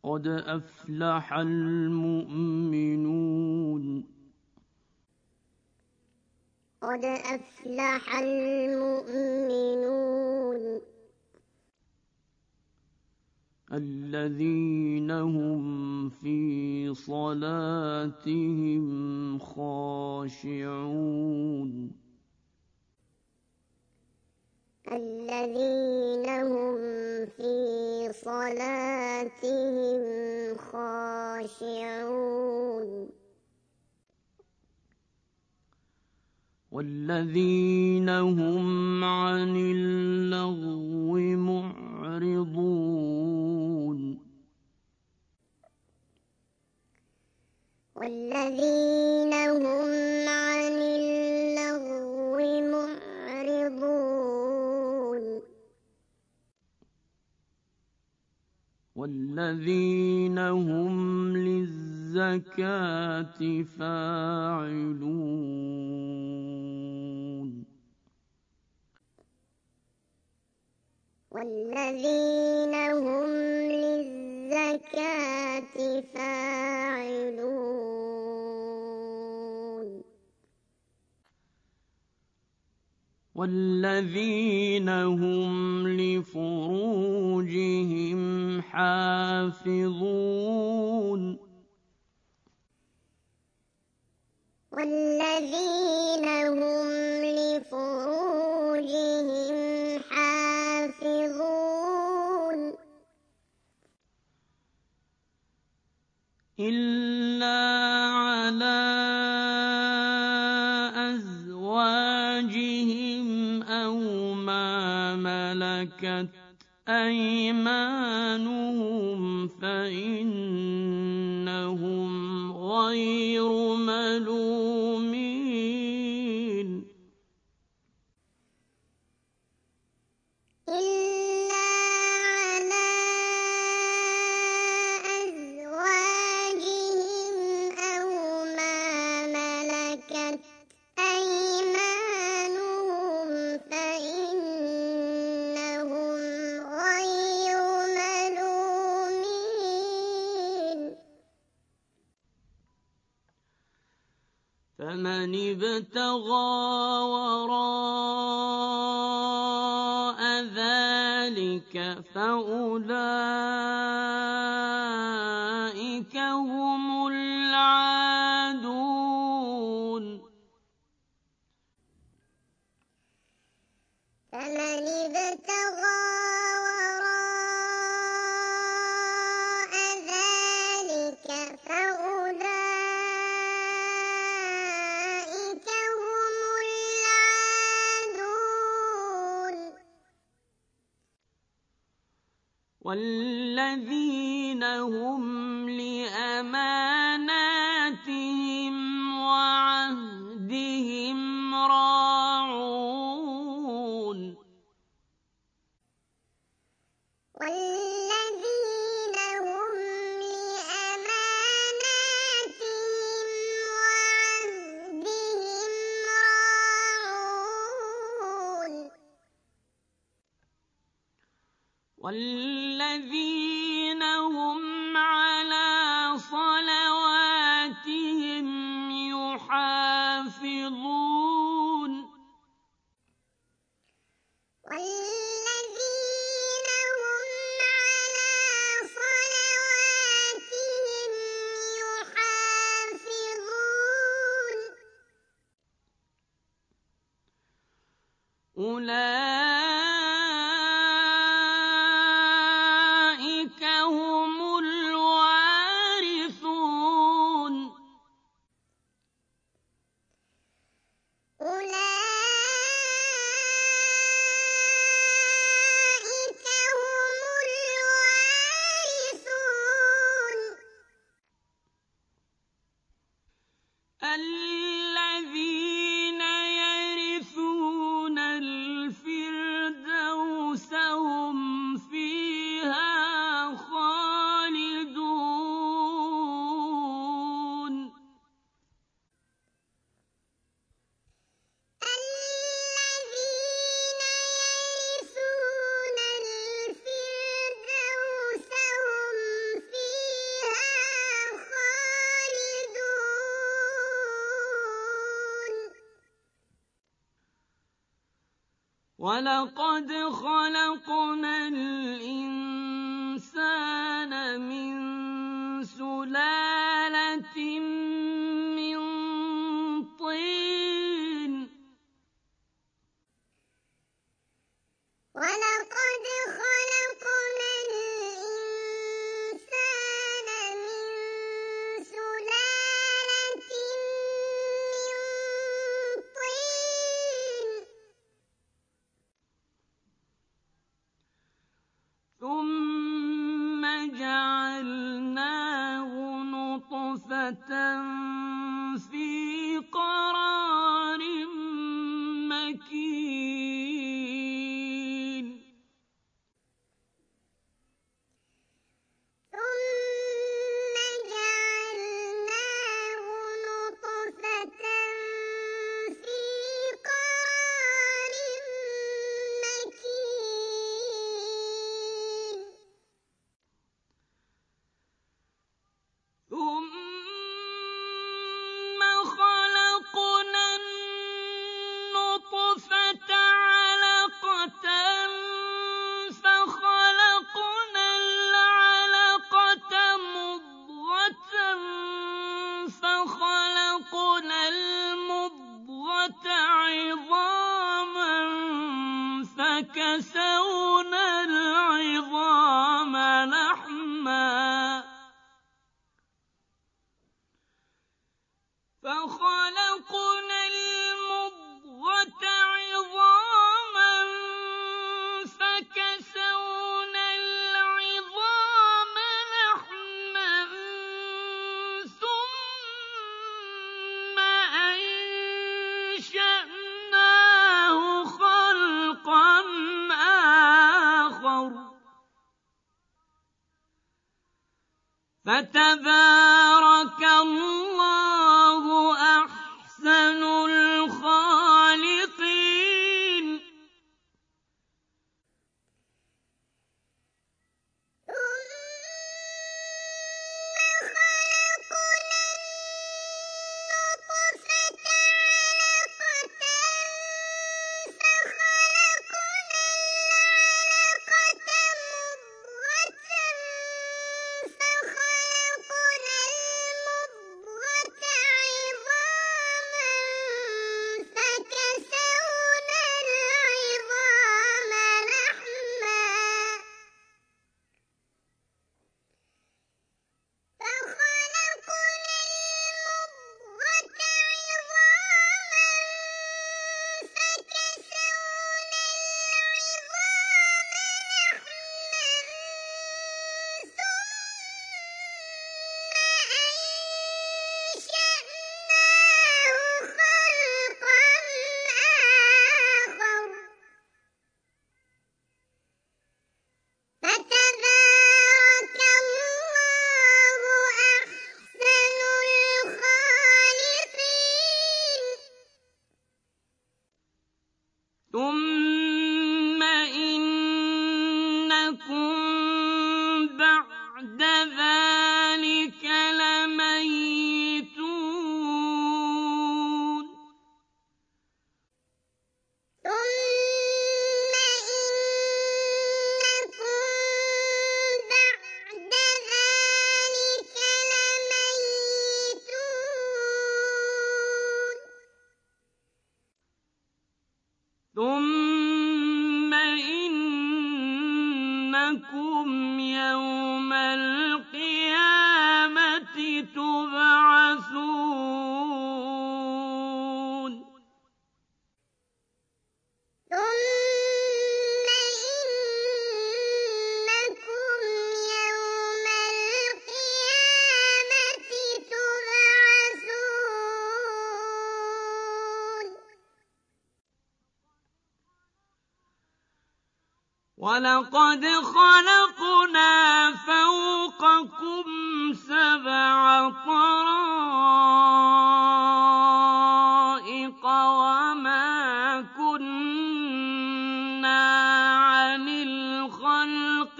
قد أفلح المؤمنون قد أفلح المؤمنون الذين هم في صلاتهم خاشعون الذين هم في صلاتهم خاشعون والذين هم عن اللغو معرضون والذين هم عن اللغو معرضون والذين هم للزكاة فاعلون والذين هم للزكاة فاعلون والذين هم لفروجهم حافظون والذين هم لفروجهم حافظون إلا على أزواجهم أو ما ملكت أيمانهم فإنهم غير ملومين إلا على أزواجهم أو ما ملكت أيمانهم فإنهم غير ملومين فمن ابتغى وراء ذلك فأولئك هم العادون فمن ابتغى وراء ذلك فأولئك هم العادون والذين هم لأماناتهم وعهدهم راعون والذين هم لأماناتهم وعهدهم راعون والذين هم على صلواتهم يحافظون والذين هم على صلواتهم يحافظون أولئك هم الوارثون أولئك هم الوارثون الذين يرثون الفردوس وَلَقَدْ خَلَقْنَا الْإِنسَانَ مِن سُلَالَةٍ مِّن طِينٍ وَلَقَدْ خَلَقْنَا الْإِنسَانَ مِن سُلَالَةٍ مِّن طِينٍ ثُمَّ جَعَلْنَاهُ نُطْفَةً فِي قَرَارٍ مَّكِينٍ ثُمَّ جَعَلْنَاهُ نُطْفَةً فِي قَرَارٍ مَّكِينٍ ثُمَّ خَلَقْنَا النُّطْفَةَ عَلَقَةً فَخَلَقْنَا الْعَلَقَةَ مُضْغَةً فَخَلَقْنَا الْمُضْغَةَ عِظَامًا فَكَسَوْنَا الْعِظَامَ لَحْمًا ثُمَّ أَنشَأْنَاهُ خَلْقًا آخَرَ فَتَبَارَكَ اللَّهُ أَحْسَنُ الْخَالِقِينَ فتبارك الله أحسن الخالقين ثُمَّ إِنَّكُم بَعْدَ ذَٰلِكَ لَمَيِّتُونَ ثُمَّ إِنَّكُمْ يَوْمَ الْقِيَامَةِ تُبْعَثُونَ وَلَقَدْ خَلَقْنَا فَوْقَكُمْ سَبْعَ طَرَائِقَ وَمَا كُنَّا عَنِ الْخَلْقِ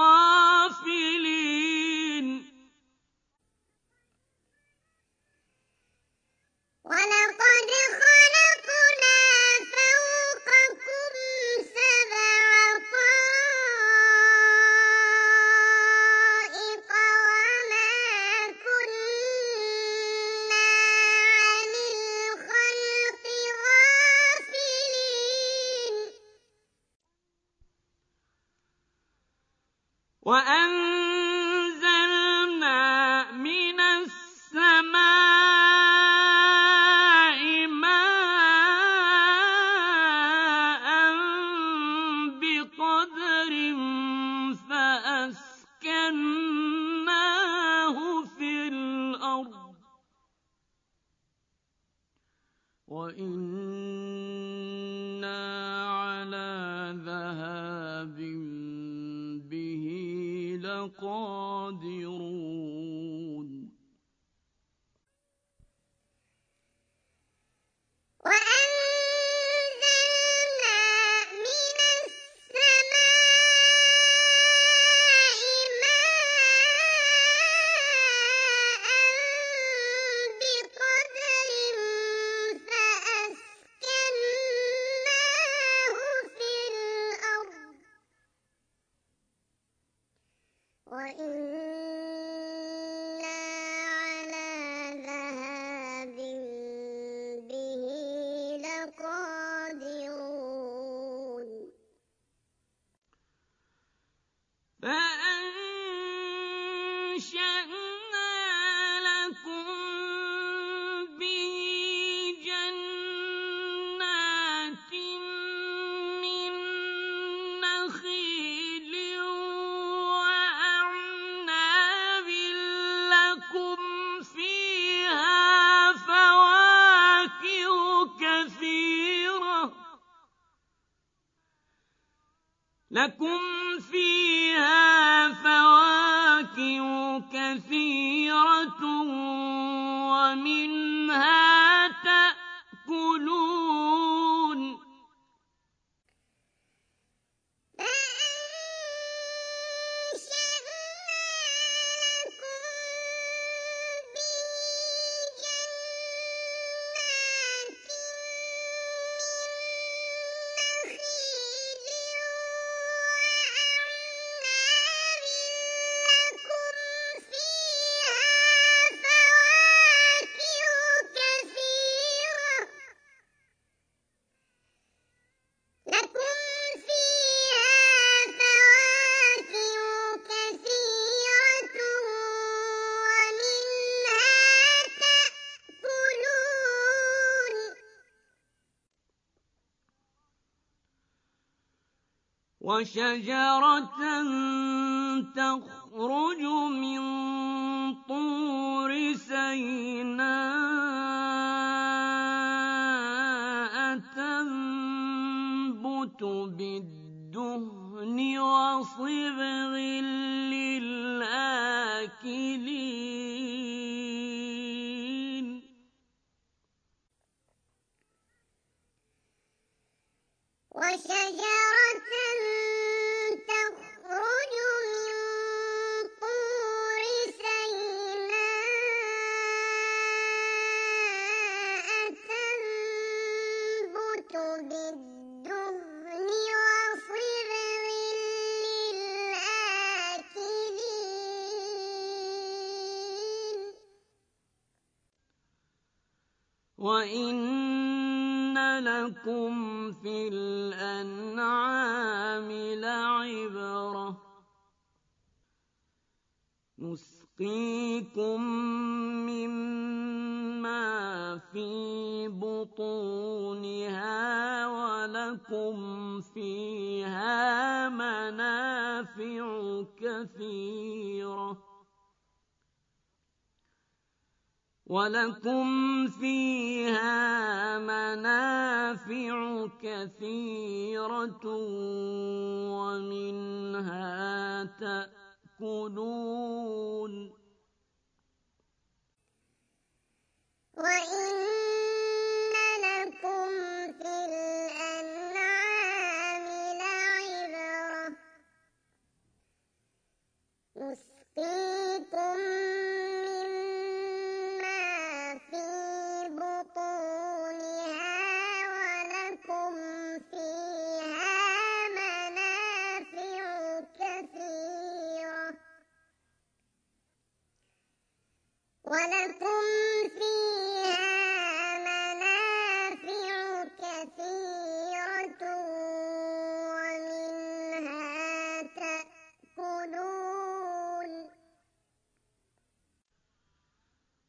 غَافِلِينَ وَلَقَدْ خَلَقْنَا فَوْقَكُمْ وأنزلنا من السماء ماء بقدر فأسكناه في الأرض وإنا على ذهاب به لقادرون وأنزلنا من السماء ماء بقدر فأسكناه في الأرض وإنا على ذهاب به لقادرون فأنشأنا لكم به جنات من نخيل وأعناب لكم فيها فواكه كثيرة ومنها تأكلون فأنشأنا لكم به جنات من نخيل وأعناب لكم فيها فواكه كثيرة ومنها تأكلون وشجرة تخرج من طور سيناء تنبت بالدهن وصبغ للآكلين وشجرة تخرج من طور سيناء تنبت بالدهن وصبغ للآكلين وَإِنَّ لَكُمْ فِي الْأَنْعَامِ لَعِبْرَةً ۖ نُسْقِيكُم مِّمَّا فِي بُطُونِهَا وَلَكُمْ فِيهَا مَنَافِعُ كثيرة ومنها تأكلون وإن لكم في الأنعام لعبرة نسقيكم مما في بطونها ولكم فيها منافع كثيرة ومنها تأكلون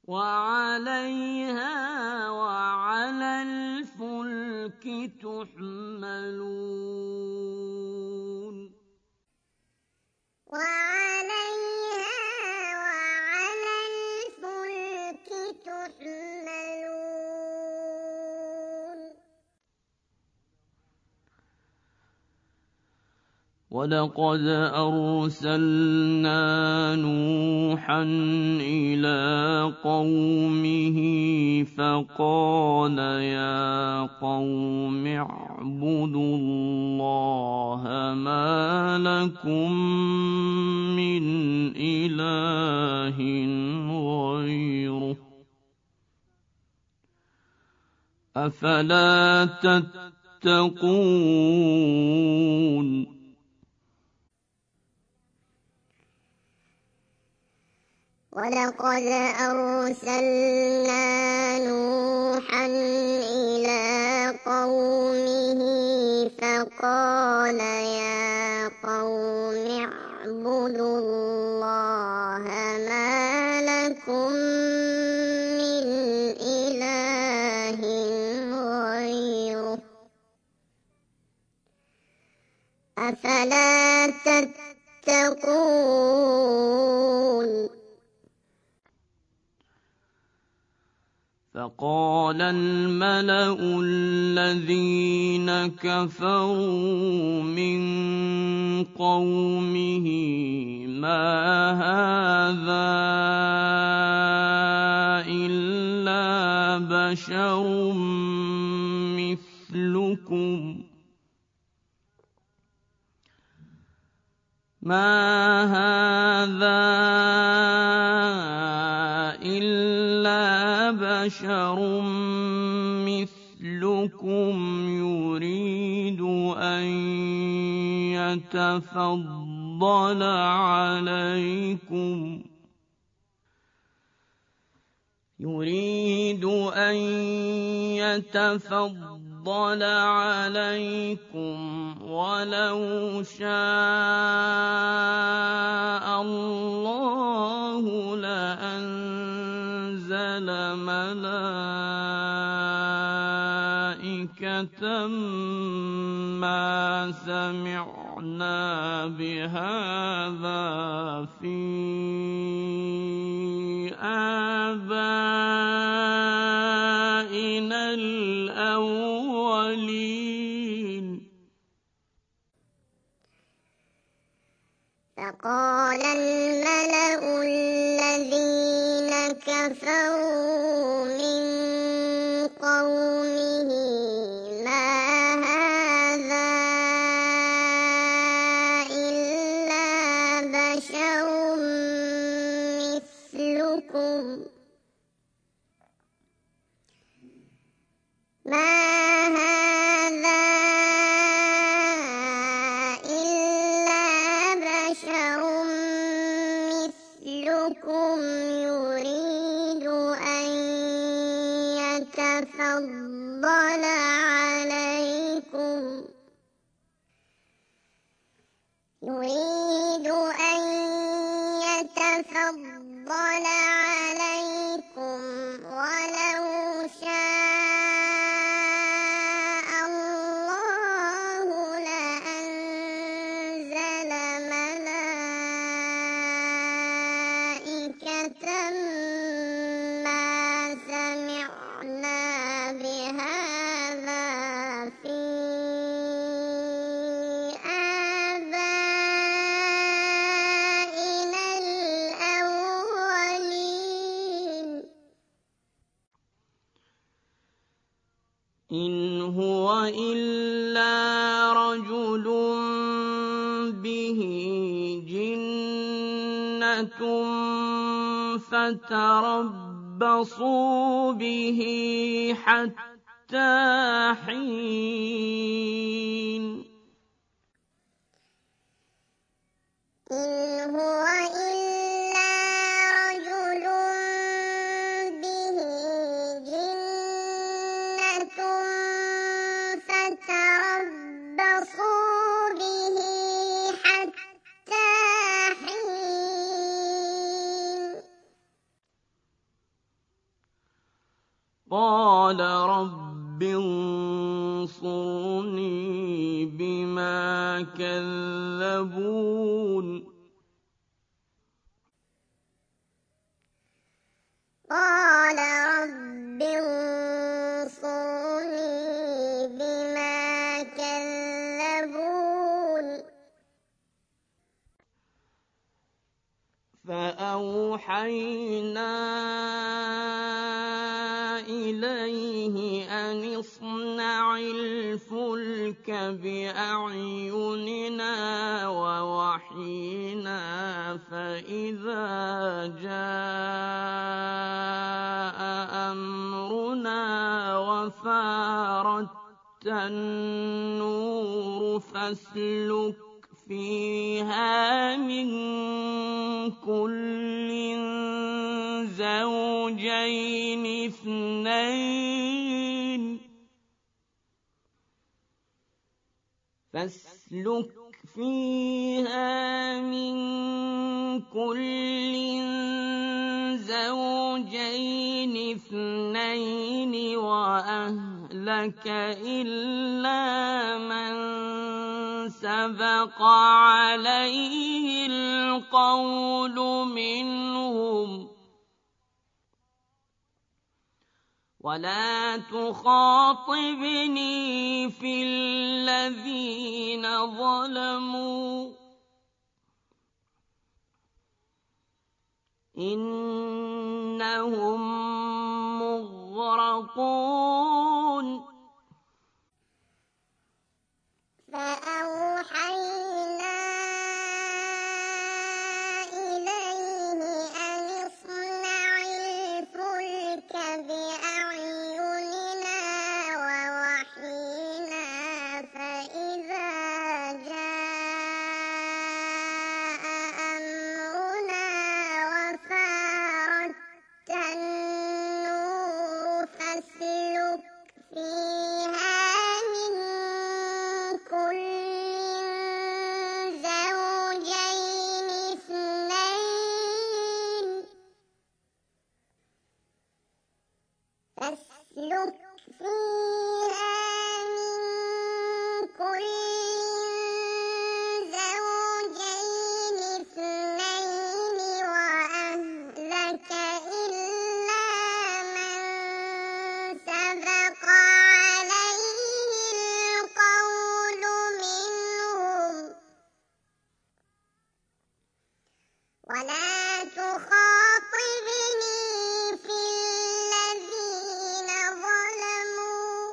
وعليها وعلى الفلك تحملون وعليها وعلى الفلك تحملون ولقد أرسلنا نوحا إلى قومه فقال يا قوم اعبدوا الله ما لكم من إله غيره أفلا تتقون ولقد أرسلنا نوحا إلى قومه فقال يا قوم اعبدوا الله ما لكم من إله غيره أفلا تتقون فقال الملأ الذين كفروا من قومه ما هذا إلا بشر مثلكم ما هذا إلا بشر مثلكم يريد أن يتفضل عليكم ولو شاء الله لأنزل ملائكة ما سمعنا بهذا في آبائنا الأولين فقال الملأ الذين كفروا من قومه ما هذا إلا بشر مثلكم ما هذا إلا بشر مثلكم يريد أن يتفضل عليكم ولو شاء الله لأنزل ملائكة ما سمعنا بهذا في آبائنا الأولين إن هو إلا رجل به جنة فتربصوا به حتى حين إن هو إلا رجل به جنة فتربصوا به حتى حين قال رب انصرني بما كذبون قال رب انصرني بما كذبون فأوحينا إليه أن اصنع الفلك بأعيننا ووحينا فإذا جاء أمرنا وفارت النور فاسلك فيها من كل زوجين اثنين وأهلك إلا من سبق عليه القول منهم ولا تخاطبني في الذين ظلموا إنهم مغرقون فأوحينا إليه أن اصنع الفلك بأعيننا ووحينا فإذا جاء أمرنا وفارت النور فاسلك فيها من كل زوجين اثنين وأهلك إلا من سبق عليه القول منهم ولا تخاطبني في الذين ظلموا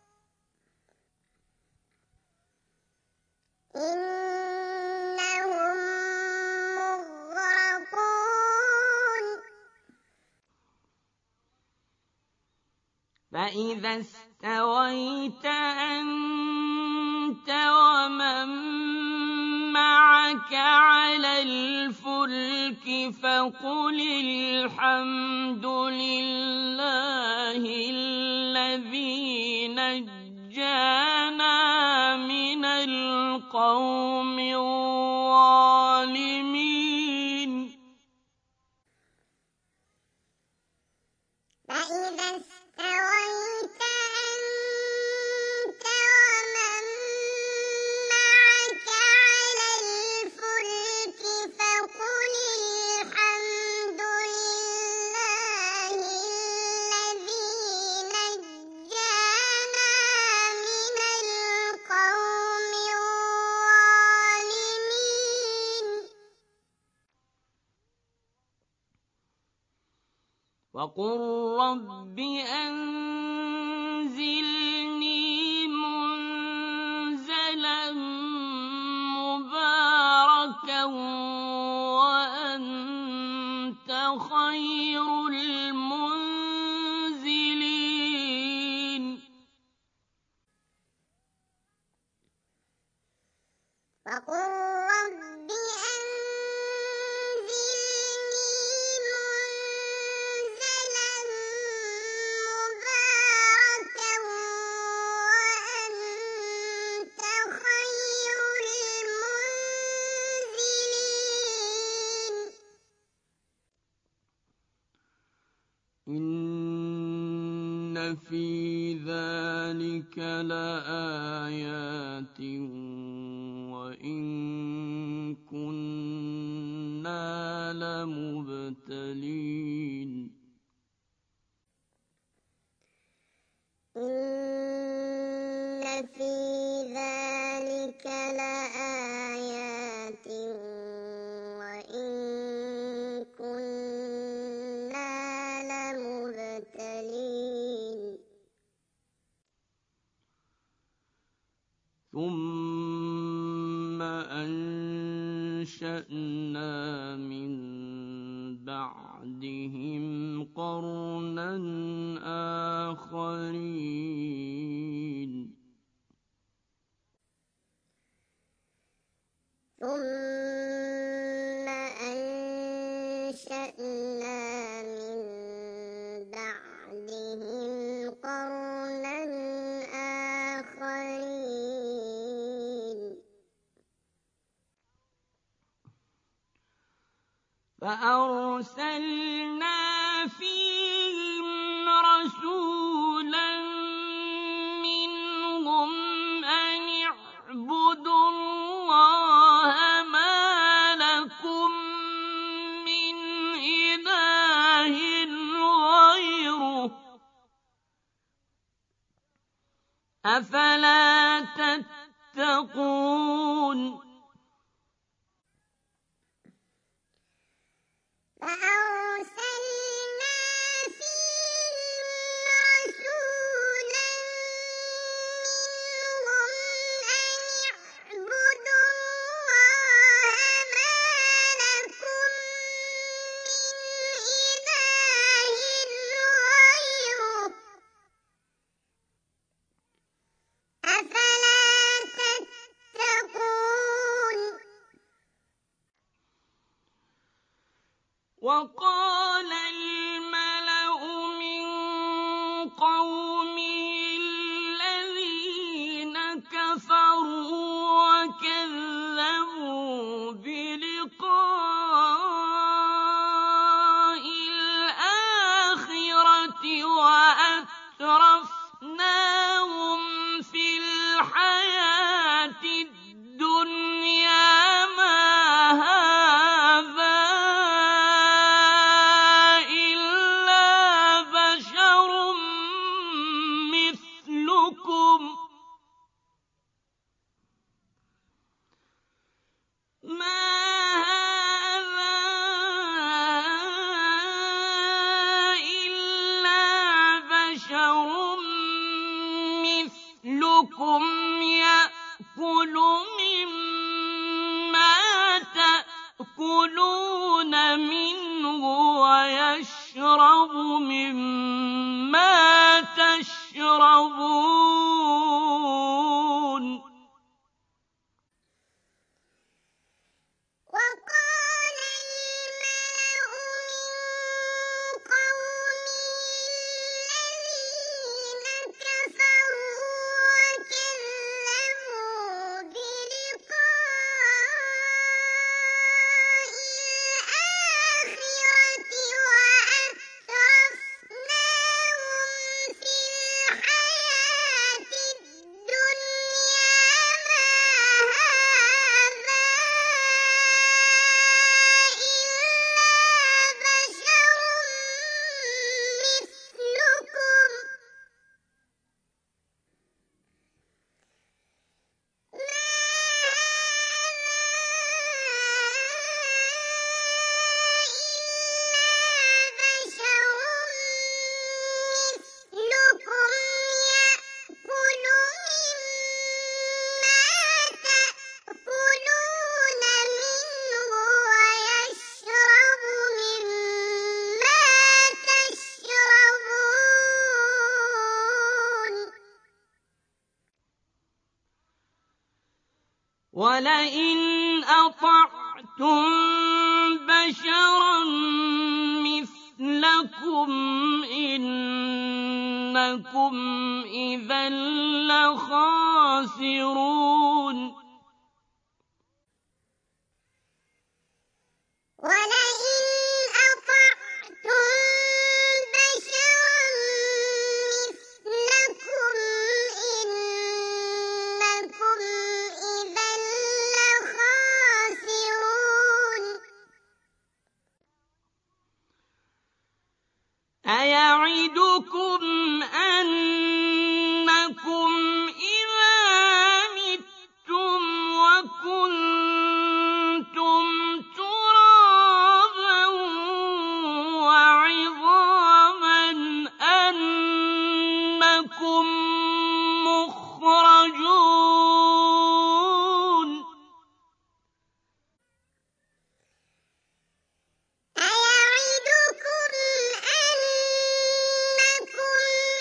إنهم مغرقون فإذا استويت أنت ومن معك على الفلك فقل الحمد لله الذي نجانا من القوم الظالمين فإذا استويت أنت ومن معك على الفلك فقل الحمد لله الذي نجانا من القوم الظالمين وقل رب أنزلني منزلا مباركا وأنت خير المنزلين وقل رب أنزلني منزلا مباركا وأنت خير المنزلين إن في ذلك لآيات وإن كنا لمبتلين إن في ذلك لآيات وإن كنا لمبتلين ثم أنشأنا من بعدهم قرنا آخرين ثم أنشأنا من بعدهم قرنا آخرين فأرسلنا فيهم رسولا منهم أن اعبدوا الله ما لكم من إله غيره أفلا تتقون فأرسلنا فيهم رسولا منهم أن اعبدوا الله ما لكم من إله غيره أفلا تتقون وقال الملأ من قومه الذين كفروا وكذبوا بلقاء الآخرة وأترفناهم في الحياة الدنيا ما هذا إلا بشر مثلكم يأكل مما تأكلون منه ويشرب مما تشربون وقال الملأ من قومه الذين كفروا وكذبوا بلقاء الآخرة وأترفناهم في الحياة الدنيا ما هذا إلا بشر مثلكم ولئن أطعتم بشرا مثلكم إنكم إذا لخاسرون ولئن أطعتم بشرا أيعدكم أنكم إذا متم وكنتم ترابا وعظاما أنكم مخرجون أيعدكم أنكم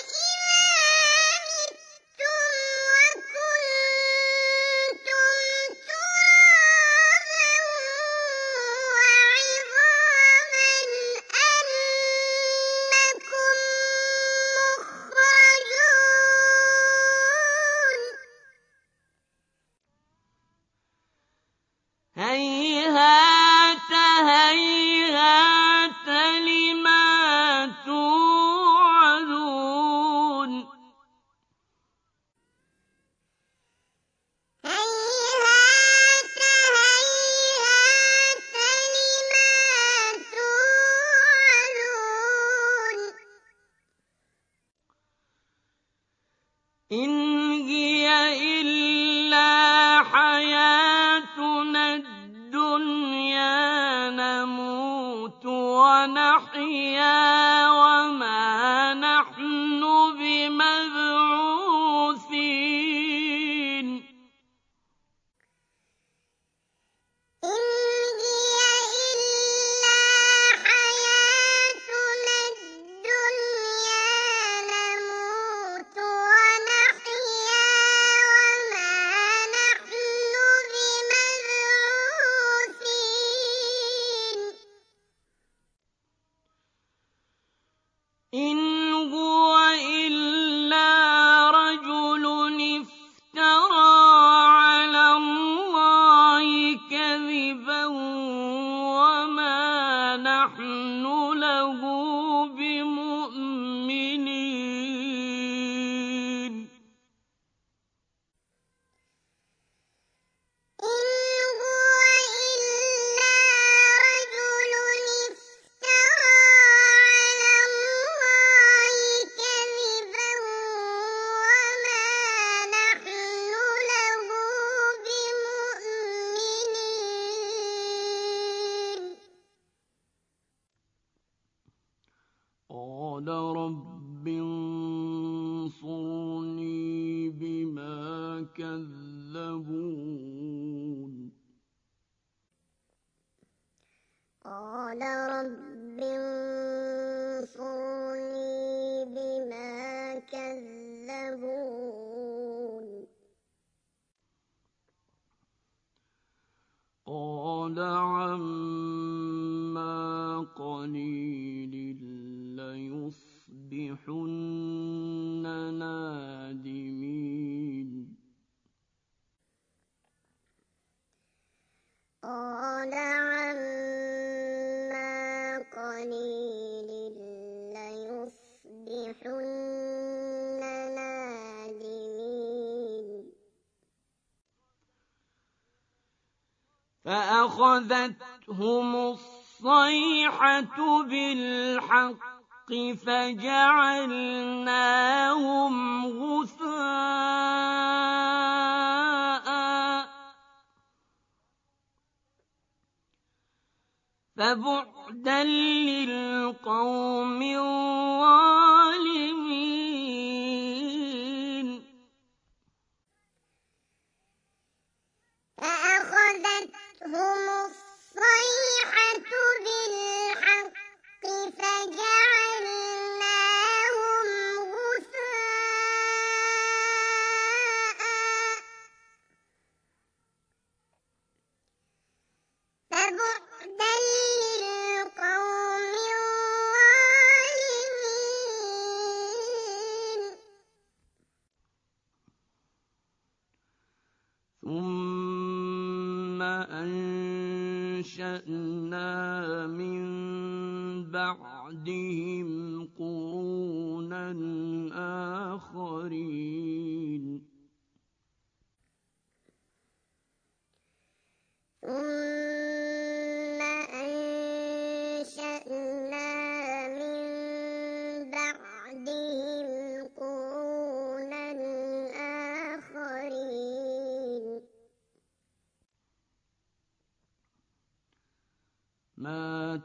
إذا متم وكنتم ترابا وعظاما أنكم مخرجون هيهات هيهات لما توعدون هيهات هيهات لما توعدون إن هي إلا حياتنا الدنيا نموت ونحيا وما نحن بمبعوثين إن هي إلا حياتنا الدنيا نموت ونحيا وما نحن بمبعوثين إن هو إلا رجل افترى على الله كذبا وما نحن له بمؤمنين إن هو إلا رجل افترى على الله كذبا وما نحن له بمؤمنين قال رب انصرني بما كذبون قال رب انصرني بما كذبون قال عما قليل ليصبحن نادمين قال عما قليل ليصبحن نادمين فأخذتهم الصيحة بالحق فجعلناهم غثاء فبعدا للقوم الظالمين فأخذتهم الصيحة بالحق فجعلناهم غثاء فبعدا للقوم الظالمين ثم أنشأنا من بعدهم قرونا آخرين ثم أنشأنا من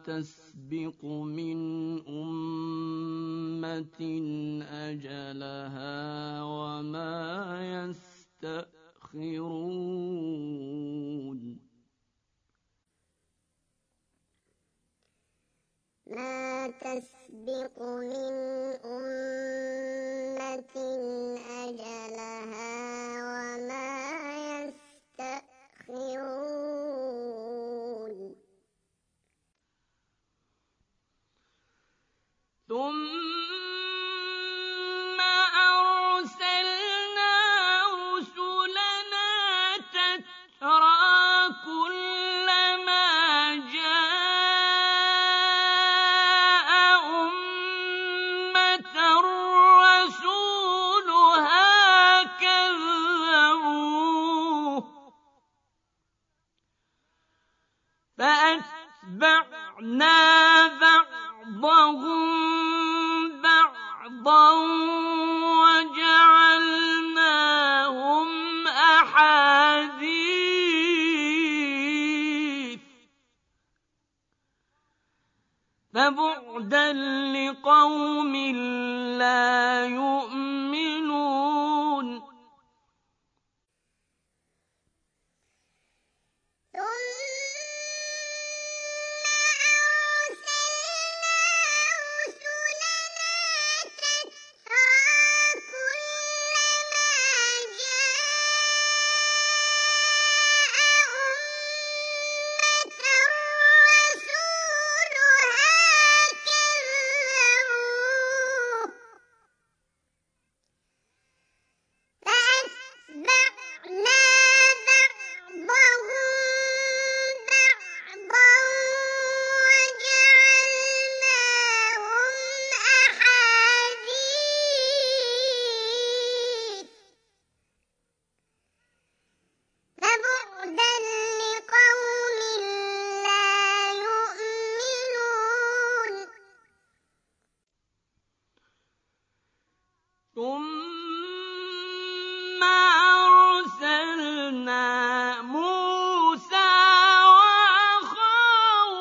تسبق من أمة أجلها وما يستأخرون ما تسبق من أمة أجلها وما يستأخرون ثم أرسلنا رسلنا تترى كلما جاء أمة رسولها كذبوه فأتبعنا بعضهم بعضا وجعلناهم أحاديث فبعدا لقوم لا يؤمنون ثم أرسلنا موسى وأخاه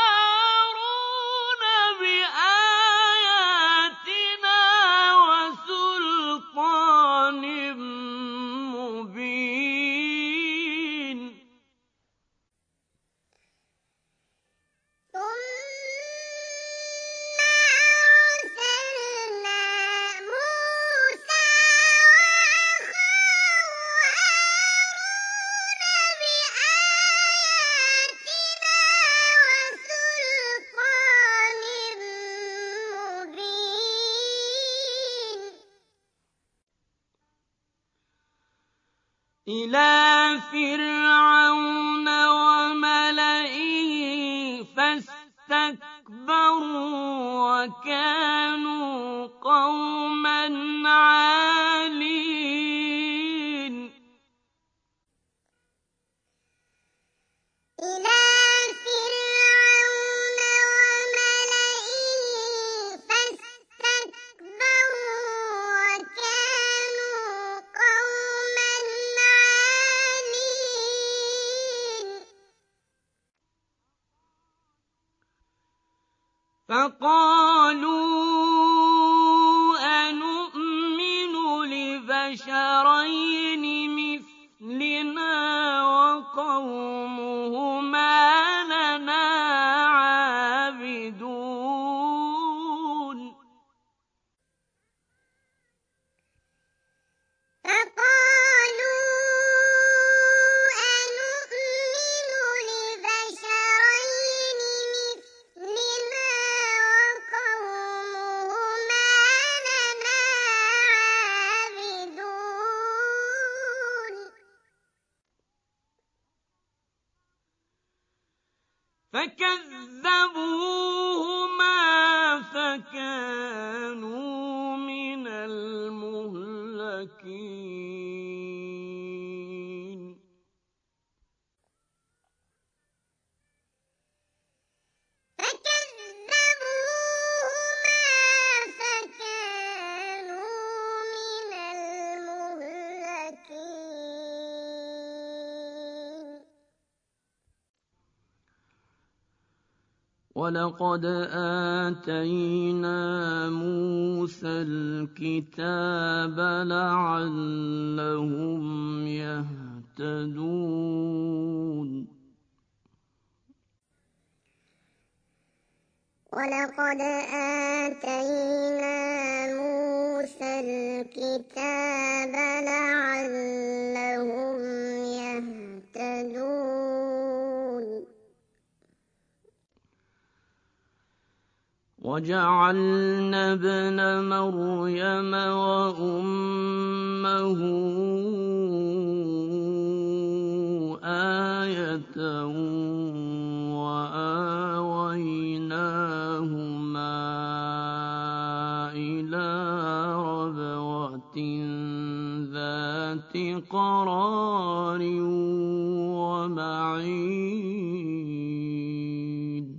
هارون بآياتنا وسلطان مبين إلى فرعون وملئه فاستكبروا وكانوا قوما عالين إلى فرعون وملئه فاستكبروا وكانوا قوما عالين فقالوا أنؤمن لبشرين مثلنا وقومهما لنا عابدون فقالوا أنؤمن لبشرين مثلنا وقومهما لنا عابدون وَلَقَدْ آتَيْنَا مُوسَى الْكِتَابَ لَعَلَّهُمْ يَهْتَدُونَ وَلَقَدْ آتَيْنَا مُوسَى الْكِتَابَ لَعَلَّهُمْ يَهْتَدُونَ وَجَعَلْنَا ابْنَ مَرْيَمَ وَأُمَّهُ آيَةً وَآوَيْنَاهُمَا إِلَىٰ رَبْوَةٍ ذَاتِ قَرَارٍ وَمَعِينٍ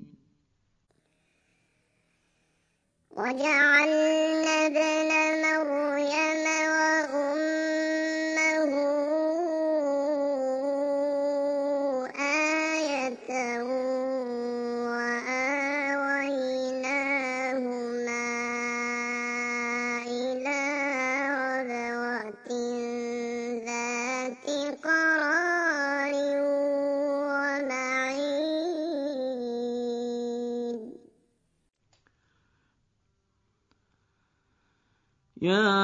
وَجَعَلْنَا ابْنَ مَرْيَمَ وَأُمَّهُ آيَةً وَآوَيْنَاهُمَا إِلَىٰ رَبْوَةٍ ذَاتِ قَرَارٍ وَمَعِينٍ يَا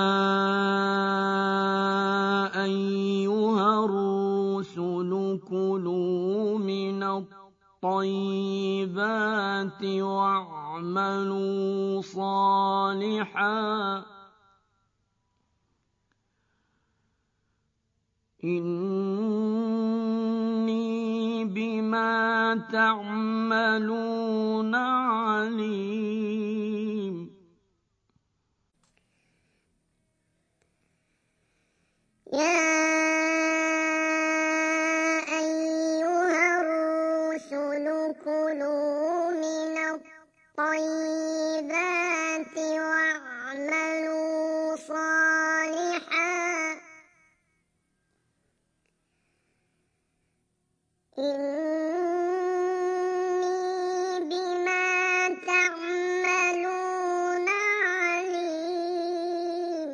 أَيُّهَا الرُّسُلُ كُلُوا مِنَ الطَّيِّبَاتِ وَاعْمَلُوا صَالِحًا إِنِّي بِمَا تَعْمَلُونَ عَلِيمٌ يَا أَيُّهَا الرُّسُلُ كُلُوا مِنَ الطَّيِّبَاتِ وَاعْمَلُوا صَالِحًا إِنِّي بِمَا تَعْمَلُونَ عَلِيمٌ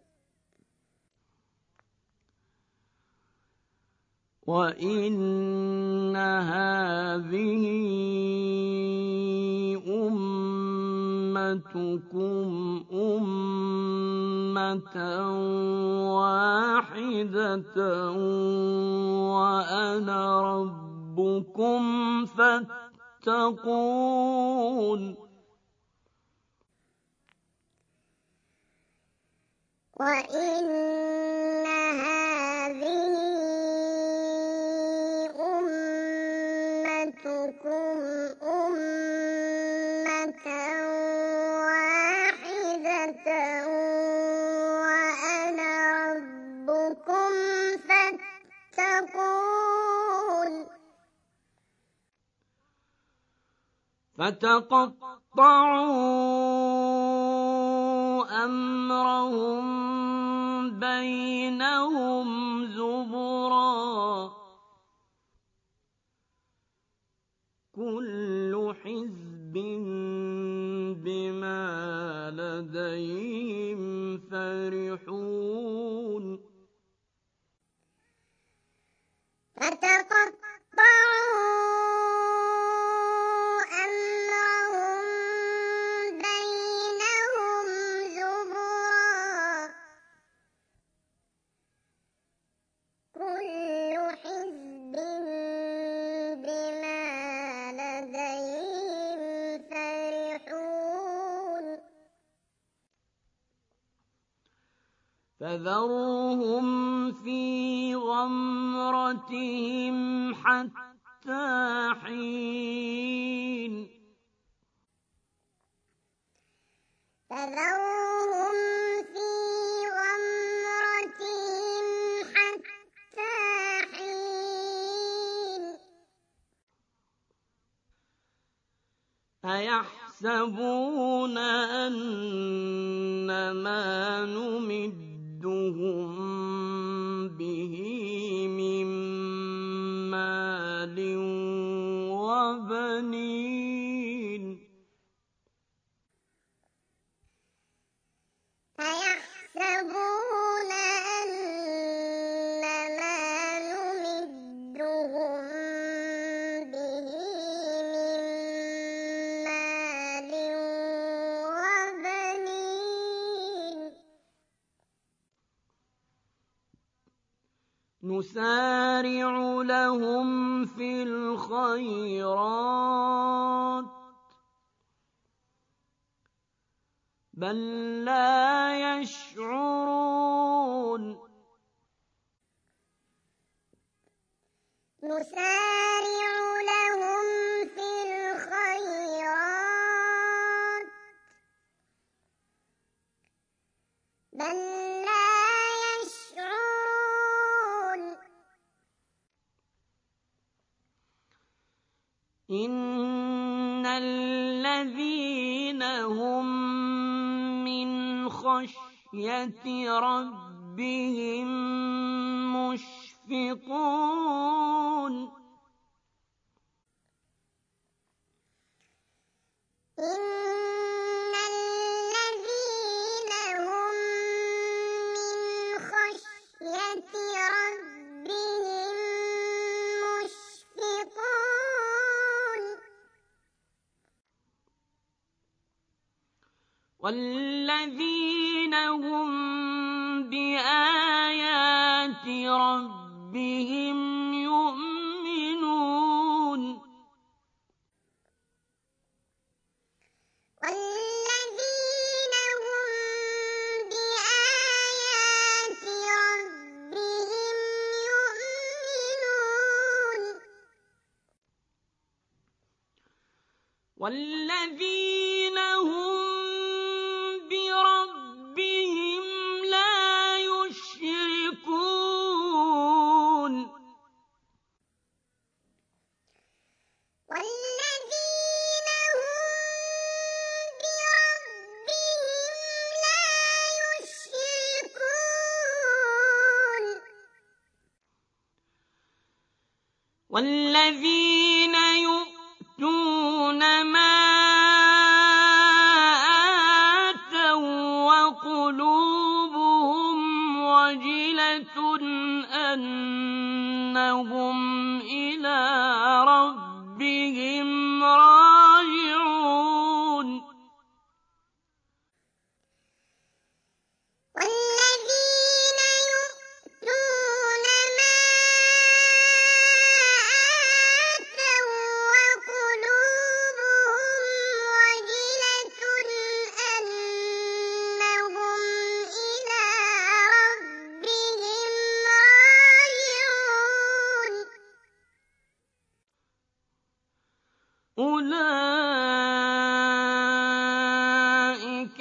وَإِنَّ هَٰذِهِ أُمَّتُكُمْ أُمَّةً وَاحِدَةً وَأَنَا رَبُّكُمْ فَاتَّقُونِ وَإِنَّ هَٰذِهِ أُمَّتُكُمْ أُمَّةً وَاحِدَةً وَأَنَا رَبُّكُمْ فَاتَّقُونِ فَتَقَطَّعُوا أَمْرَهُم بَيْنَهُمْ زُبُرًا ۖ كُلُّ حِزْبٍ بِمَا لَدَيْهِمْ فَرِحُونَ فَتَقَطَّعُوا أَمْرَهُم بَيْنَهُمْ زُبُرًا ۖ كُلُّ حِزْبٍ بِمَا لَدَيْهِمْ فَرِحُونَ فَذَرْهُمْ فِي غَمْرَتِهِمْ حَتَّىٰ حِينٍ فَذَرْهُمْ فِي غَمْرَتِهِمْ حَتَّىٰ حِينٍ أَيَحْسَبُونَ أَنَّمَا نُمِدُّهُم بِهِ مِن مَّالٍ وَبَنِينَ نسارع لهم في الخيرات بل لا يشعرون نسارع لهم في الخيرات بل لا يشعرون إن الذين هم من خشية ربهم مشفقون إن الذين هم من خشية ربهم مشفقون والذين هم بآيات ربهم يؤمنون والذين هم بآيات ربهم يؤمنون والذين هم بربهم لا يشركون والذين هم بربهم لا يشركون والذين يؤتون ما آتوا وقلوبهم وجلة أنهم إلى ربهم راجعون والذين يؤتون ما آتوا وقلوبهم وجلة أنهم إلى ربهم راجعون أولئك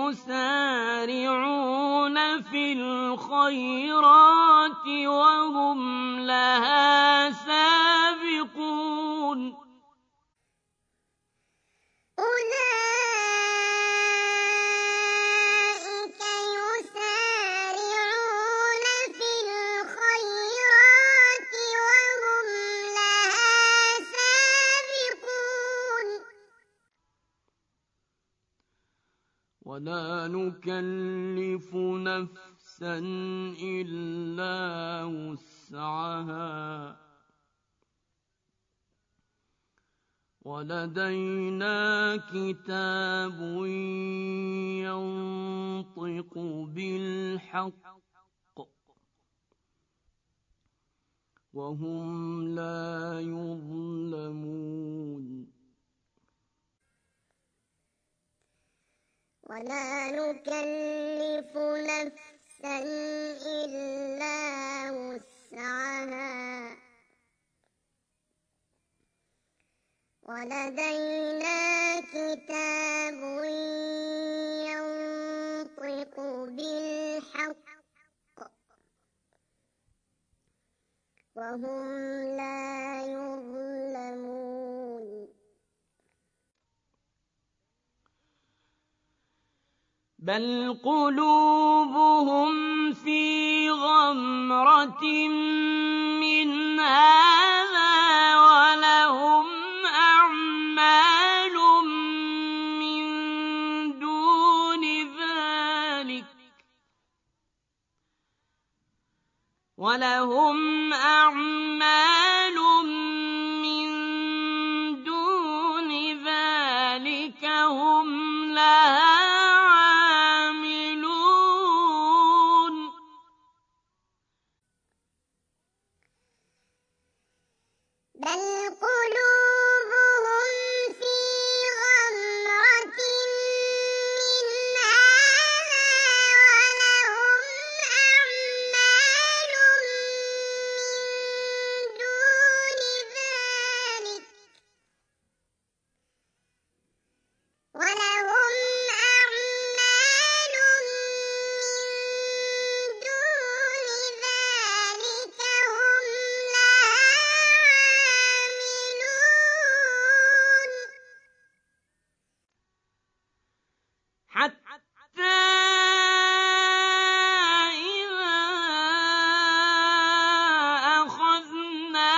يسارعون في الخيرات وهم لها سابقون أولئك يسارعون في الخيرات وهم لها سابقون ولا نكلف نفسا إلا وسعها ولدينا كتاب ينطق بالحق وهم لا يظلمون ولا نكلف نفسا إلا وسعها ولدينا كتاب ينطق بالحق وهم لا يظلمون بل قلوبهم في غمرة من هذا ولهم أعمال من دون ذلك هم لها عاملون حتى إذا أخذنا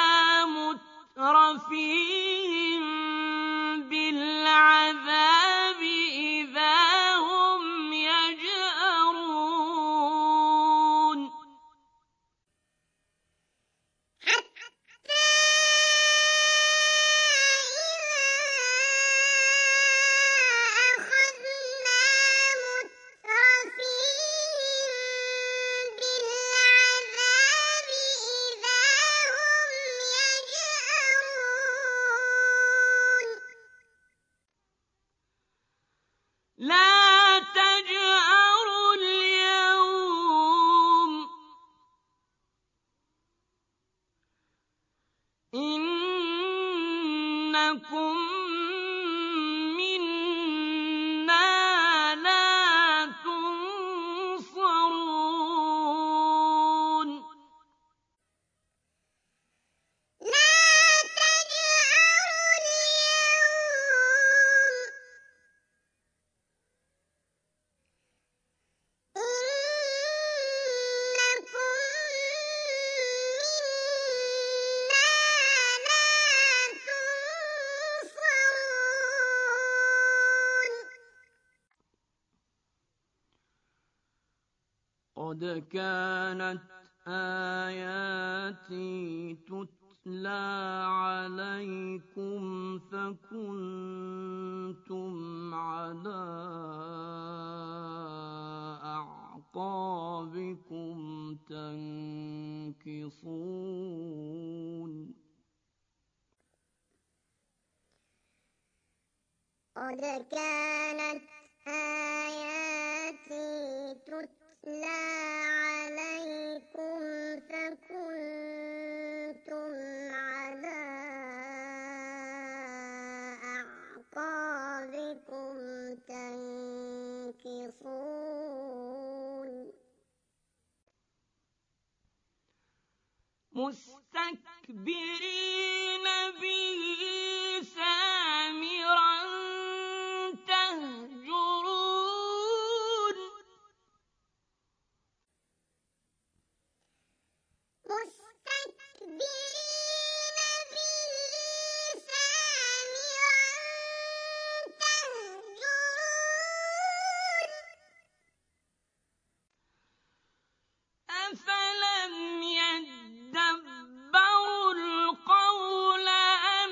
مترفيهم بالعذاب إذا هم يجأرون لا تجأروا اليوم إنكم منا لا تنصرون قد كانت آياتي تتلى عليكم فكنتم على أعقابكم تنكصون قد كانت آياتي تتلى عليكم فكنتم على أعقابكم تنكصون مستكبرين به سامرا تهجرون مستكبرين به سامرا تهجرون أفلم يدبروا القول أم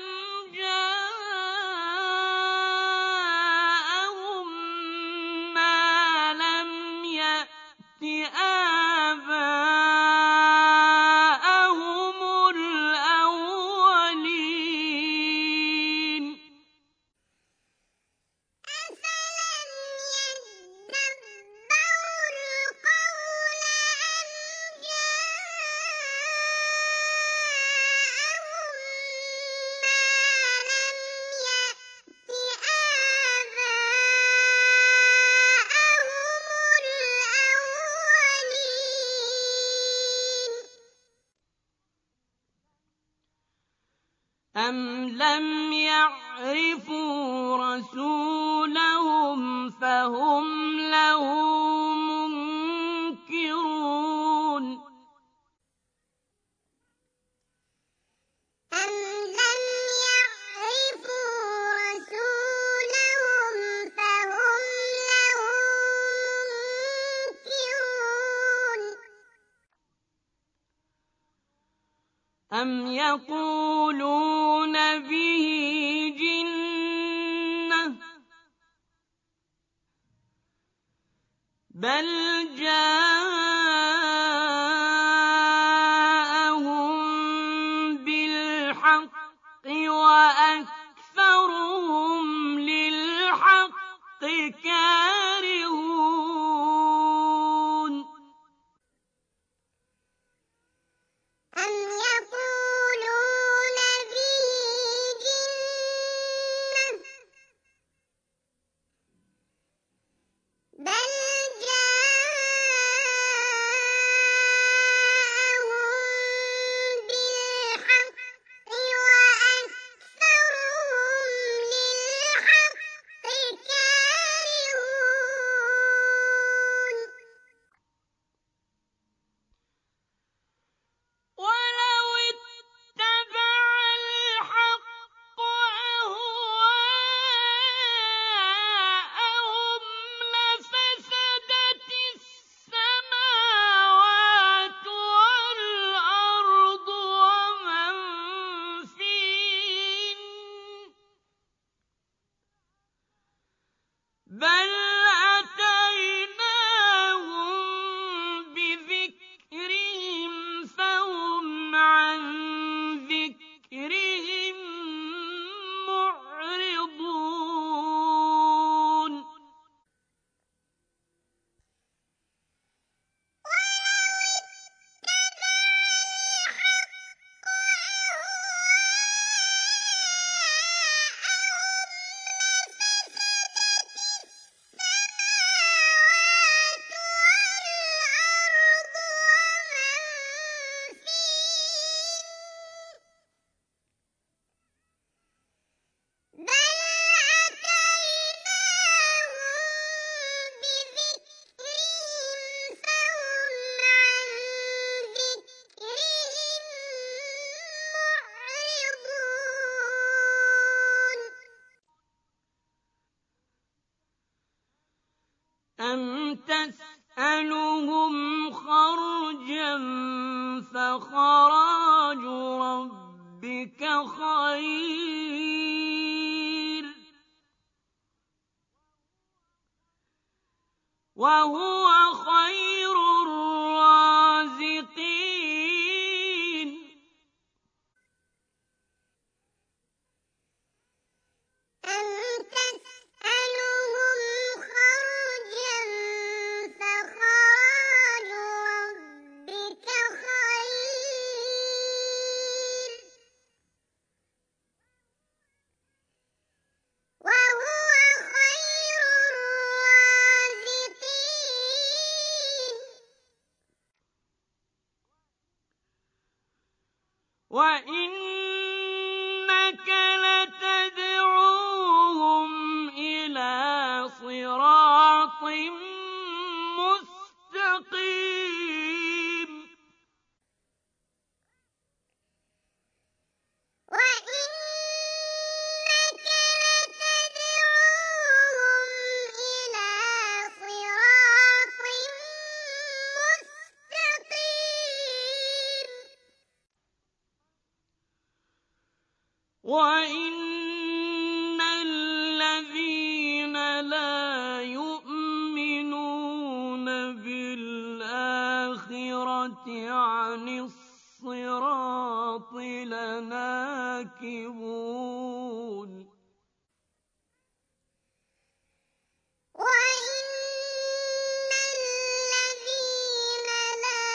جاءهم ما لم يأت آباءهم الأولين أفلم يدبروا القول أم جاءهم ما لم يأت آباءهم الأولين أم لم يعرفوا رسولهم فهم له منكرون أم لم يعرفوا رسولهم فهم له منكرون أم يقولون به جنة بل جاءهم بالحق وأكثرهم للحق كارهون أم يقولون به جنة بل جاءهم بالحق وأكثرهم للحق كارهون بل أتيناهم بذكرهم فهم عن ذكرهم معرضون أم تسألهم خرجا فخراج ربك خير وهو خير الرازقين أم تسألهم خرجا فخراج ربك خير وهو خير الرازقين وإنك لتدعوهم إلى صراط مستقيم وإنك لتدعوهم إلى صراط مستقيم وإن الذين لا يؤمنون بالآخرة عن الصراط لناكبون وإن الذين لا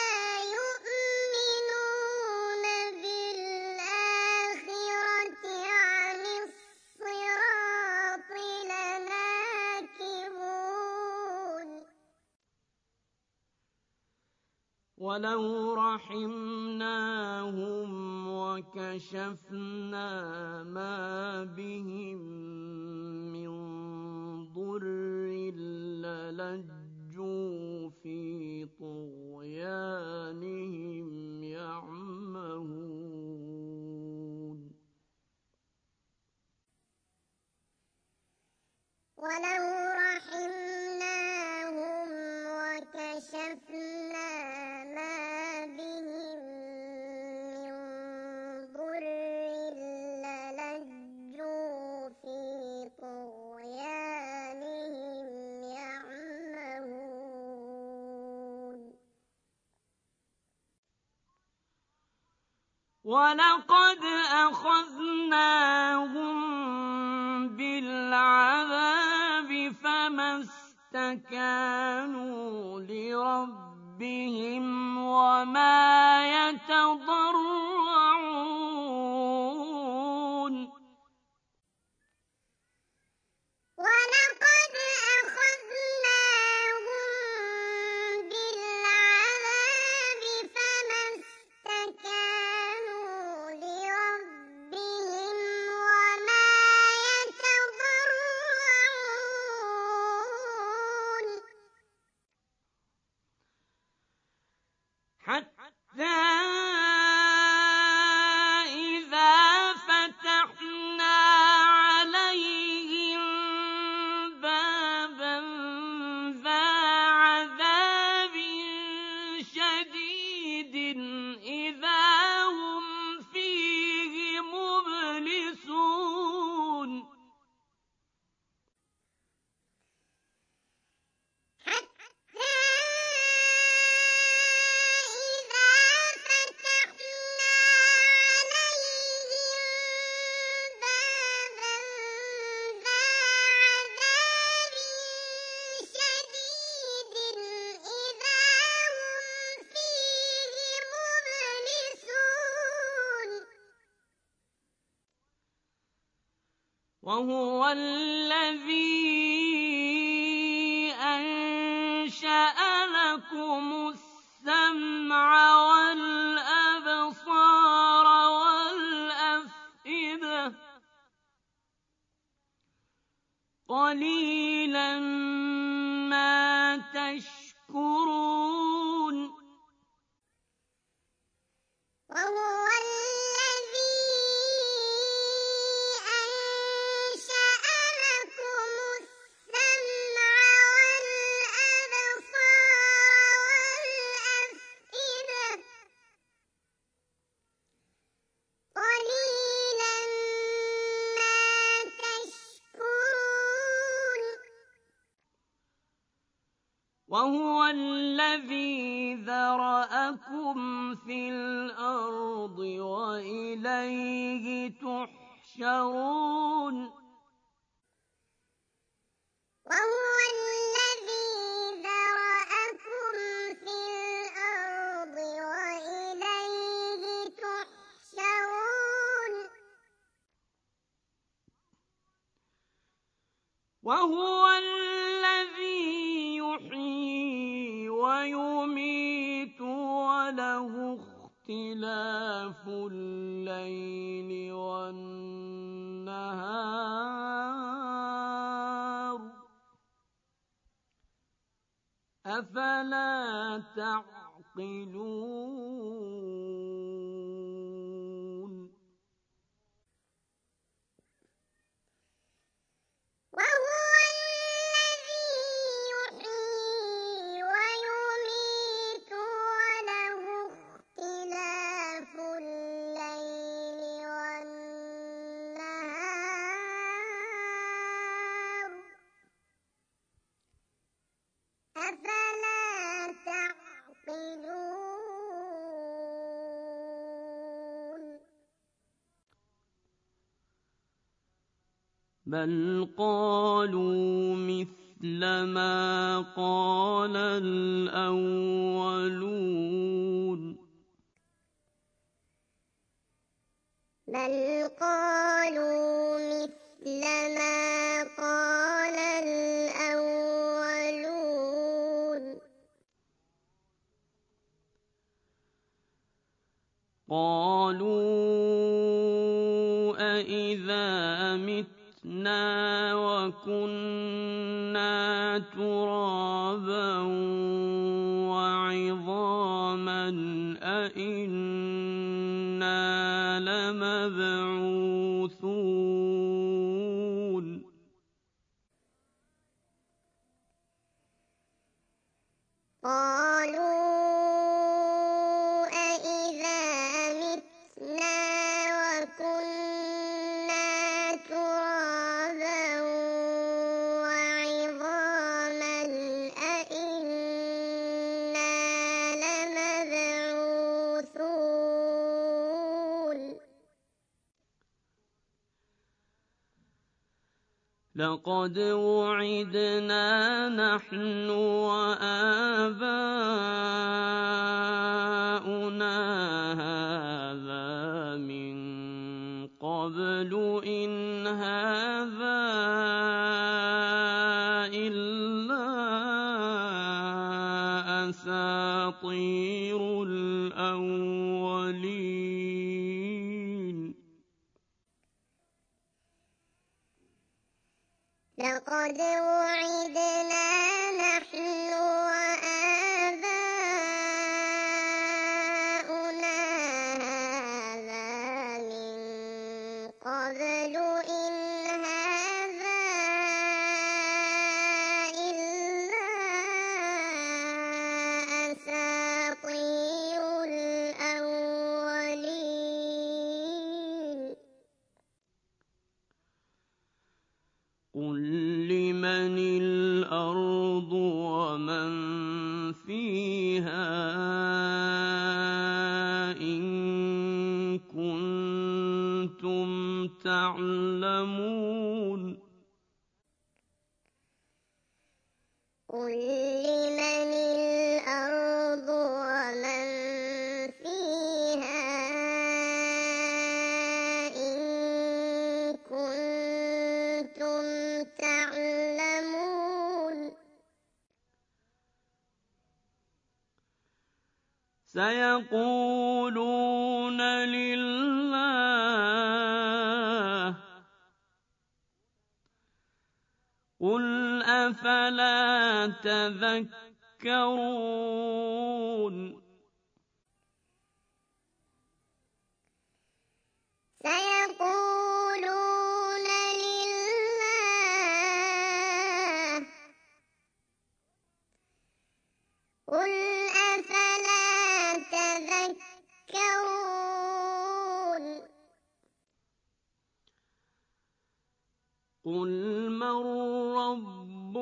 يؤمنون بالآخرة عن الصراط لناكبون ولو رحمناهم وكشفنا ما بهم من ضر للجوا في طغيانهم يعمهون ولو رحمناهم وكشفنا ما بهم من ضر للجوا في طغيانهم يعمهون ولقد أخذناهم بالعذاب فما استكانوا لربهم وما يتضرعون ولقد أخذناهم بالعذاب فما استكانوا لربهم وما يتضرعون حتى إذا فتحنا عليهم بابا ذا عذاب شديد إذا هم فيه مبلسون وهو الذي أنشأ لكم السمع والأبصار والأفئدة قليلا ما تشكرون وهو الذي أنشأ لكم السمع والأبصار والأفئدة قليلا ما تشكرون وهو الذي ذرأكم في الأرض وإليه تحشرون وهو الذي ذرأكم في الأرض وإليه تحشرون وهو الذي يحيي ويميت وله اختلاف الليل والنهار أفلا تعقلون وهو الذي يحيي ويميت وله اختلاف الليل والنهار أفلا تعقلون بل قالوا مثل ما قال الأولون بل قالوا مثل ما قال الأولون قالوا أإذا متنا وكنا ترابا وعظاما أإنا لمبعوثون قالوا أإذا متنا وكنا ترابا وعظاما أإنا لمبعوثون لقد وعدنا نحن وآباؤنا هذا من قبل إن هذا إلا أساطير الأولين لقد وعدنا نحن وآباؤنا هذا من قبل إن هذا إلا أساطير الأولين قل لمن الأرض ومن فيها إن كنتم تعلمون قل لمن الأرض ومن فيها إن كنتم سيقولون لله قل أفلا تذكرون سيقولون لله قل أفلا تذكرون قل من رب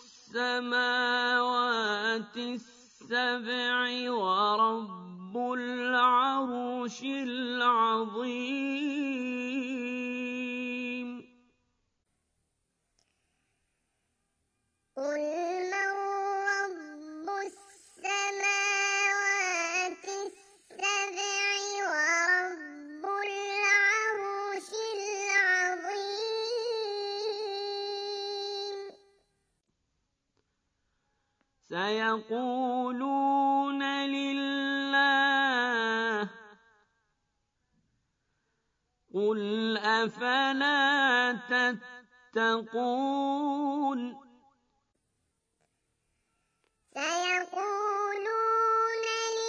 السماوات السبع ورب العرش العظيم قل من رب السماوات السبع ورب العرش العظيم سيقولون لله قل أفلا تتقون سيقولون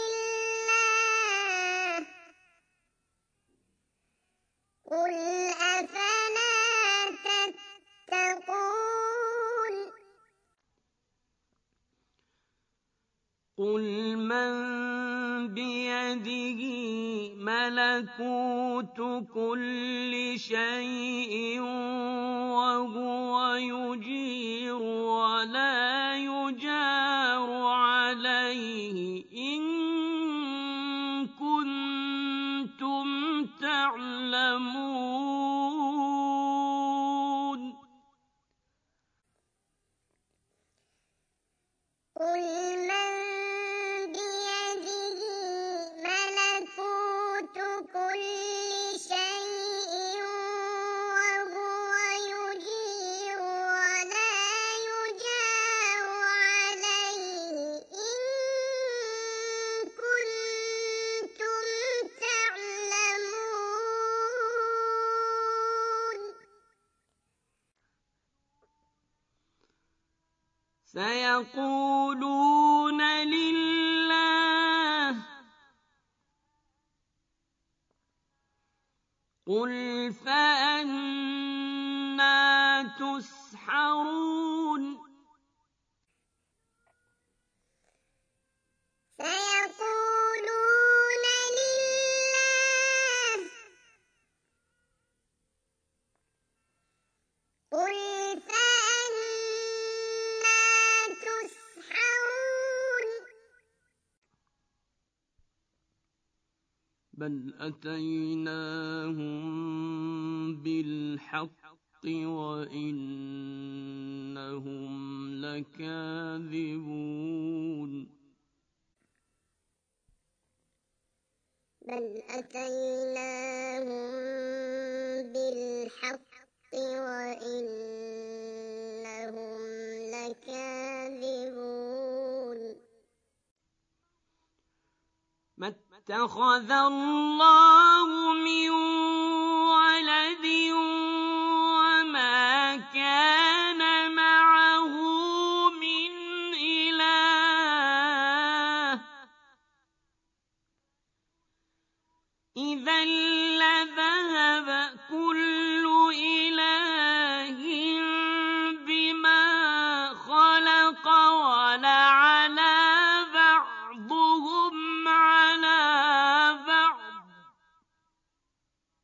لله قل أفلا تتقون قل من بيده ملكوت كل شيء وهو يجير ولا يجار عليه إن كنتم تعلمون قل من بيده ملكوت كل شيء وهو يجير ولا يجار عليه إن كنتم تعلمون سيقولون لله قل فأنى تسحرون سيقولون لله قل فأنى تسحرون بل أتيناهم بالحق وإنهم لكاذبون بل أتيناهم بالحق وإنهم لكاذبون ما اتخذ الله من ولد وما كان معه من إله إذا لذهب كل إله بما خلق ولعلى بعضهم على بعض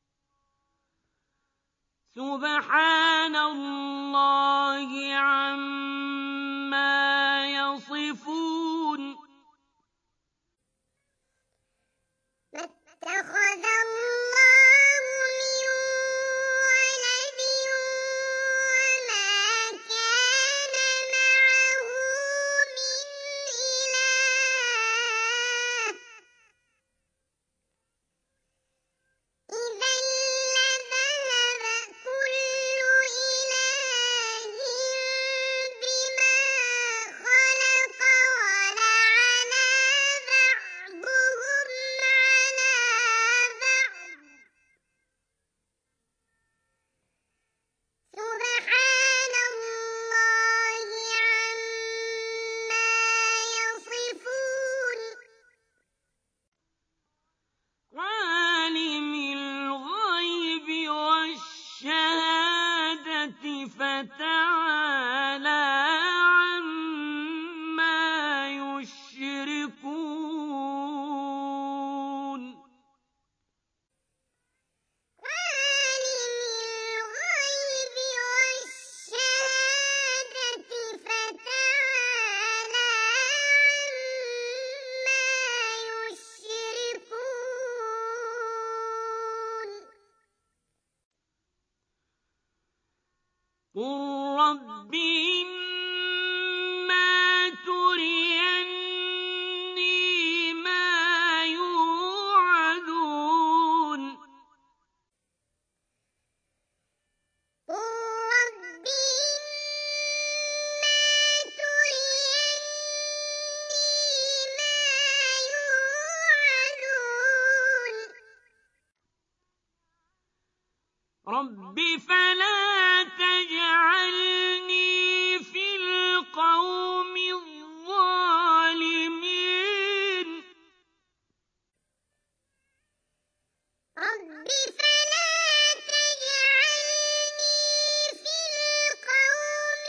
رب فلا تجعلني في القوم الظالمين رب فلا تجعلني في القوم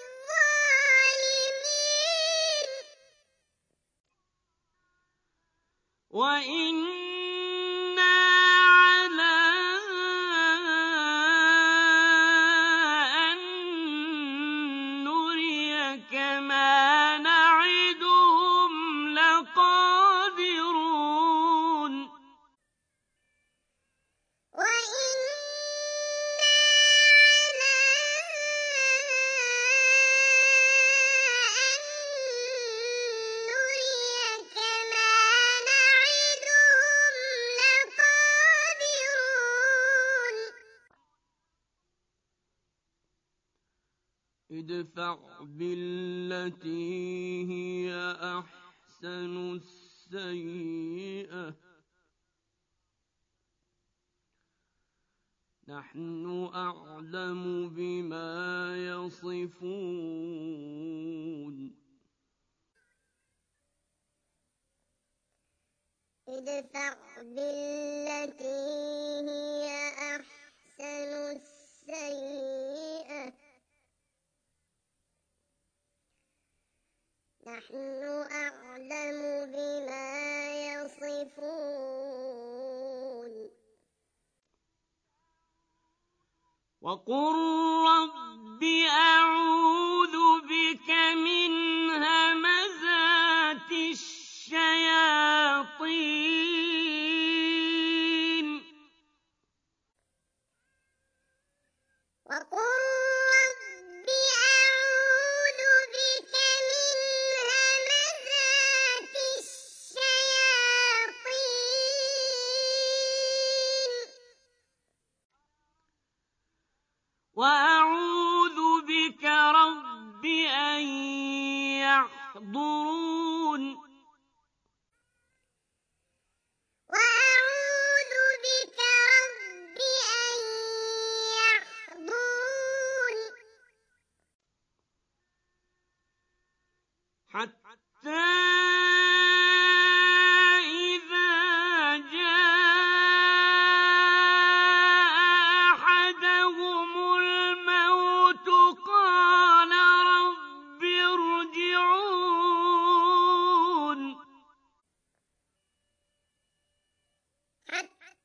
الظالمين وإنا على أن نريك ما نعدهم لقادرون وإنا على أن نريك ما نعدهم لقادرون ادفع بالتي هي أحسن السيئة نحن أعلم بما يصفون ادفع بالتي هي أحسن السيئة نحن أعلم بما يصفون وقل رب أعوذ بك من همزات الشياطين وقل رب أعوذ بك من همزات الشياطين وأعوذ بك رب أن يحضرون وأعوذ بك رب أن يحضرون حتى إذا جاء أحدهم الموت قال رب ارجعون حتى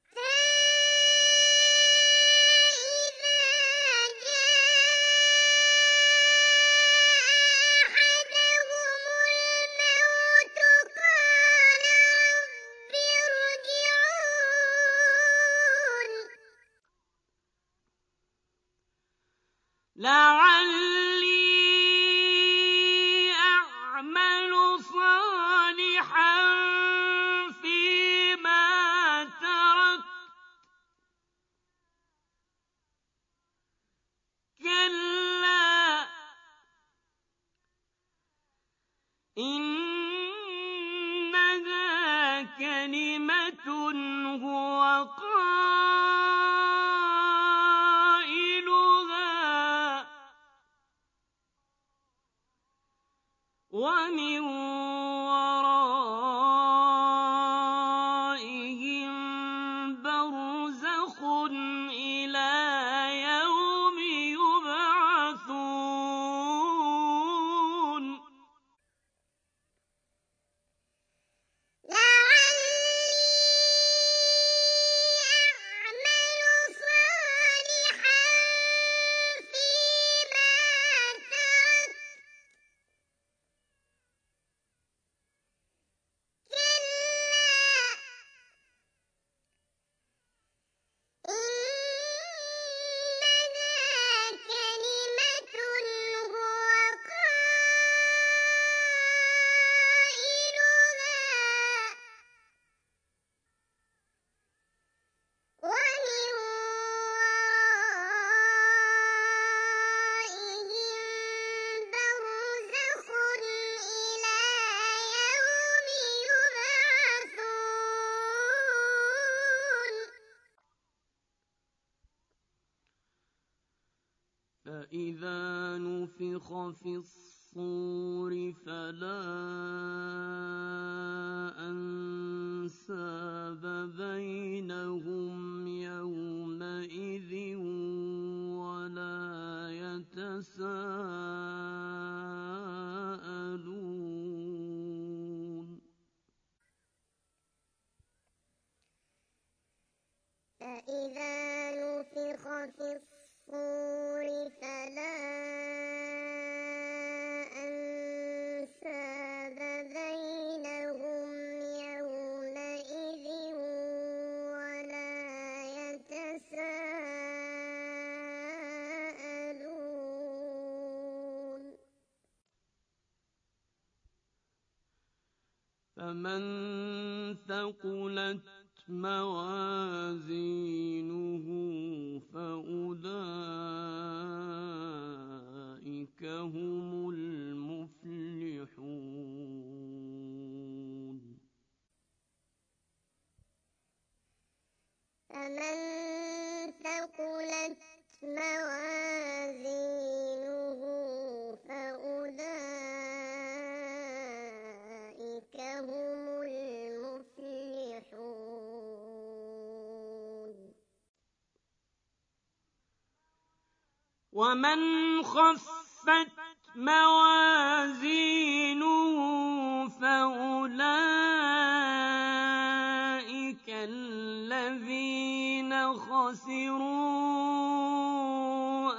إذا جاء أحدهم الموت قال رب ارجعون لعلي أعمل صالحا فيما تركت كلا إنها كلمة هو قائلها ومن ورائهم برزخ إلى يوم يبعثون لعلي أعمل صالحا فيما تركت نفخ في الصور فلا أنساب بينهم يومئذ ولا يتساءلون فإذا نفخ في الصور فلا أنساب بينهم يومئذ ولا يتساءلون فمن ثقلت موازينه فأولئك هم المفلحون فمن ثقلت موازينه فأولئك هم المفلحون ومن خفت موازينه فأولئك الذين خسروا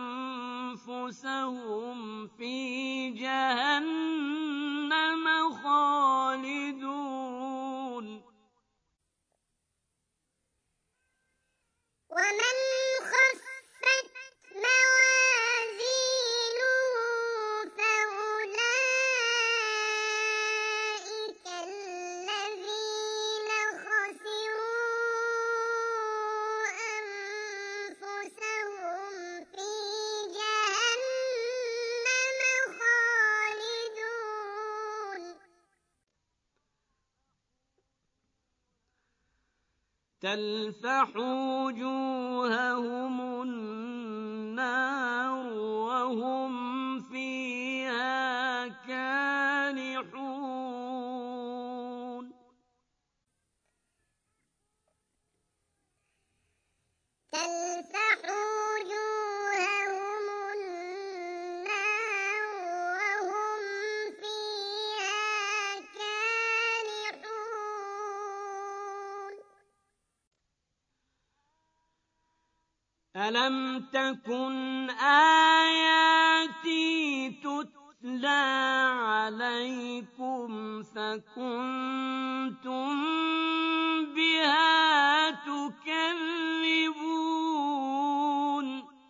أنفسهم في جهنم خالدون ومن خفت موازينه فأولئك الذين خسروا أنفسهم في جهنم خالدون تلفح وجوههم النار وهم فيها كالحون تلفح وجوههم النار وهم فيها كالحون ألم تكن آياتي تتلى عليكم فكنتم بها تكذبون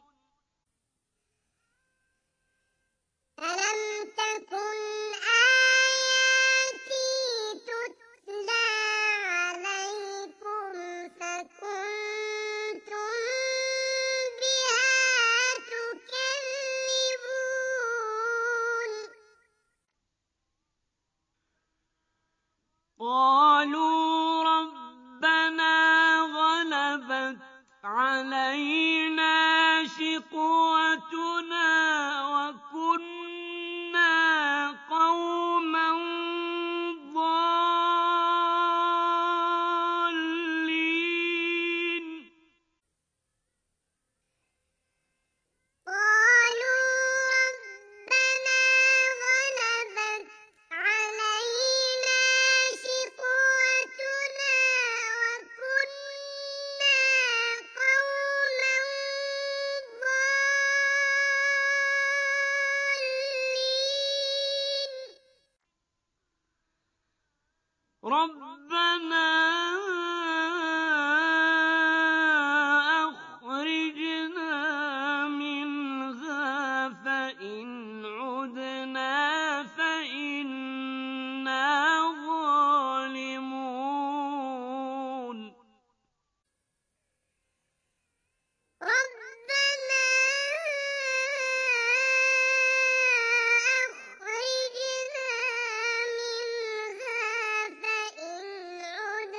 ألم تكن آياتي تتلى عليكم فكنتم بها تكذبون قالوا ربنا غلبت علينا شقوتنا وكنا قوما ضالين قالوا ربنا غلبت علينا شقوتنا وكنا قوما ضالين ربنا أخرجنا منها فإن عدنا فإنا ظالمون ربنا أخرجنا منها فإن عدنا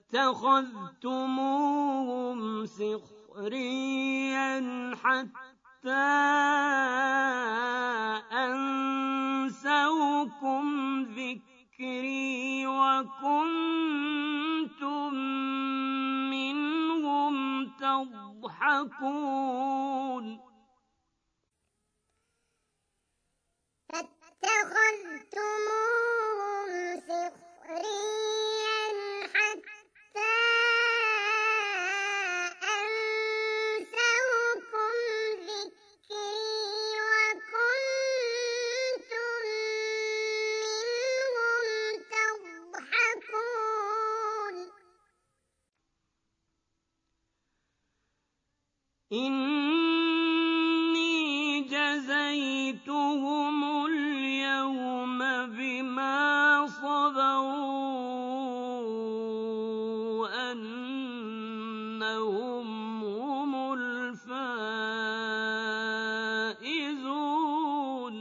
اتخذتموهم سخريا حتى أنسوكم ذكري وكنتم منهم تضحكون فاتخذتموهم سخريا حتى أنسوكم ذكري وكنتم منهم تضحكون إني جزيتهم اليوم بما صبروا أنهم هم الفائزون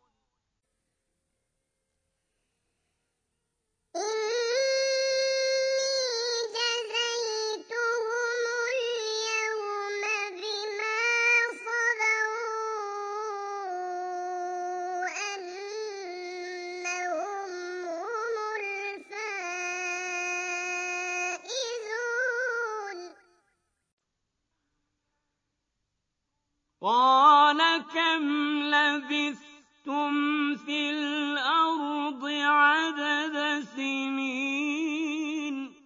إني جزيتهم اليوم بما صبروا أنهم هم الفائزون قال كم لبثتم في الأرض عدد سنين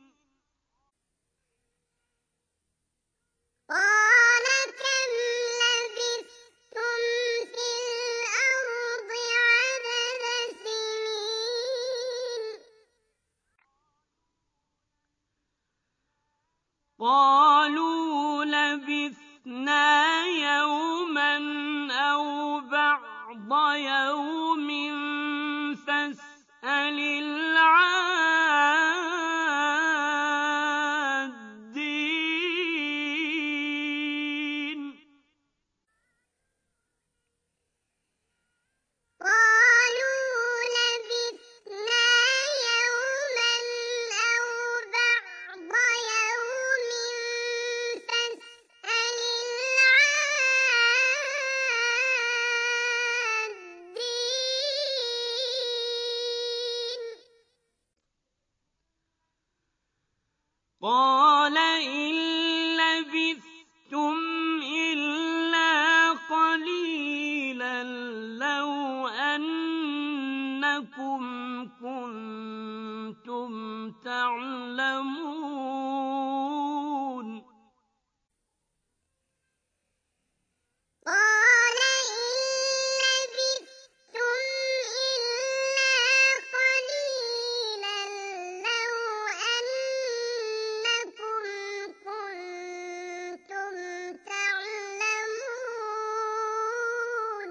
قال كم لبثتم في الأرض عدد سنين قالوا لبثنا يوما أو بعض يوم فاسأل العادين قالوا لبثنا يوما أو بعض يوم فاسأل العادين قال إن لبثتم إلا قليلا لو أنكم كنتم تعلمون قال إن لبثتم إلا قليلا لو أنكم كنتم تعلمون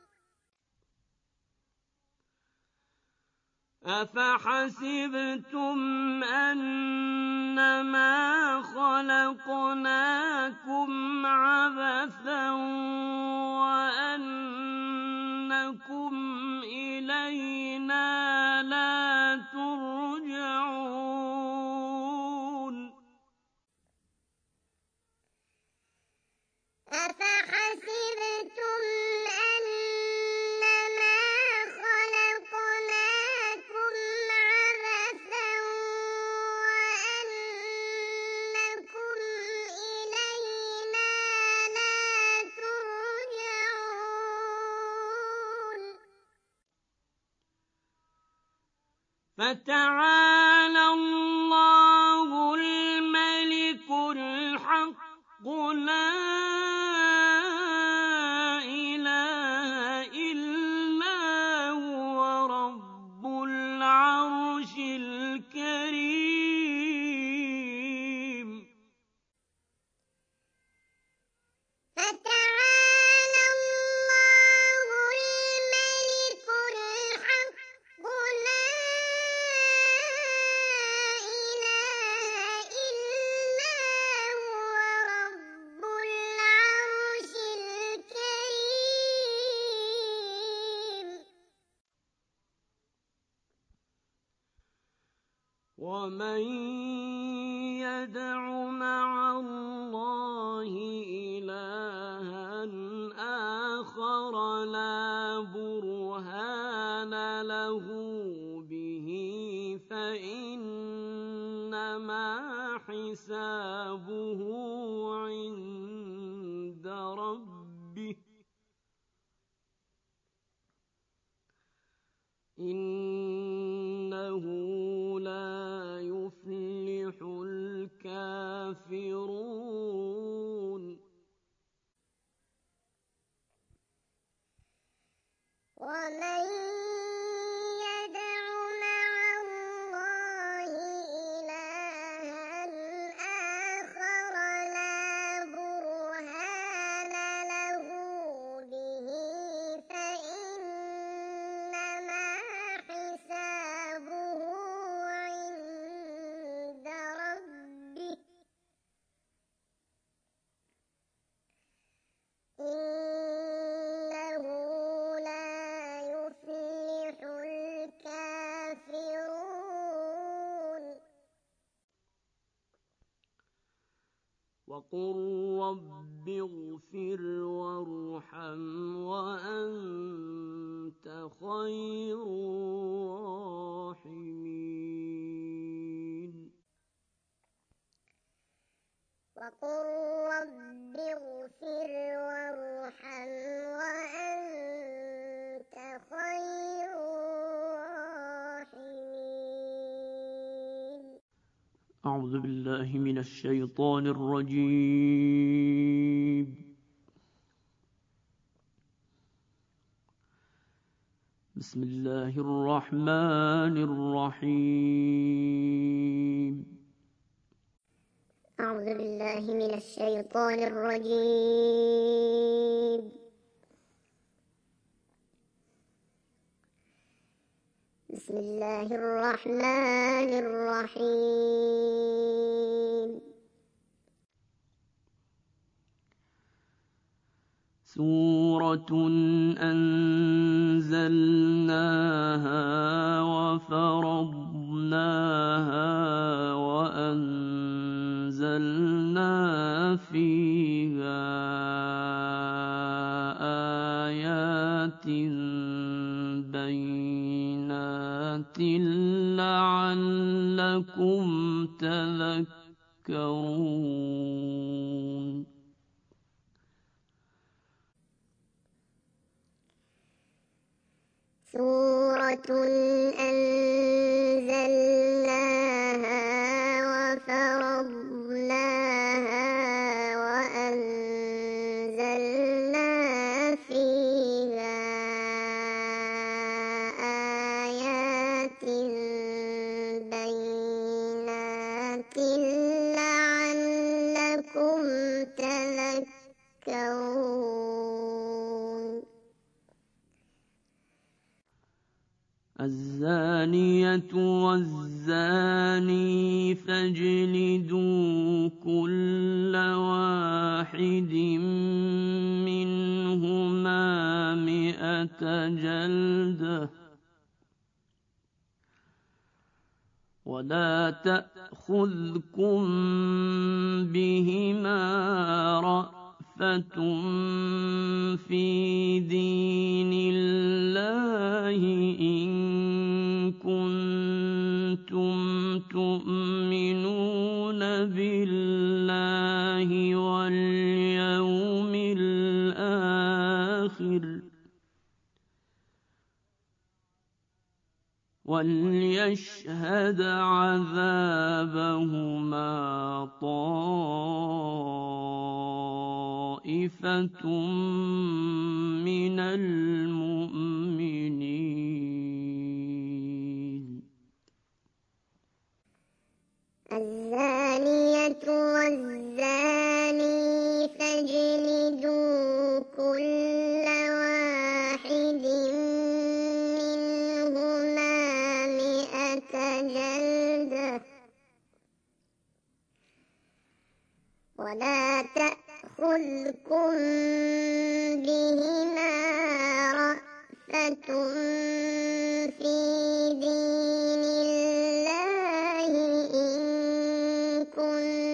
أفحسبتم أنما خلقناكم عبثا وأنكم إلينا لا ترجعون أفحسبتم أنما خلقناكم عبثا وأنكم إلينا لا ترجعون فتعالى الله الملك الحق لا إله إلا هو رب العرش الكريم فتعالى الله الملك الحق لا إله إلا هو رب العرش الكريم ومن يدع مع الله إلها آخر لا برهان له به فإنما حسابه عند ربه إنه لا يفلح الكافرون ومن يدع مع الله إلها آخر لا برهان له به فإنما حسابه عند ربه إنه لا يفلح الكافرون وقل رب اغفر وارحم وأنت خير الراحمين وقل رب اغفر وارحم وأنت خير الراحمين أعوذ بالله من الشيطان الرجيم بسم الله الرحمن الرحيم أعوذ بالله من الشيطان الرجيم بسم الله الرحمن الرحيم سورة أنزلناها وفرضناها وأنزلنا فيها آيات بينات لعلكم تذكرون سورة أنزلناها وفرضناها وأنزلنا فيها آيات بينات لعلكم تذكرون الزانية والزاني فاجلدوا كل واحد منهما 100 جلدة ولا تأخذكم بهما رأفة في دين الله إن كنتم تؤمنون بالله واليوم الآخر وليشهد عذابهما طائفة من المؤمنين الزانية والزاني فاجلدوا كل واحد منهما 100 جلدة ولا تأخذكم بهما رأفة في دين الله إن كنتم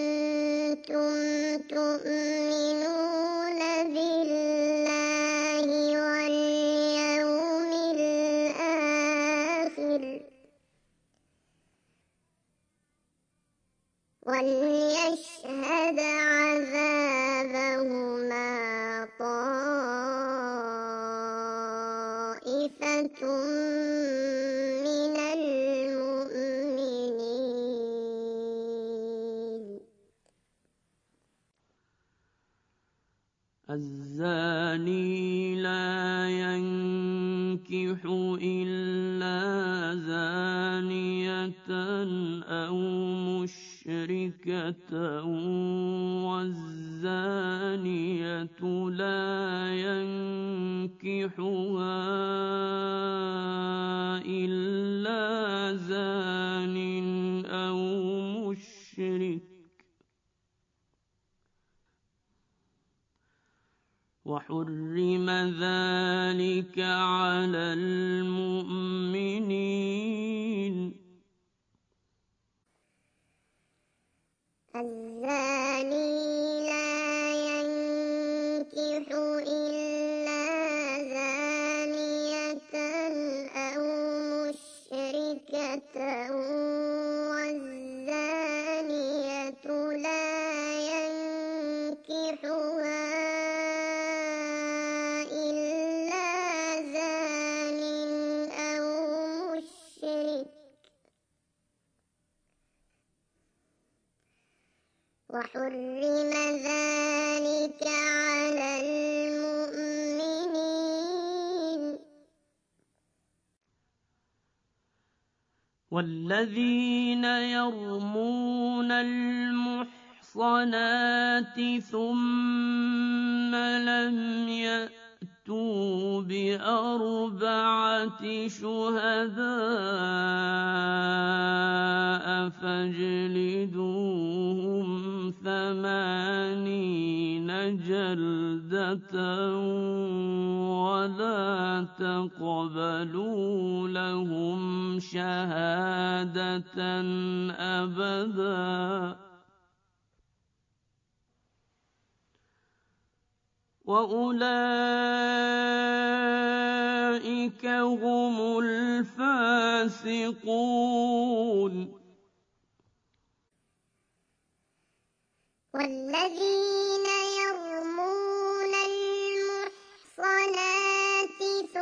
الزاني لا ينكح إلا زانية أو مشركة والزانية لا ينكحها إلا زان أو مشرك وحرم ذلك على المؤمنين. الزاني لا ينكح إلا زانية أو مشركة والزانية لا ينكحها إلا زان أو مشرك وحرم ذلك على المؤمنين. والذين يرمون المحصنات ثم لم يأتوا بأربعة شهداء فاجلدوهم 80 جلدة ولا تقبلوا لهم شهادة أبدا وأولئك هم الفاسقون. والذين يرمون المحصنات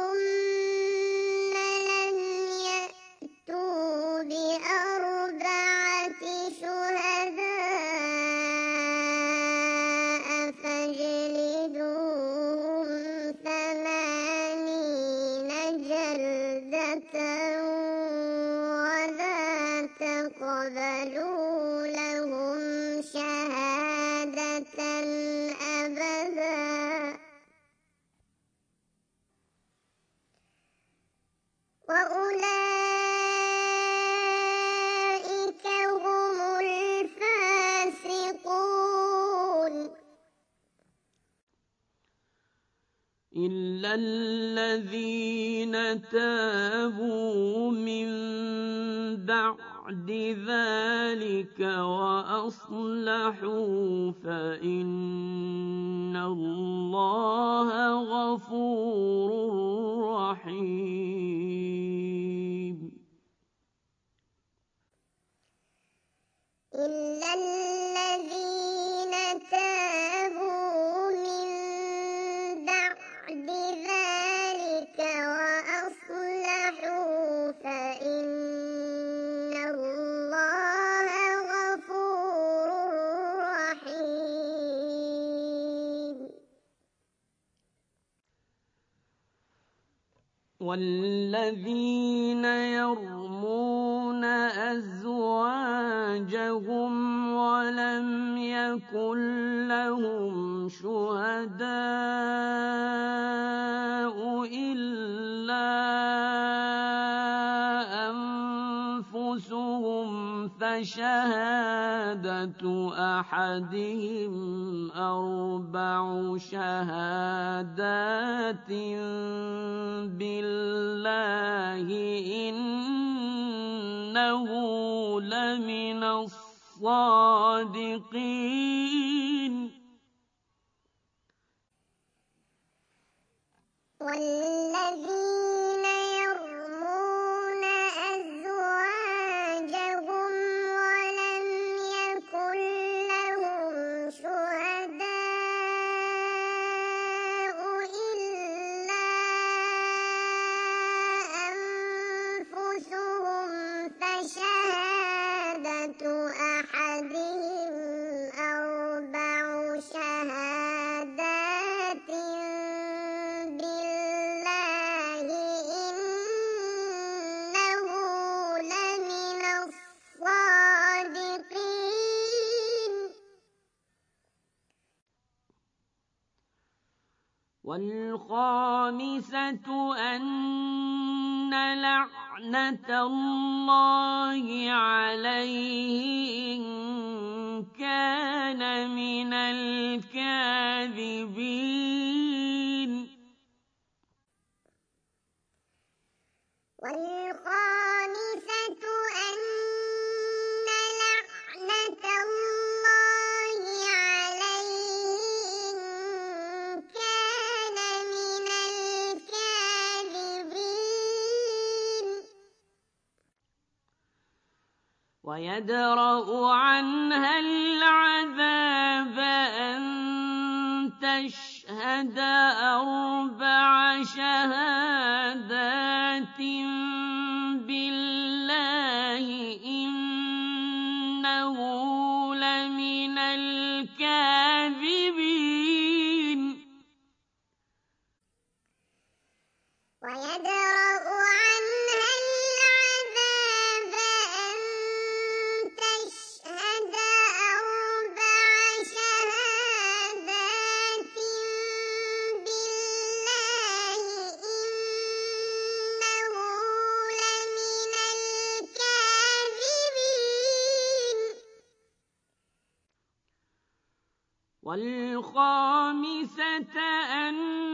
ثم لم يأتوا بأربعة شهداء فاجلدوهم 80 جلدة ولا تقبلوا لهم شهادة أبدا وأولئك هم الفاسقون. إلا الذين تابوا من بعد ذلك وأصلحوا فإن الله غفور رحيم. إلا الذين تابوا من بعد ذلك وأصلحوا فإن الله غفور رحيم. والذين يرمون أزواجهم ولم يكن لهم شهداء إلا أنفسهم فشهادة أحدهم 4 شهادات بالله إنه لمن الصادقين. والذين يرمون أزواجهم ولم يكن لهم شهداء إلا أنفسهم فشهادة أحدهم 4 شهادات والخامسة أن لعنة الله عليه إن كان من الكاذبين والخامسة أن لعنة الله عليه إن كان من الكاذبين ويدرأ عنها العذاب أن تشهد أربع شهادات بالله إنه لمن الكاذبين ويدرأ عنها العذاب أن تشهد أربع شهادات بالله إنه لمن الكاذبين والخامسة أن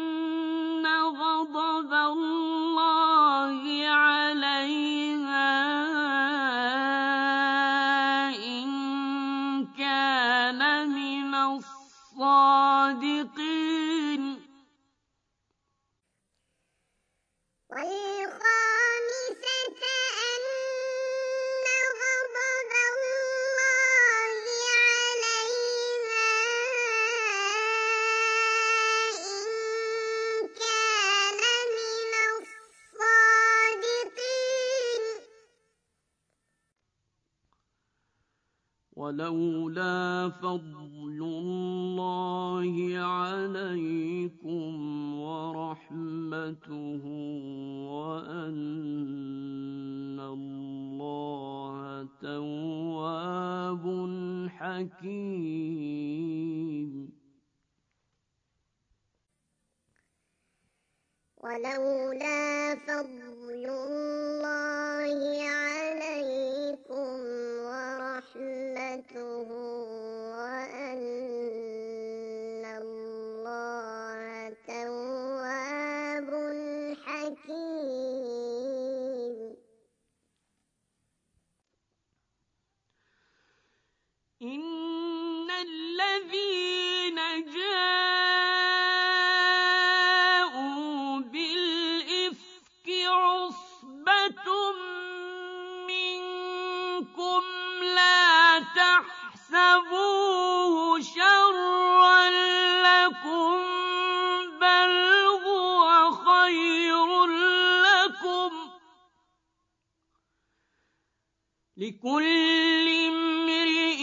غضب الله عليها إن كان من الصادقين والخامسة أن غضب الله عليها إن كان من الصادقين ولولا فضل الله عليكم ورحمته وأن الله تواب حكيم ولولا فضل الله عليكم ورحمته وأن الله تواب حكيم إن الذين جاءوا بالإفك عصبة منكم لا تحسبوه شرا لكم بل هو خير لكم لكل امرئ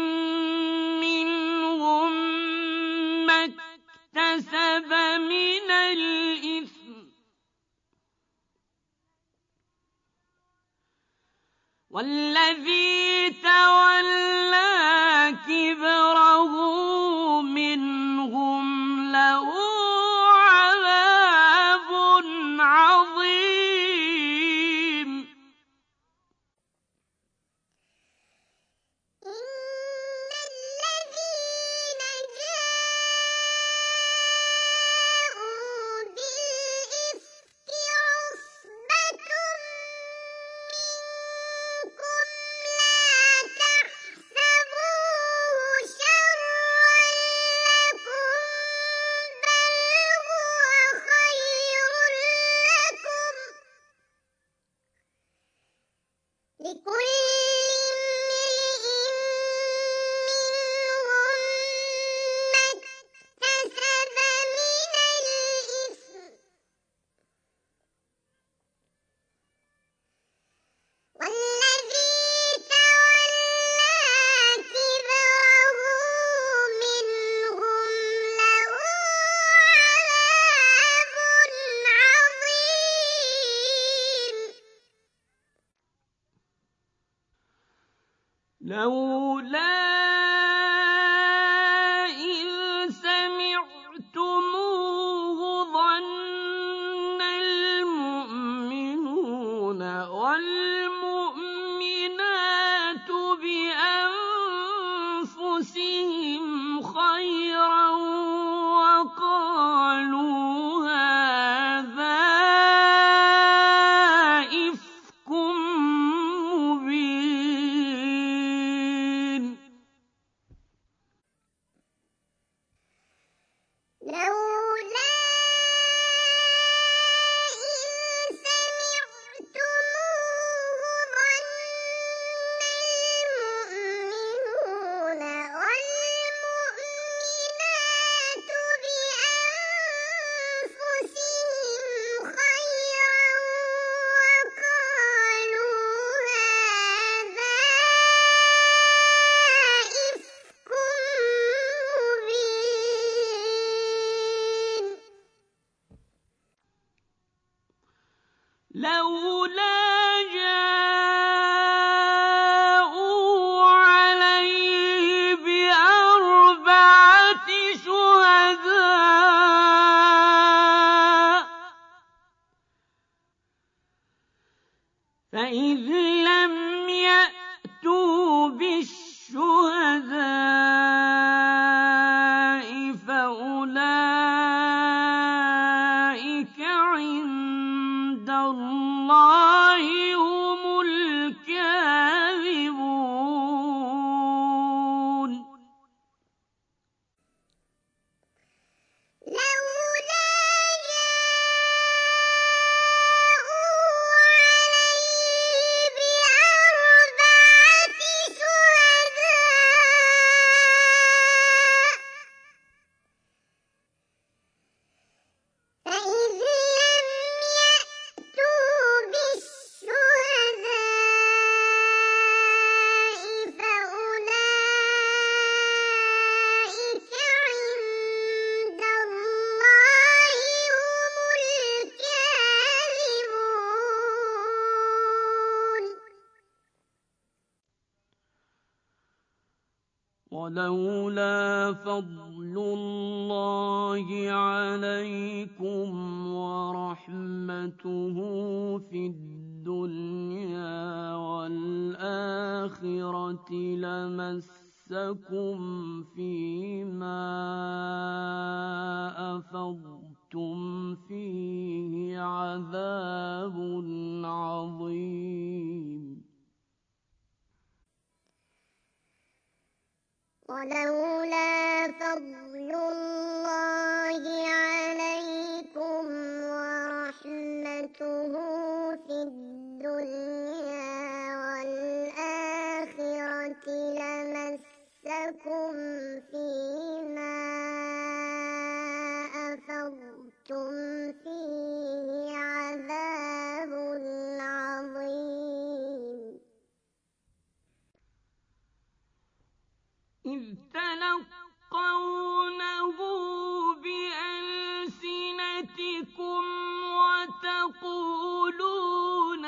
منهم ما اكتسب من الإثم والذي تولى كبره منهم له عذاب عظيم إن الذين جاءوا بالإفك عصبة منكم لا تحسبوه شرا لكم بل هو خير لكم لكل امرئ منهم ما اكتسب من الإثم والذي تولى كبره منهم له عذاب عظيم لولا إذ سمعتموه لولا جاءوا عليه بأربعة شهداء فإذ لم يأتوا بالشهداء فأولئك عند الله هم الكاذبون لولا جاءوا عليه بأربعة شهداء فإذ لم يأتوا بالشهداء فأولئك عند الله هم الكاذبون ولولا فضل الله عليكم ورحمته في الدنيا والآخرة لمسكم فيما أفضتم فيه عذاب عظيم ولولا فضل الله عليكم ورحمته في الدنيا والآخرة لمسكم فيما أفضتم فيه عذاب عظيم إذ تلقونه بألسنتكم وتقولون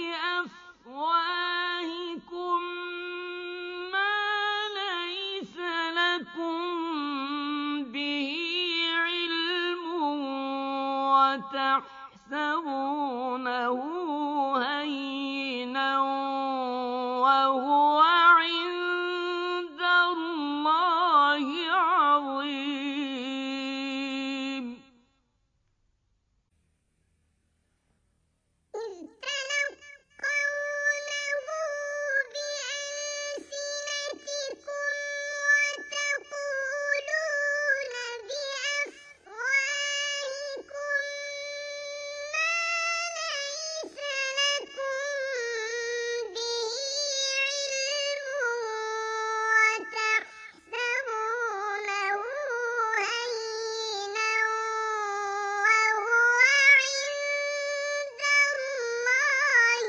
بأفواهكم ما ليس لكم به علم وتحسبونه هينا وهو عند الله عظيم إذ تلقونه بألسنتكم وتقولون بأفواهكم ما ليس لكم به علم وتحسبونه هينا وهو عند الله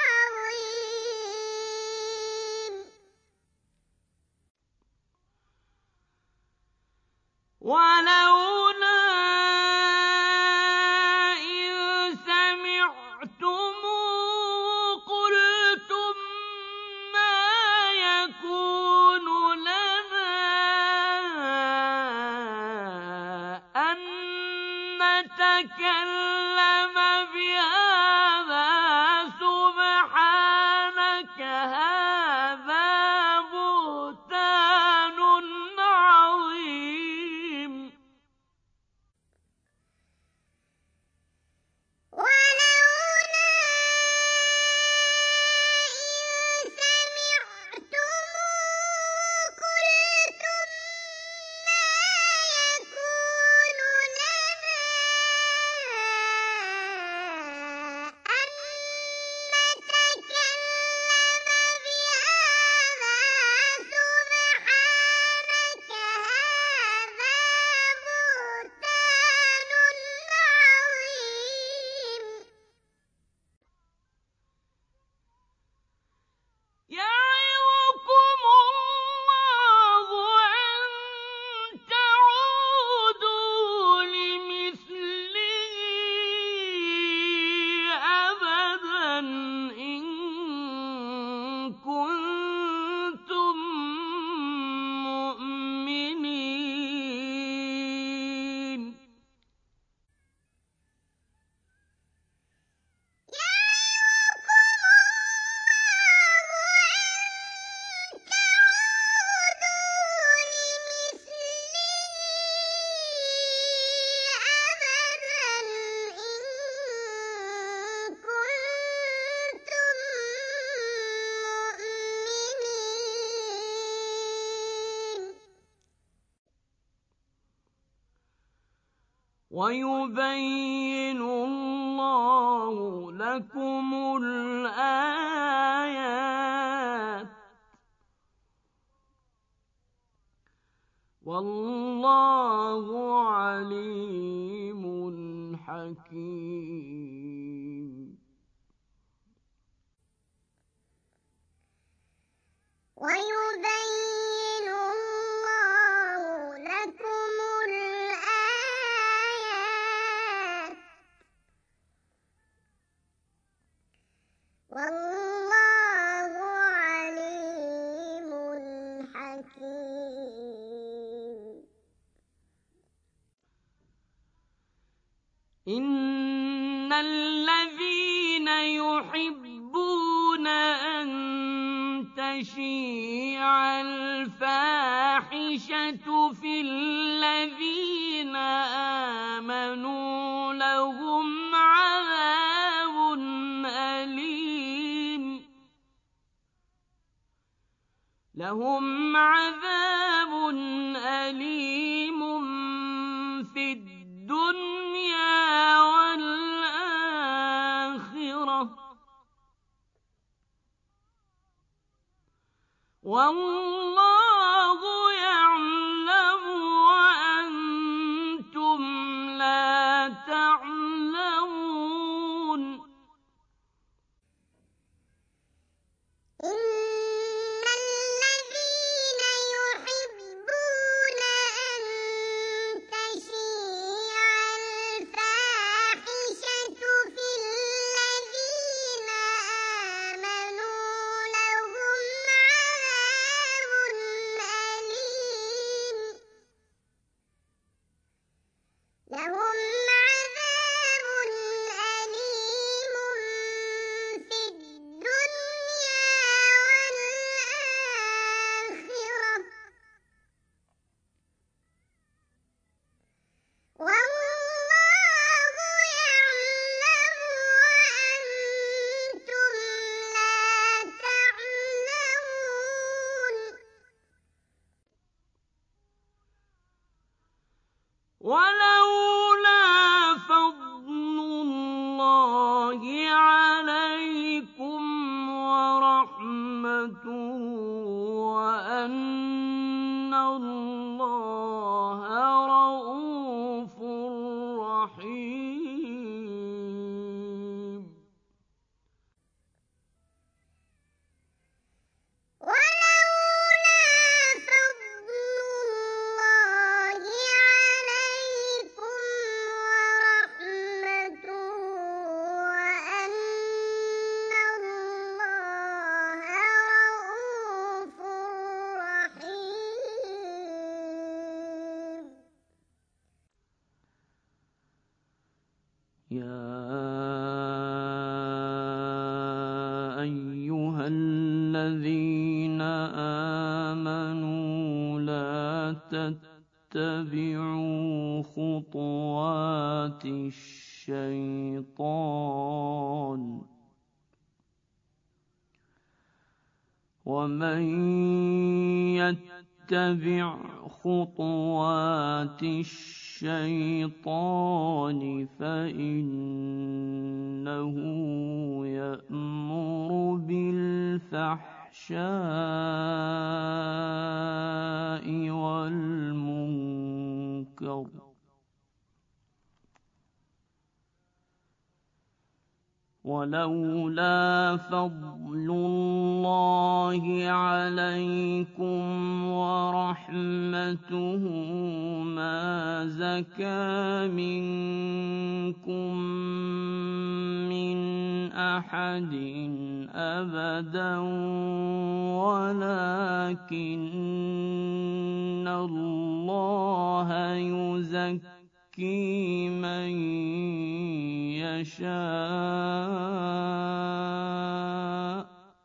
عظيم ولولا إذ سمعتموه قلتم ما يكون لنا أن نتكلم بهذا سبحانك هذا بهتان عظيم ولولا إذ سمعتموه قلتم ما يكون لنا ويبين الله لكم الآيات والله عليم حكيم ويبين الله لكم الآيات والله عليم حكيم إن الذين يحبون أن تشيع الفاحشة في الذين آمنوا لهم عذاب أليم في الدنيا والآخرة والله يعلم وأنتم لا تعلمون إن الذين يحبون أن تشيع الفاحشة في الذين آمنوا لهم عذاب أليم في الدنيا والآخرة والله يعلم وأنتم لا تعلمون ولولا فضل الله عليكم ورحمته وأن الله رءوف رحيم ولولا فضل الله عليكم ورحمته وأن الله رءوف رحيم يا أيها الذين آمنوا لا تتبعوا خطوات الشيطان ومن يتبع خطوات الشيطان فإنه يأمر بالفحشاء والمنكر ولولا فضل الله عليكم ورحمته ما زكى منكم من أحد أبدا ولكن الله يزكي من يشاء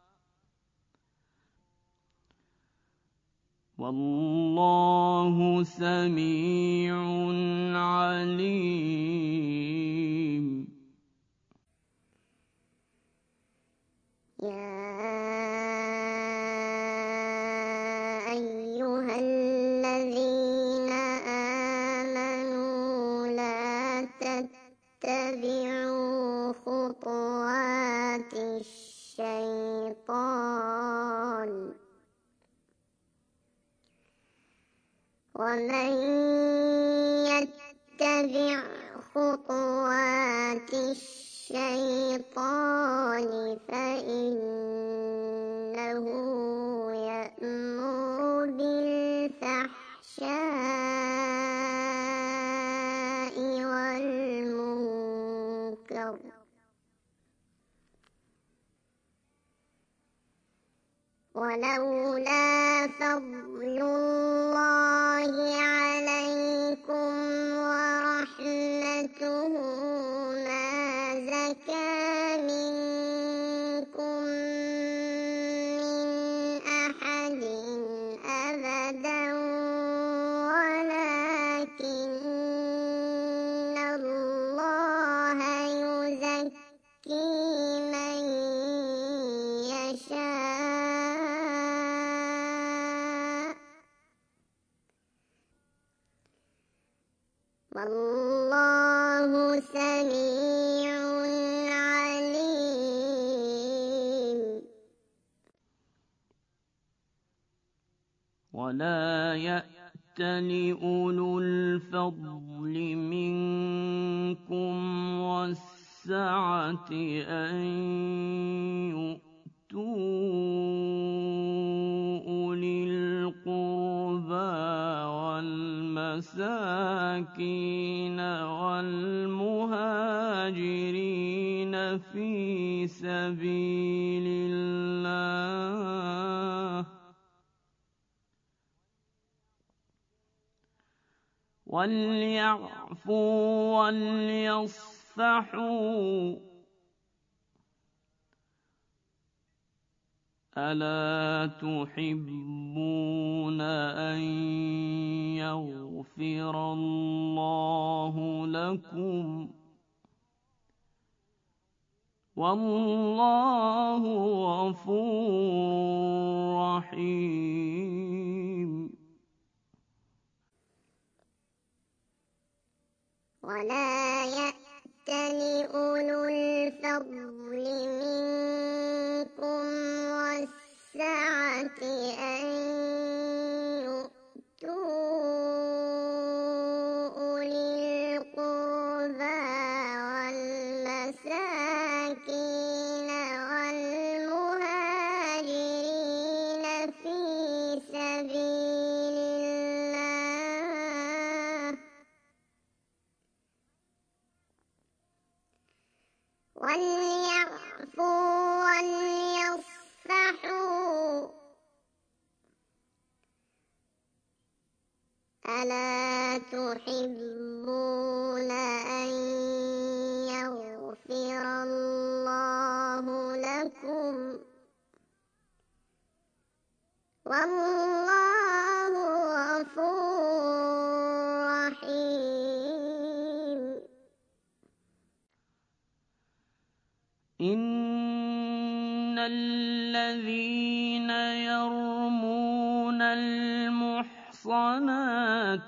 والله سميع عليم يا أيها الذين آمنوا لا تتبعوا خطوات الشيطان ومن يتبع خطوات الشيطان فإنه يأمر بالفحشاء والمنكر ولولا فضل الله عليكم ورحمته ما زكى منكم من أحد أبدا ولكن الله يزكي من يشاء والله سميع عليم ولا يأتل أولو الفضل منكم والسعة أن يؤتوا أولي القربى والمساكين والمهاجرين في سبيل الله وليعفوا وليصفحوا ألا تحبون أن يغفر الله لكم والله غفور رحيم ولا يأتل أولو الفضل منكم والسعة أن يؤتوا أولي القربى والمساكين والمهاجرين في سبيل الله وليعفوا وليصفحوا ألا تحبون أن يغفر الله لكم والله غفور رحيم إن الذين يرمون المحصنات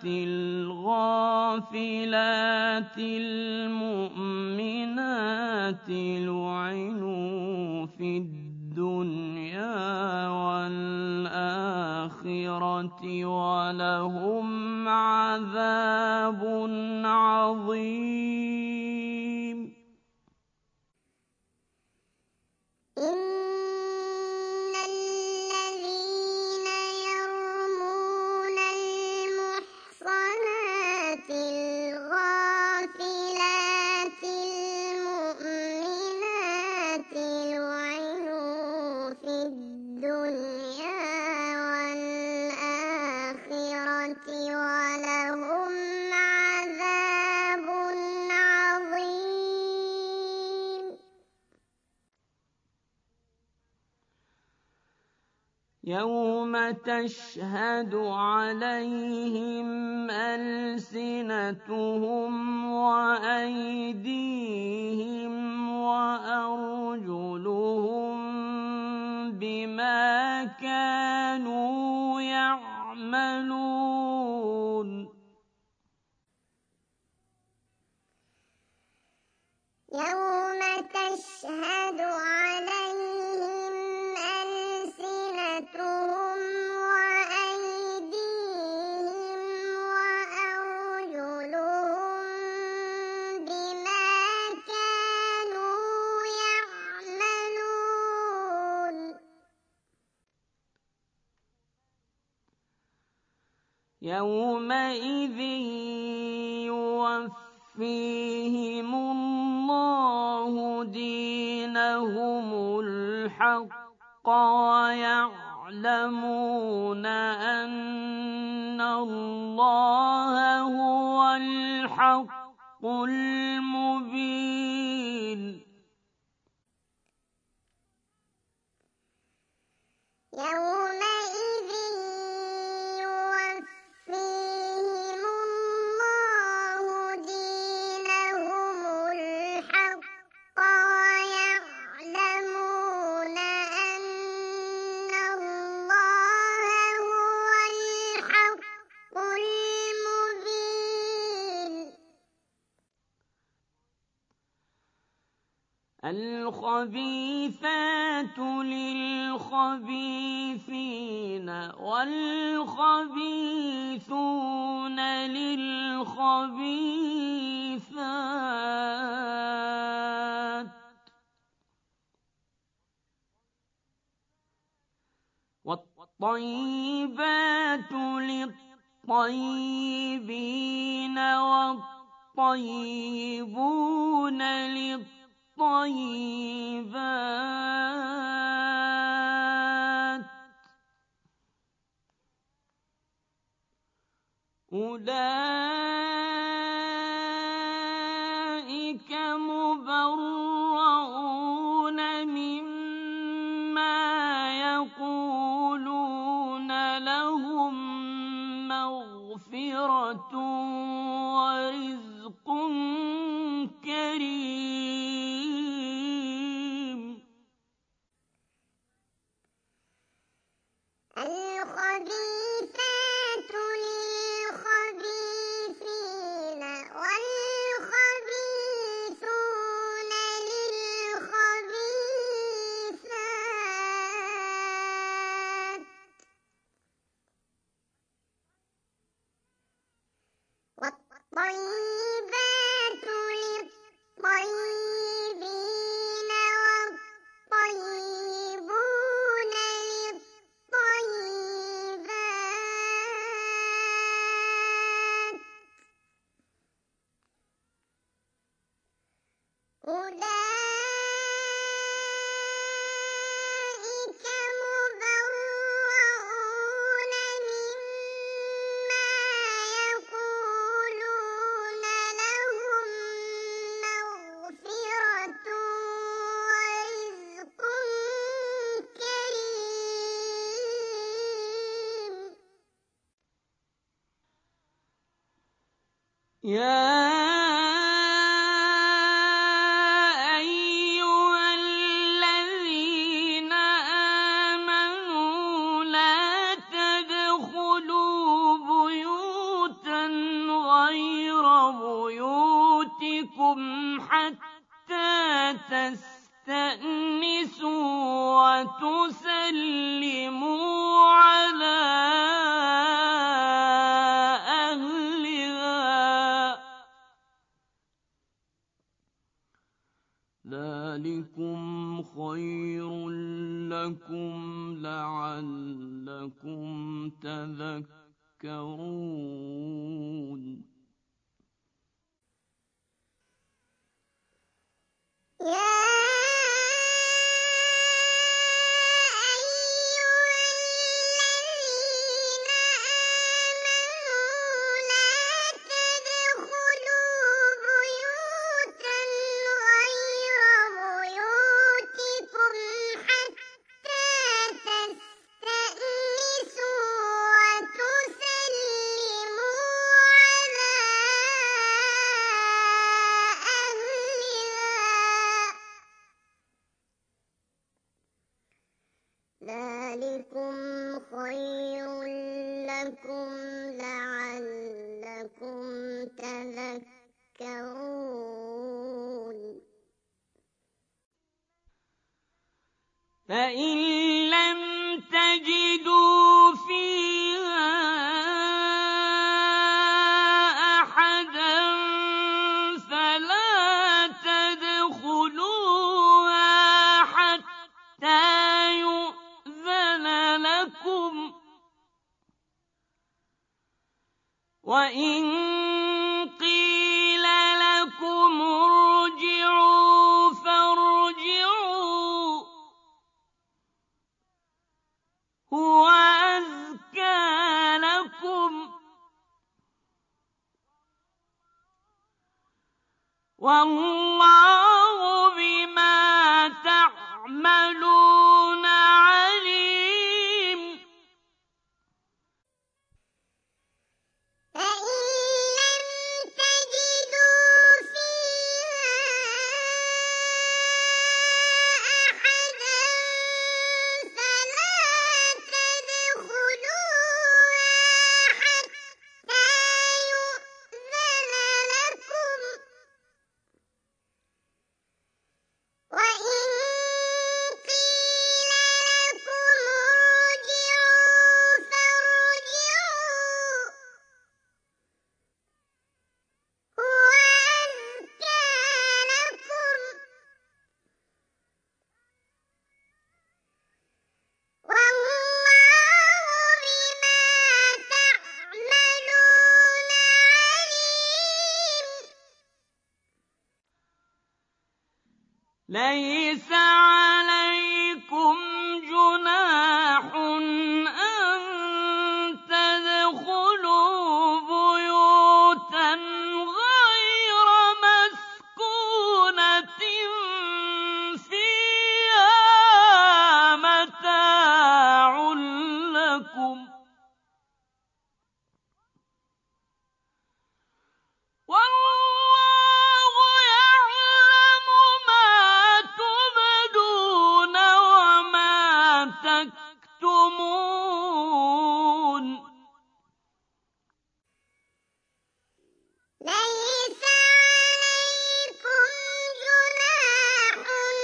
الغافلات المؤمنات لعنوا في الدنيا والآخرة ولهم عذاب عظيم إن الذين يرمون المحصنات الغافلات المؤمنات لعنوا في الدنيا والآخرة ولهم عذاب عظيم يوم تشهد عليهم ألسنتهم وأيديهم وأرجلهم بما كانوا يعملون يومئذ يوفيهم الله دينهم الحق ويعلمون أن الله هو الحق المبين يومئذ يوفيهم الله دينهم الحق ويعلمون أن الله هو الحق المبين الخبيثات للخبيثين والخبيثون للخبيثات والطيبات للطيبين والطيبون للطيبات أولئك مبرؤون مما يقولون لهم مغفرة ورزق كريم الخبيثات للخبيثين والخبيثون للخبيثات والطيبات للطيبين والطيبون للطيبات أولئك مبرؤون مما يقولون لهم مغفرة ورزق كريم يا أيها الذين آمنوا لا تدخلوا بيوتا غير بيوتكم حتى تستأنسوا وتسلموا على أهلها ذلكم خير لكم لعلكم تذكرون يا أيها الذين آمنوا لا تدخلوا بيوتا غير بيوتكم حتى تستأنسوا وتسلموا على أهلها ذلكم خير لكم لعلكم تذكرون فإن لم تجدوا فيها أحدا فلا تدخلوها حتى يؤذن لكم والله بما تعملون عليم فإن لم تجدوا فيها أحدا فلا تدخلوها حتى يؤذن لكم وإن قيل لكم ارجعوا فارجعوا هو أزكى لكم والله بما تعملون عليم ليس عليكم جناح أن تدخلوا بيوتا غير مسكونة فيها متاع لكم والله يعلم ما تبدون وما تكتمون ليس عليكم جناح أن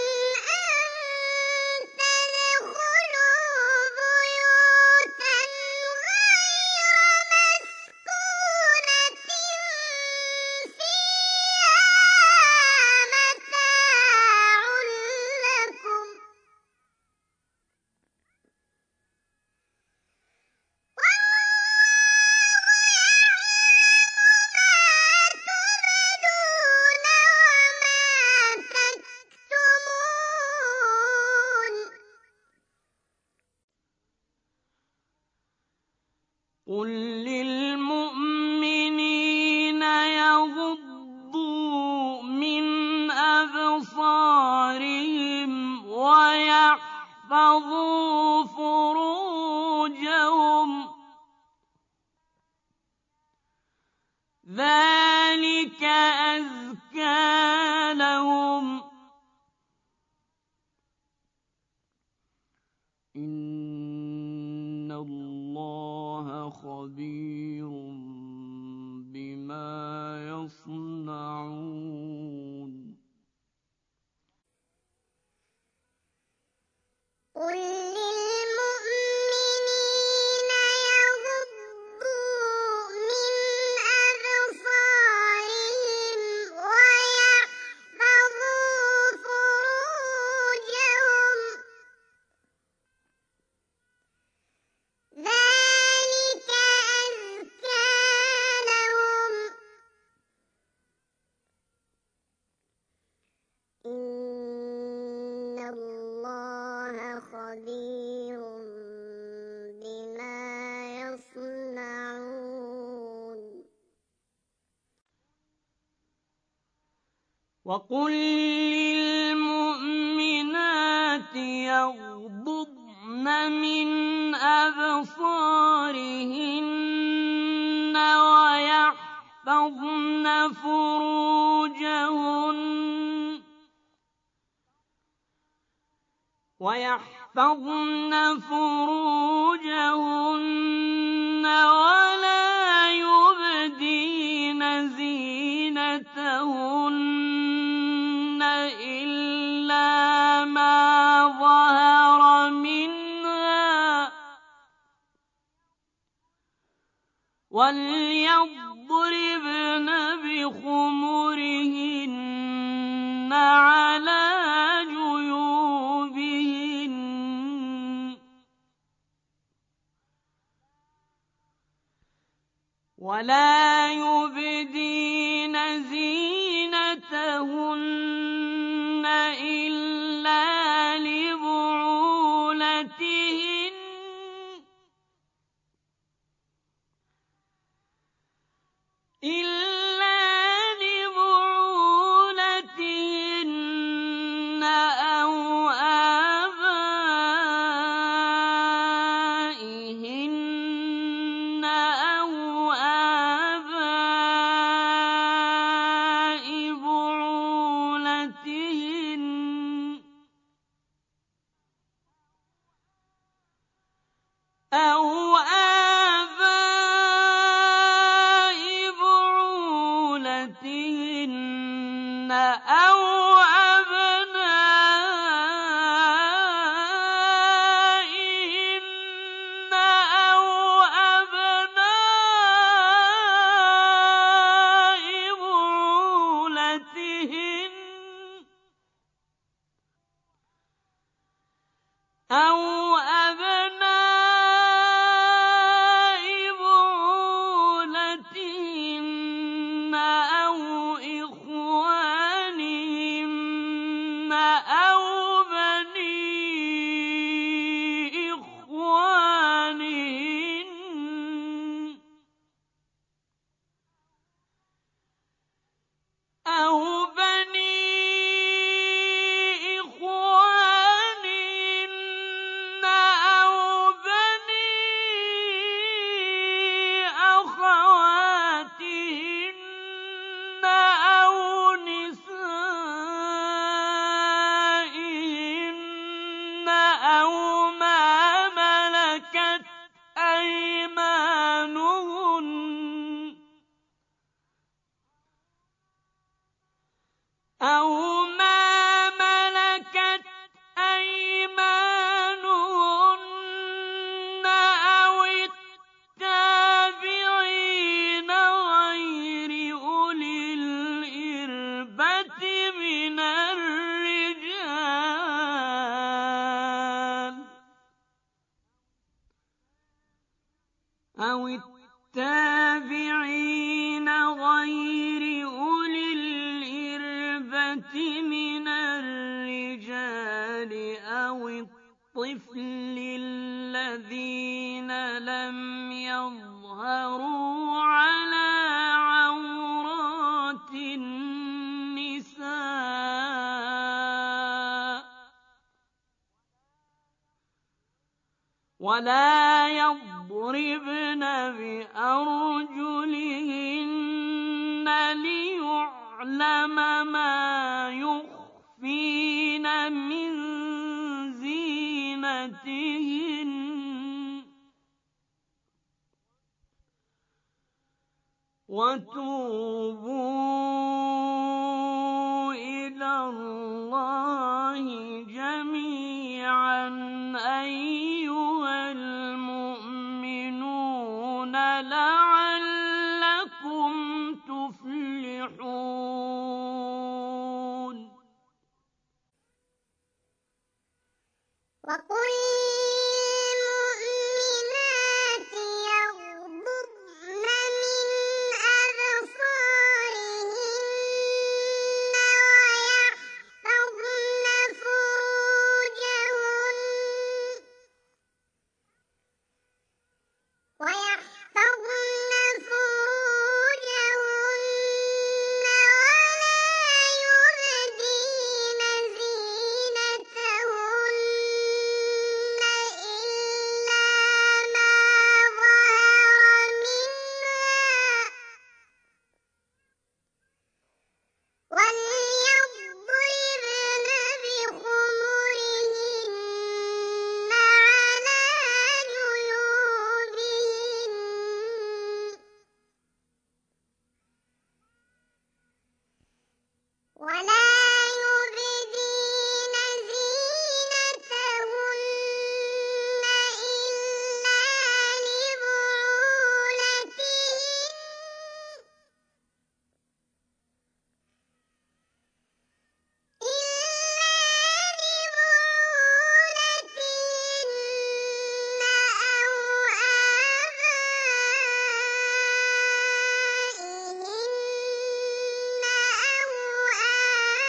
تدخلوا بيوتا غير مسكونة فيها متاع لكم قل للمؤمنين يغضوا من أبصارهم ويحفظوا فروجهم ذلك أزكى لهم إن الله خبير بما يصنعون قل للمؤمنين يغضوا من أبصارهم ويحفظوا فروجهم ذلك أزكى لهم إن الله خبير بما يصنعون وقل للمؤمنات يغضضن من أبصارهن ويحفظن فروجهن ولا يبدين زينتهن إلا ما ظهر منها وليضربن بخمرهن على جيوبهن ولا يبدين زينتهن إلا لبعولتهن أو أبنائهن أو أبناء بعولتهن أو أبناء بعولتهن أو إخوانهن أو بني إخوانهن أو بني إخوانهن أو بني أخواتهن أو نسائهن أو ما ملكت أيمانهن أو التابعين غير أولي الإربة من الرجال أو التابعين غير أولي الإربة من الرجال أو الطفل الذين لم يظهروا على عورات النساء ولا يضربن بأرجلهن ليعلم ما يخفين من زينتهن وتوبوا إلى الله جميعا أيها المؤمنون لعلكم تفلحون. وقل للمؤمنات يغضضن من أبصارهن ويحفظن فروجهن ولا يبدين زينتهن إلا ما ظهر منها وليضربن بخمرهن على جيوبهن ولا يبدين زينتهن إلا لبعولتهن أو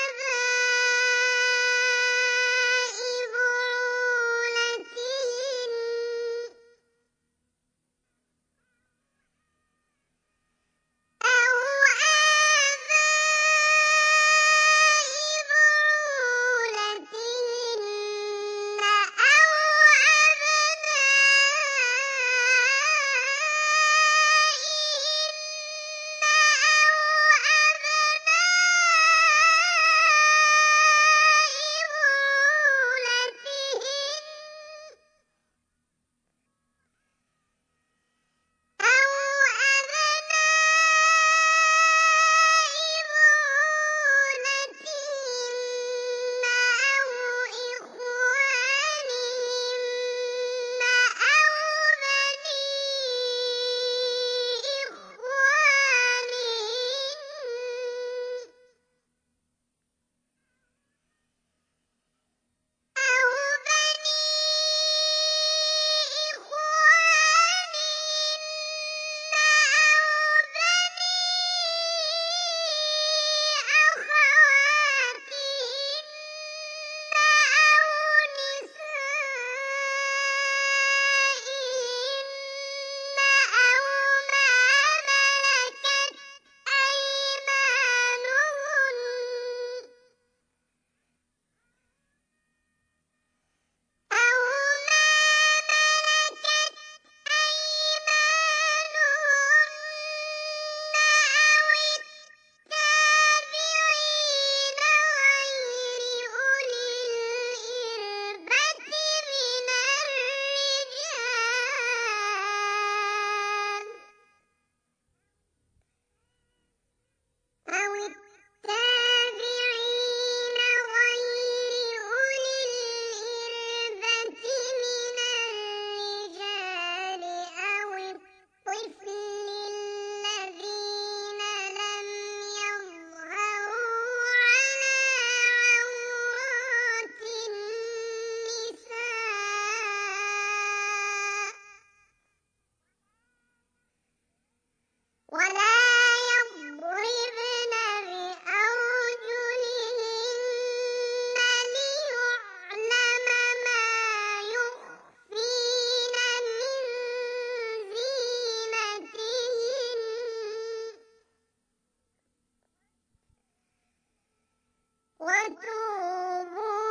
وتوبوا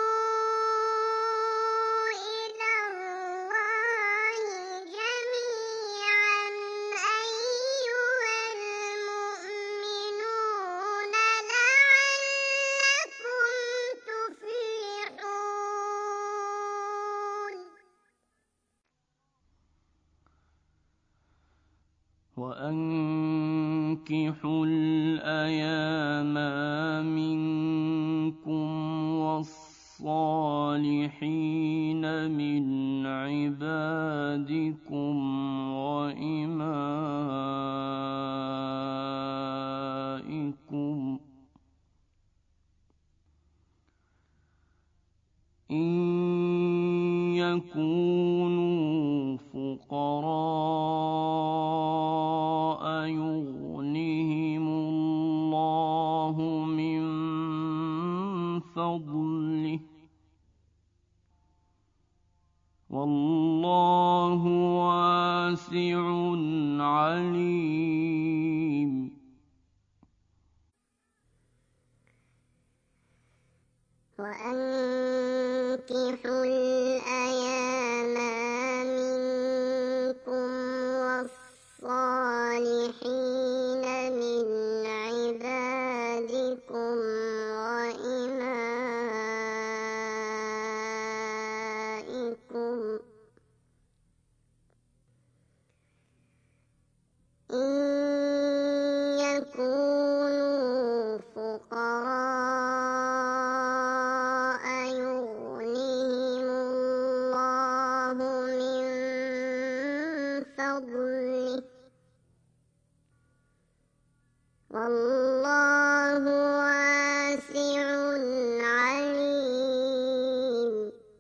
إلى الله جميعا أيها المؤمنون لعلكم تفلحون. وأنكحوا الأيام منكم والصالحين من عبادكم وإمائكم إن يكونوا فقراء يغنهم الله من فضله والله واسع عليم. وأنكحوا الأيام منكم والصالحين من عبادكم وإمائكم إن يكونوا فقراء يغنهم الله من فضله والله واسع عليم.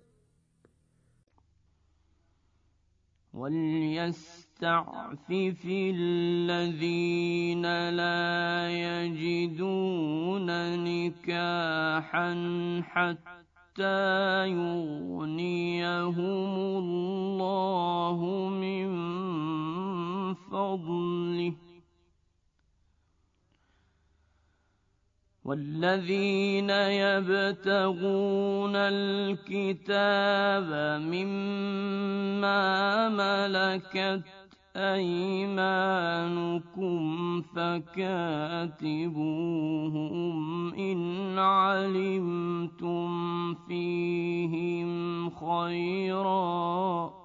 وليستعفف الذين لا يجدون نكاحا حتى يغنيهم الله من فضله والذين يبتغون الكتاب مما ملكت أيمانكم فكاتبوهم إن علمتم فيهم خيرا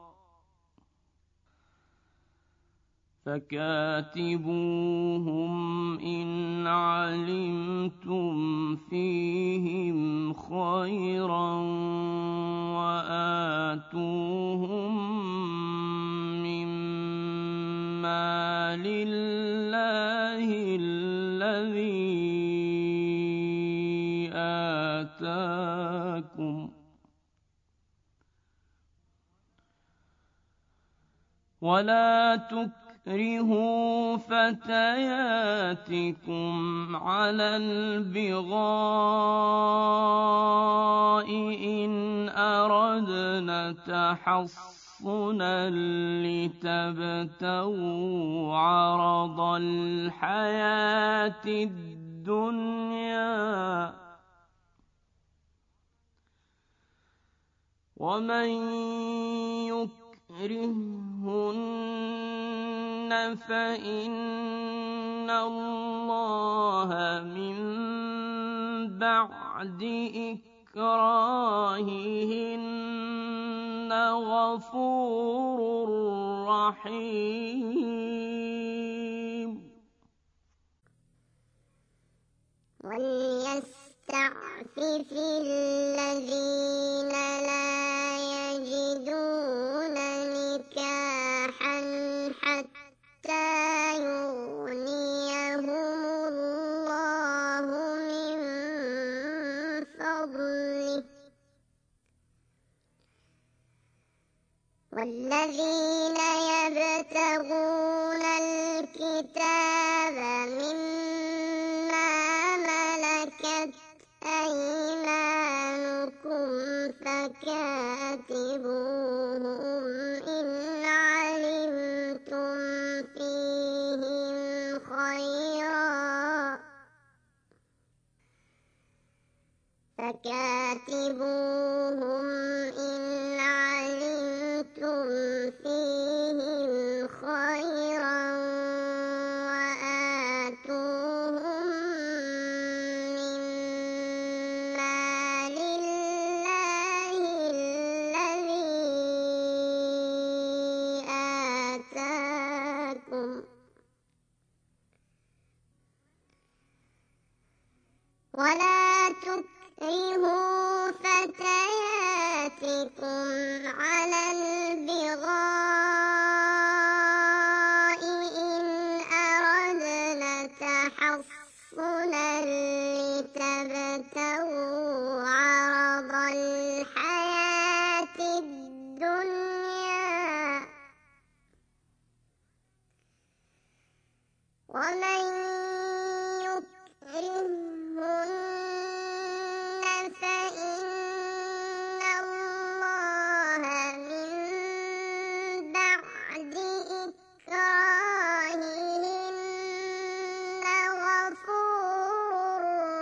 وآتوهم مما لله الذي آتاكم ولا تكرهوا فتياتكم على البغاء إن أردنا تحصنا لتبتغوا عرض الحياة الدنيا ومن يكرهن فإن الله من بعد إكراههن غفور رحيم. وليستعفف الذين لا يجدون نكاحا حتى يغنيهم الله من فضله والذين يبتغون الكتاب مما ملكت أيمانكم فكاتبوهم إن علمتم فيهم خيرا فكاتبوهم إن علمتم فيهم خيرا وآتوهم من مال الله الذي آتاكم ولا تكرهوا فتياتكم على البغاء إن أردنا تحصنا لتبتغوا عرض الحياة الدنيا ومن يكرهن فإن الله من بعد إكراههن غفور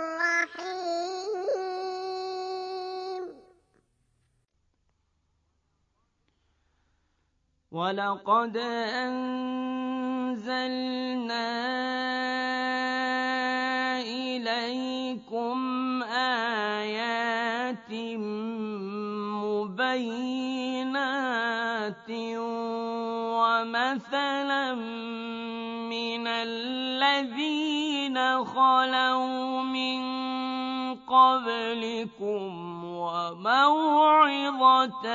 رحيم. ولقد أنزلنا إليكم آيات مبينات ومثلا من الذين خلوا من قبلكم وموعظة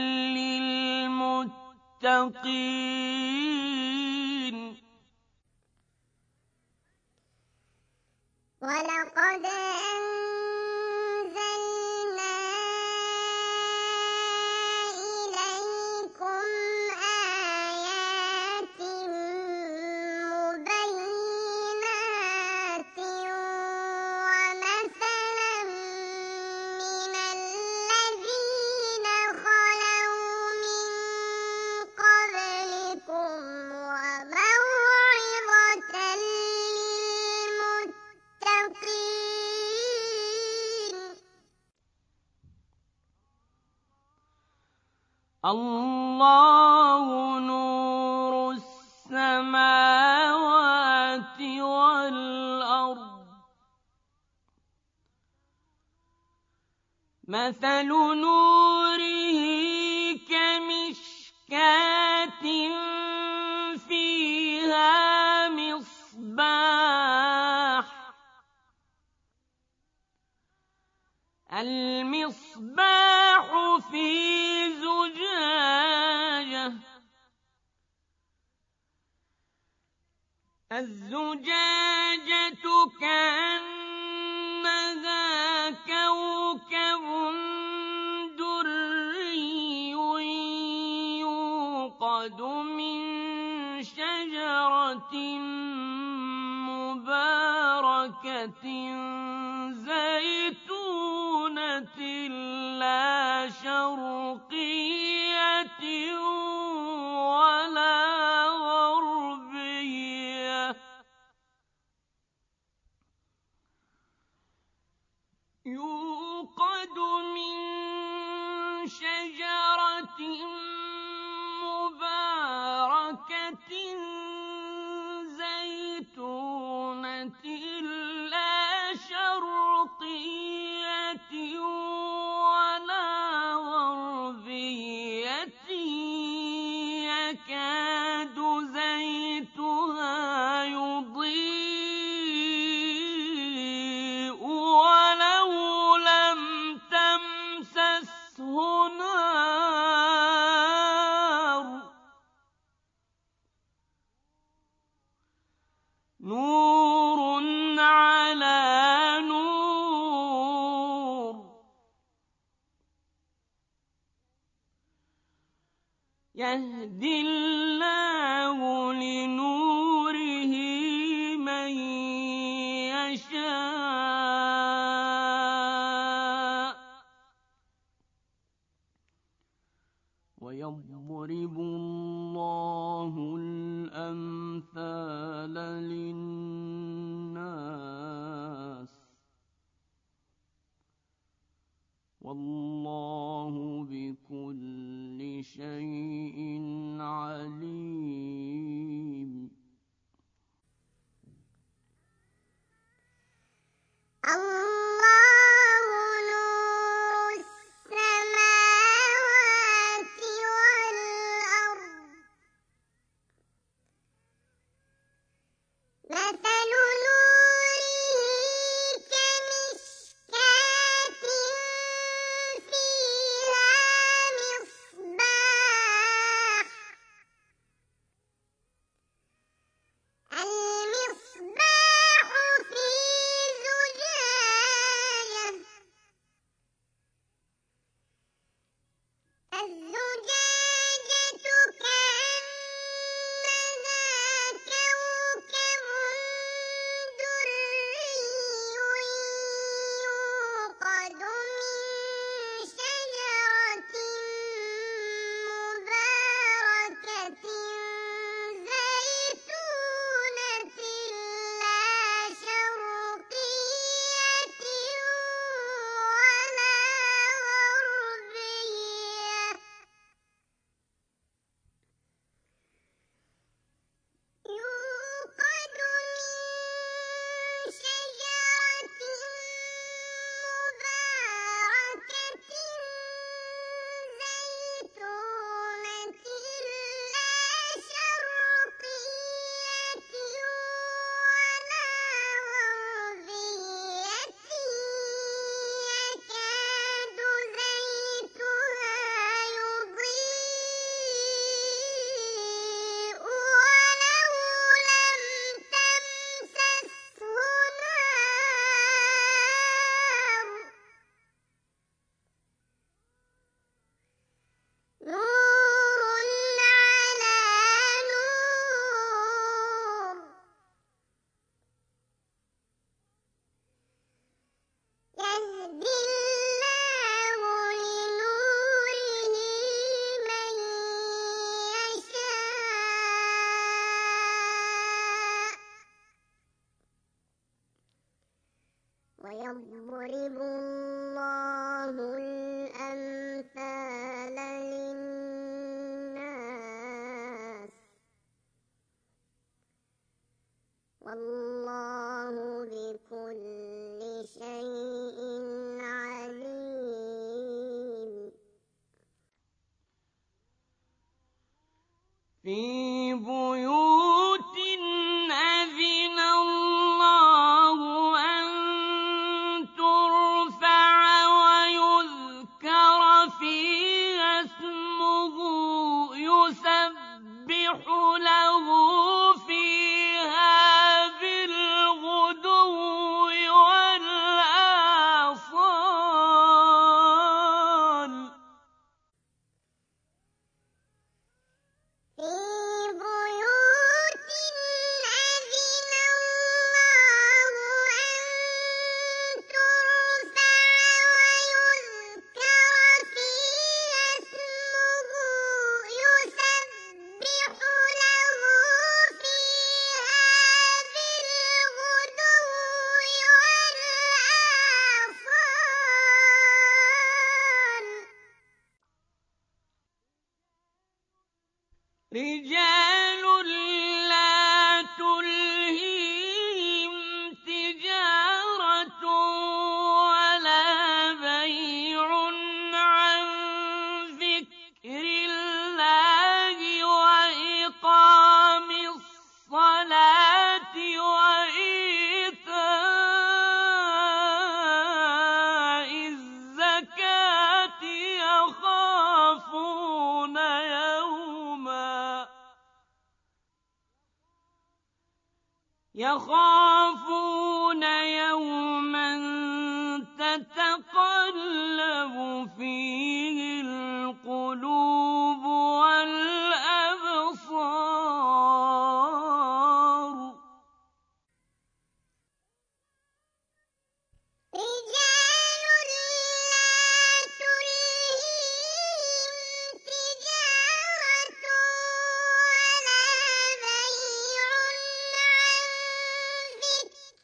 للمتقين. ولقد أنزلنا إليكم آيات مبينات ومثلا من الذين خلوا من قبلكم وموعظة للمتقين. الله نور السماوات والأرض مثل نوره كمشكاة فيها مصباح المصباح في زجاجة الزجاجة كأنها كوكب دري يوقد من شجرة مباركة زيتونة لا شرقية ولا غربية يوقد من شجرة مباركة زيتونة لا شرقية ولا غربية يكاد زيتها يضيء ولو لم تمسسه نار نور على نور يهدي الله لنوره من يشاء ويضرب الله الأمثال للناس. والله بكل شيء عليم. الله نور السماوات والأرض. مثل نوره كمشكاة فيها مصباح. المصباح في زجاجة. الزجاجة كأنها كوكب دري يوقد من شجرة مباركة زيتونة لا شرقية ولا غربية. يوقد من شجرة مباركة زيتونة لا شرقية ولا غربية يكاد زيتها يضيء ولو لم تمسسه نار. نور على نور. يهدي الله لنوره من يشاء ويضرب الله الأمثال للناس والله بكل شيء عليم. في بيوت أذن الله أن ترفع ويذكر فيها اسمه يسبح له فيها بالغدو والآصال. في بيوت أذن الله أن ترفع ويذكر فيها اسمه يسبح له فيها بالغدو والآصال. رجال لا تلهيهم تجارة ولا بيع عن ذكر الله وإقام الصلاة وإيتاء الزكاة يخافون يوما تتقلب فيه القلوب والأبصار. رجال لا تلهيهم تجارة ولا بيع عن ذكر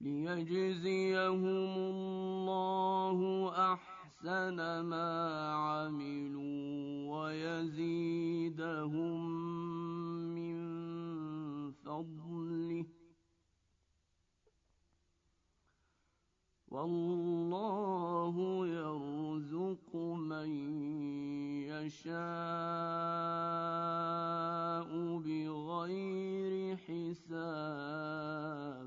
ليجزيهم الله أحسن ما عملوا ويزيدهم من فضله والله يرزق من يشاء بغير حساب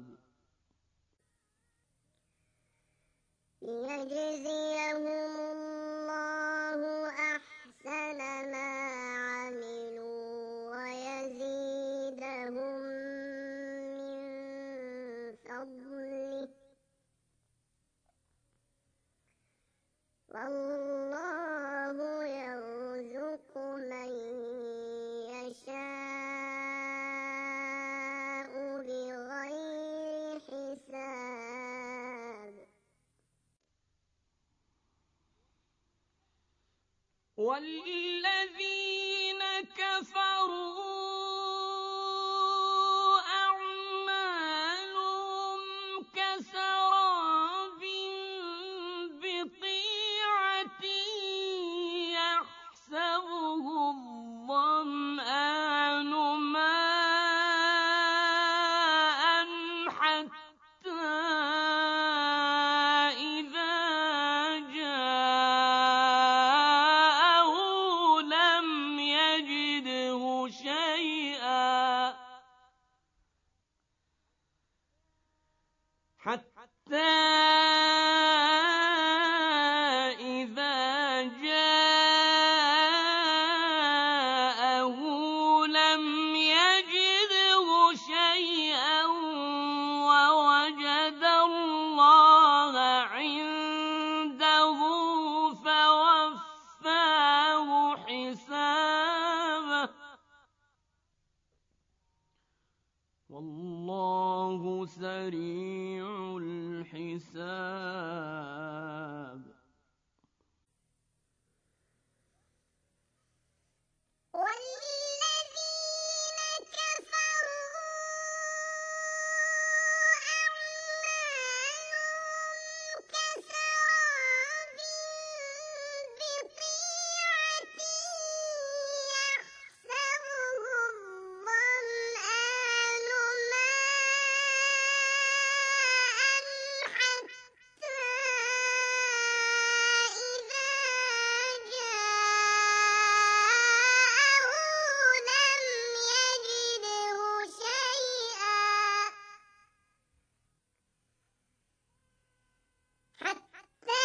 ليجزيهم الله أحسن ما عملوا ويزيدهم من فضله والله يرزق من يشاء بغير حساب والذين كفروا أعمالهم كسراب بقيعة يحسبه الظمآن ماء حتى إذا جاءه لم يجده شيئا حتى إذا جاءه لم يجده شيئا ووجد الله عنده فوفاه حسابه والله سريع الحساب والذين كفروا أعمالهم كسراب بقيعة يحسبه الظمآن ماء حتى إذا جاءه لم يجده شيئا حتى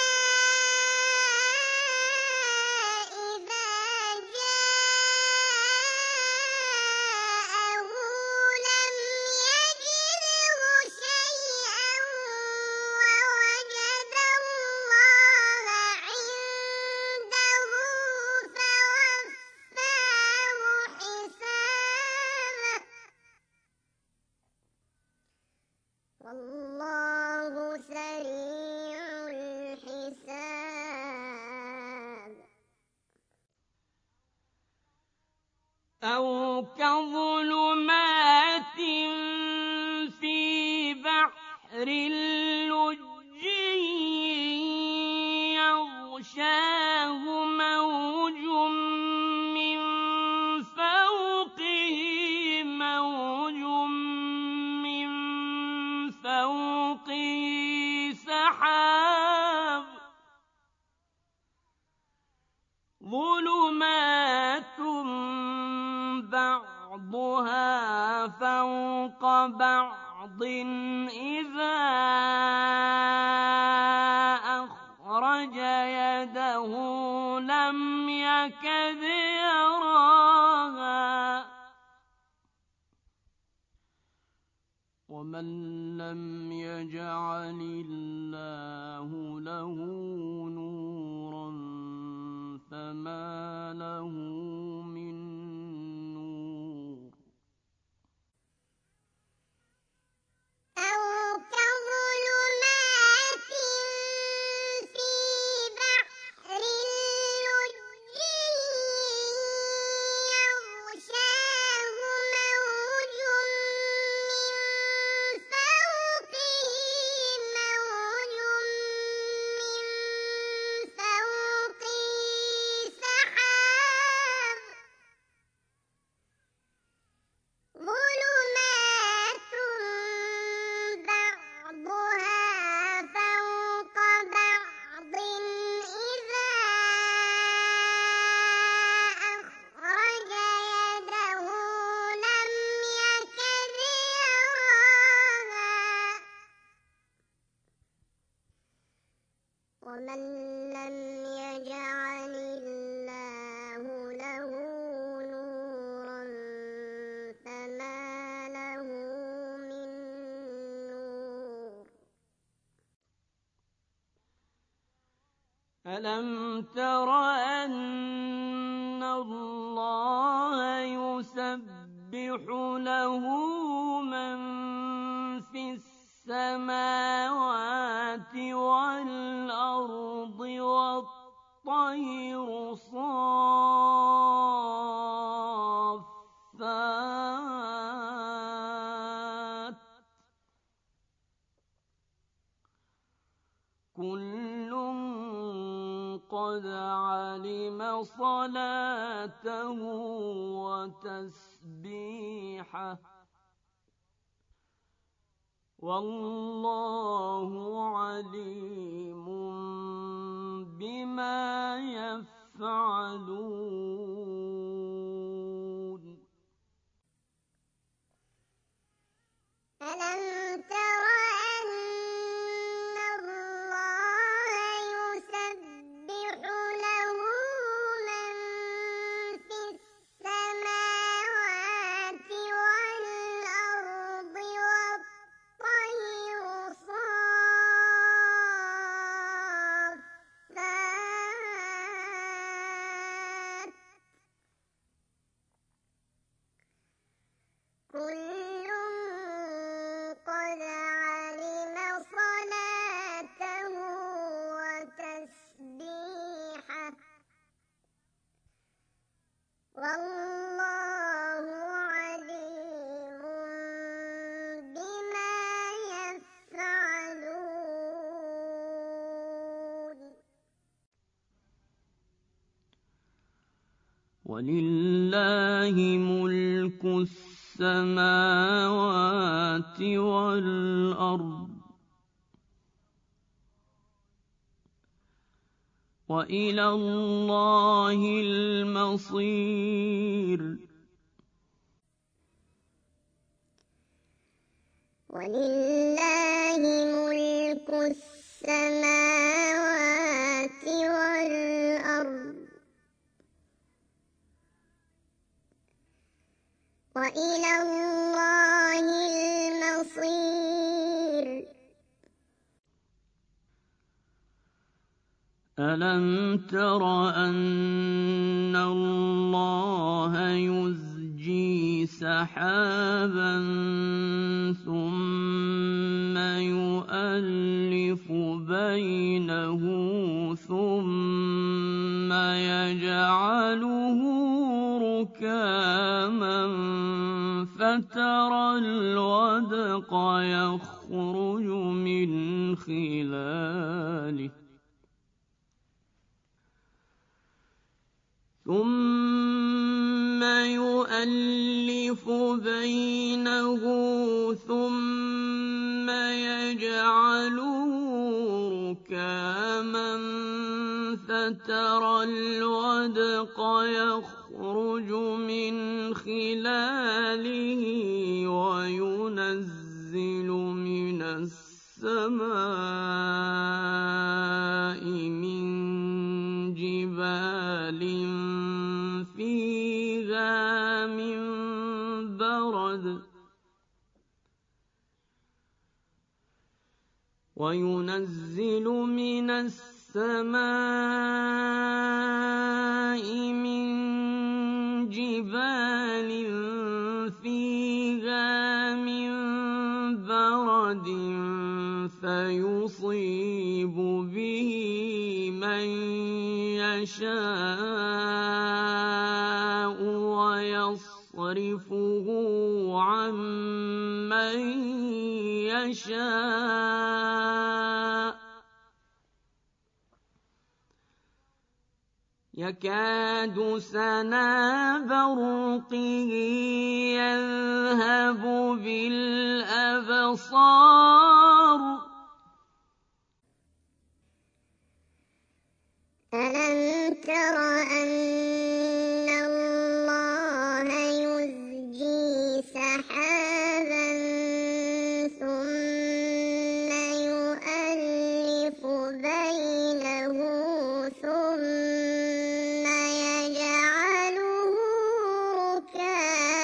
إذا جاءه لم يجده شيئا ووجد الله عنده فوفاه حسابه والله سريع الحساب أو كظلمات في بحر لجي يغشاه موج من فوقه موج من فوقه سحاب ظلمات بعضها فوق بعض إذا أخرج يده لم يكد يراها ومن لم يجعل الله له نورا فما له من نور أو كظلمات في بحر لجي يغشاه موج من فوقه ألم تر أن الله يسبح له من في السماوات والأرض والطير صافات كل قد علم صلاته وتسبيحه والله عليم بما يفعلون ألم تر أن الله يسبح له من في السماوات والأرض والطير صافات كل قد علم صلاته وتسبيحه والله عليم بما يفعلون ولله ملك السماوات والأرض وإلى الله المصير ولله ملك السماوات والأرض وإلى الله المصير ألم تر أن الله يزجي سحابا ثم يؤلف بينه ثم يجعله ركاما فترى الودق يخرج من خلاله ثم يؤلف بينه ثم يجعله ركاما فترى الودق يخرج من خلاله وينزل من السماء من جبال فيها من برد وينزل من السماء من جبال فيها من برد فيصيب به من يشاء ويصرفه عن من يشاء يكاد سنا برقه يذهب بالأبصار ألم تر أن الله يزجي سحابا ثم يؤلف بينه ثم يجعله ركاما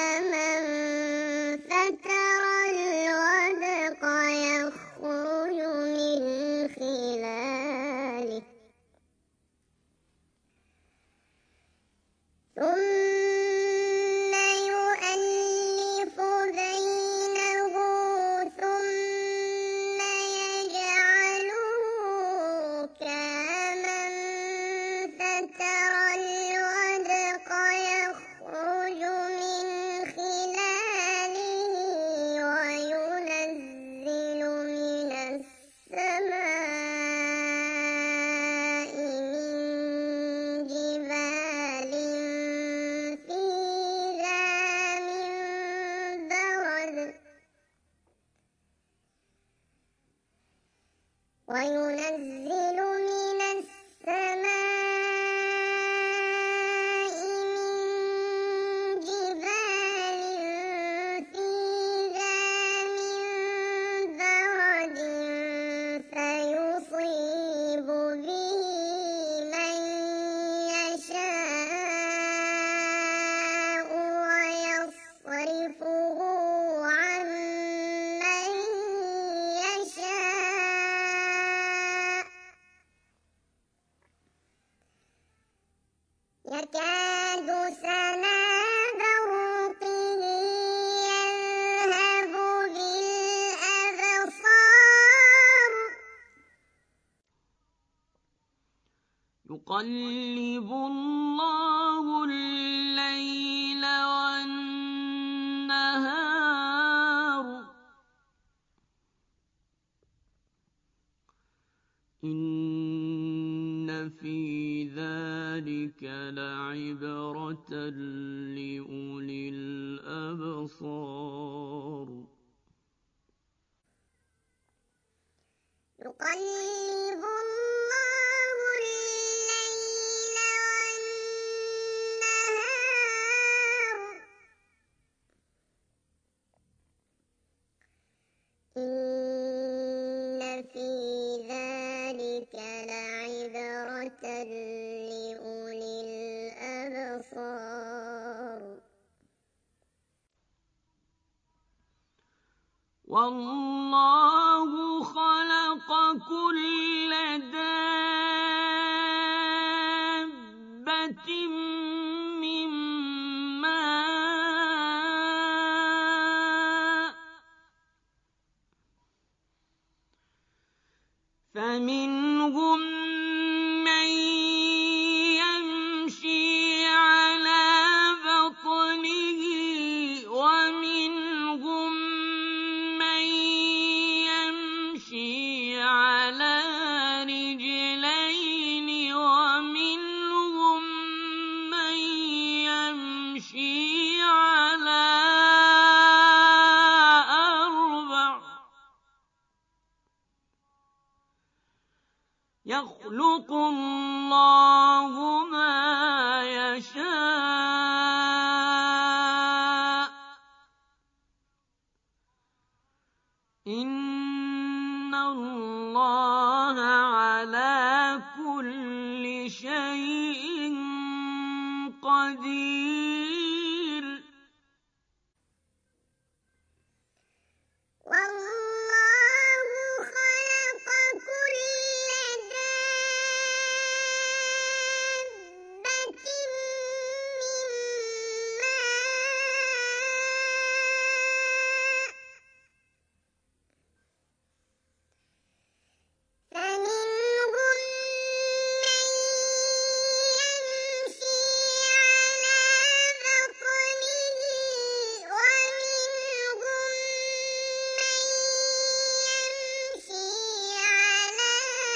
وينزل من السماء من جبال فيها من برد فيصيب به من يشاء ويصرفه عن من يشاء يكاد سنا برقه يذهب بالأبصار يقلب الله الليل والنهار إن في ذلك لعبرة لأولي الأبصار يقلب الله الليل والنهار إن في ذلك لعبرة لأولي الأبصار والله خلق كل دابة من ماء فمنهم من يمشي على بطنه ومنهم من يمشي على رجلين ومنهم من يمشي على أربع يخلق الله ما يشاء إن الله على كل شيء قدير والله خلق كل دابة من ماء فمنهم من يمشي على بطنه ومنهم من يمشي على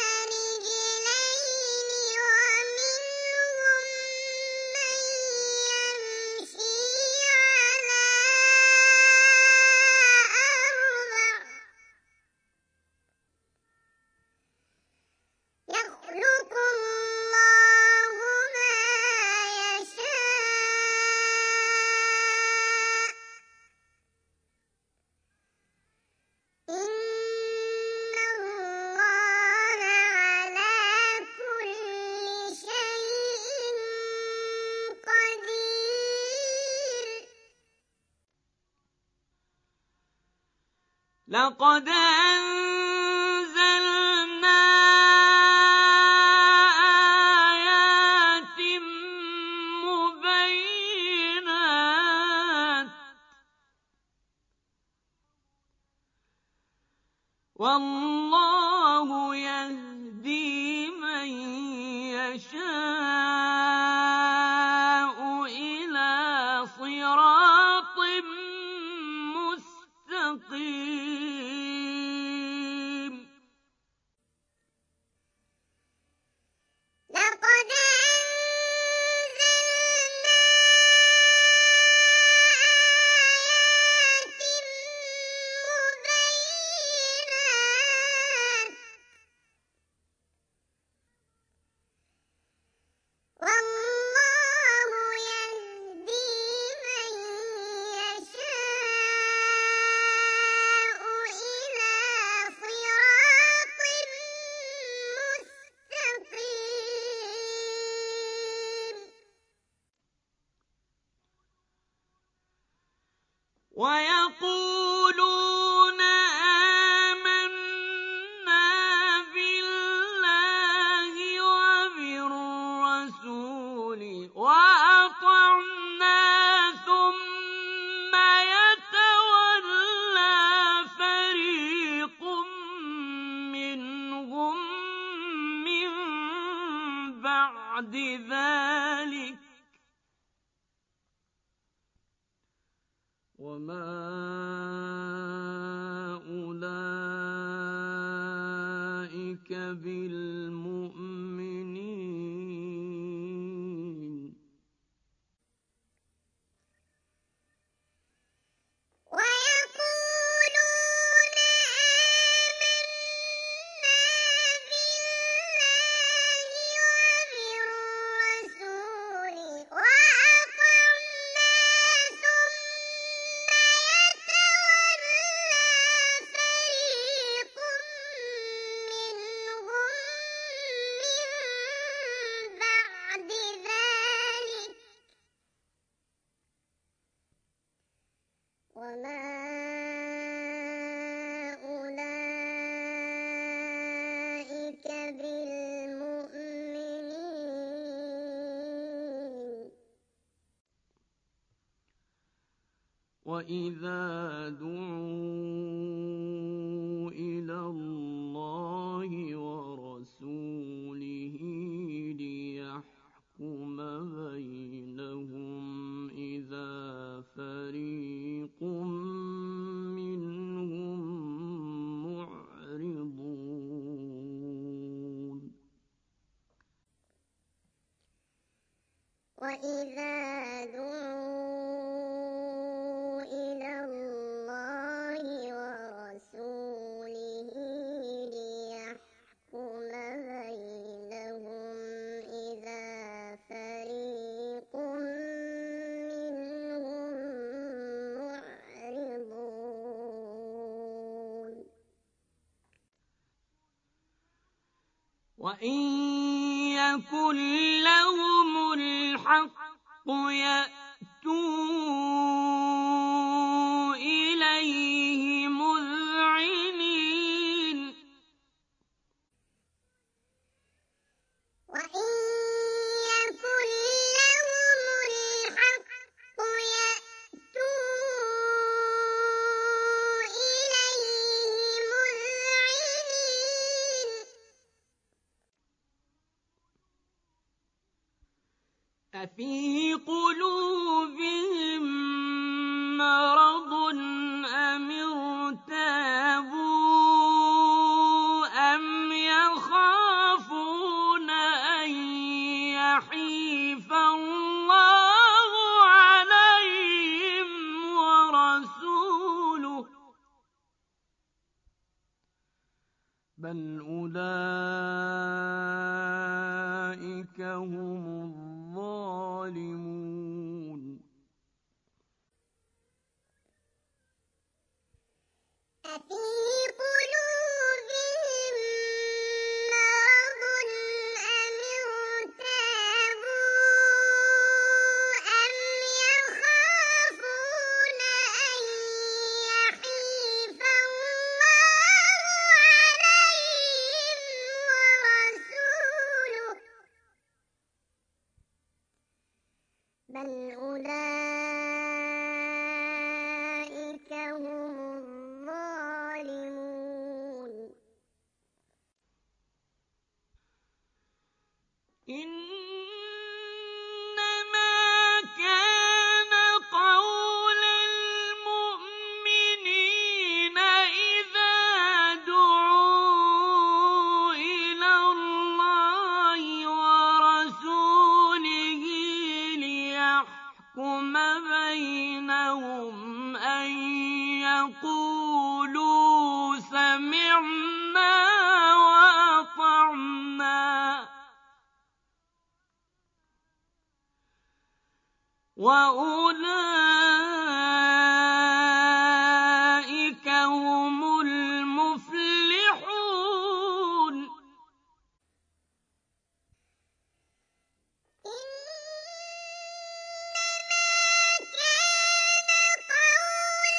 رجلين ومنهم من يمشي على أربع يخلق الله ما يشاء إن الله على كل شيء قدير لقد أنزلنا آيات مبينات والله يهدي من يشاء إلى صراط مستقيم لقد أنزلنا آيات مبينات ويقولون آمنا بالله وبالرسول وأطعنا ثم يتولى فريق منهم من بعد ذلك وما أولئك بالمؤمنين ويقولون آمنا بالله وبالرسول وأطعنا ثم يتولى فريق منهم من بعد ذلك وما أولئك بالمؤمنين وإذا دعوا إلى الله ورسوله ليحكم بينهم إذا فريق منهم معرضون وإذا دعوا إلى الله ورسوله ليحكم بينهم إذا فريق منهم معرضون وإن يكن لهم الحق يأتوا إليه مذعنين وإن يكن لهم الحق يأتوا إليه مذعنين أفي قلوبهم مرض أم ارتابوا أم يخافون أن يحيف الله عليهم ورسوله بل أولئك هم الظالمون أفي قلوبهم مرض أم ارتابوا أم يخافون أن يحيف الله عليهم ورسوله بل أولئك هم الظالمون إنما كان قول المؤمنين إذا دعوا إلى الله ورسوله ليحكم بينهم أن يقولوا سمعنا وأطعنا وأولئك هم المفلحون إنما كان قول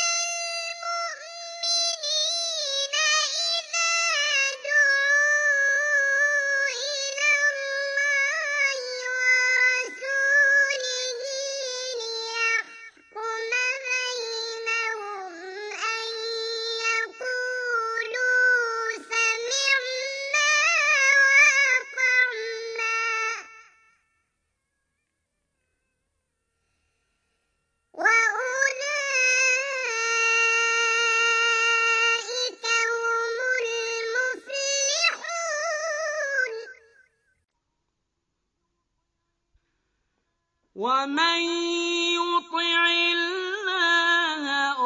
ومن يطع الله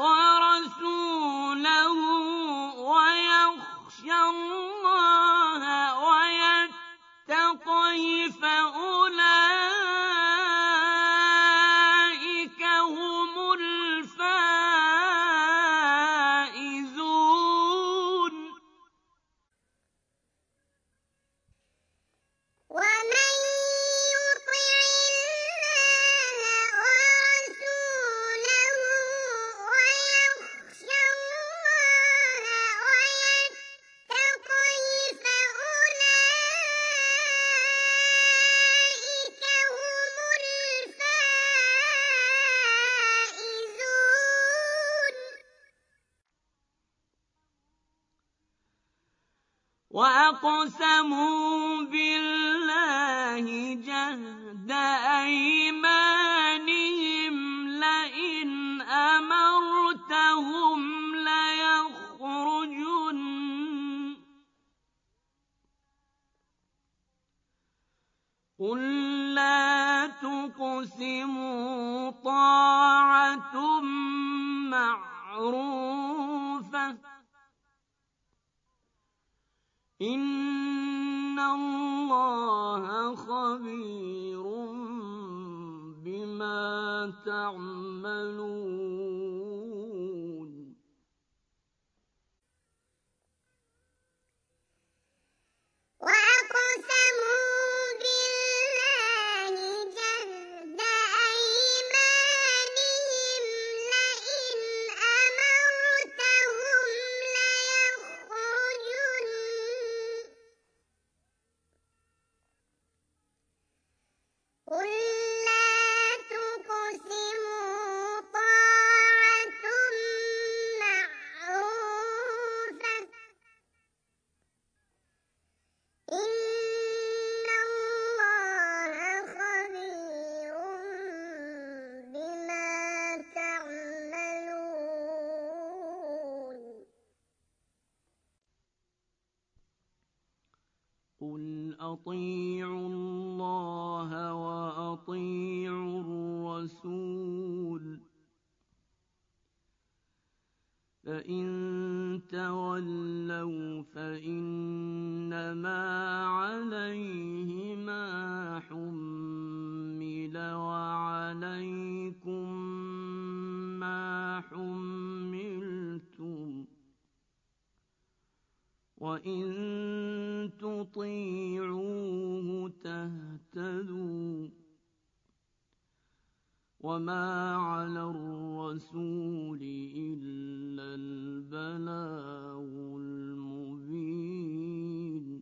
ورسوله ويخشى الله ويتقه فأولئك هم الفائزون ومن يطع الله ورسوله ويخشى الله ويتقه فأولئك هم الفائزون وأقسموا بالله جهد أيمانهم لئن أمرتهم ليخرجن قل لا تقسموا طاعة معروفة إن الله خبير بما تعملون وأقسموا بالله جهد أيمانهم لئن أمرتهم ليخرجن قل لا تقسموا طاعة معروفة إن الله خبير بما تعملون قل أطيعوا الله وأطيعوا الرسول فإن تولوا فإنما عليه ما حمل وعليكم ما حملتم وإن تطيعوه تهتدوا وما على الرسول إلا البلاغ المبين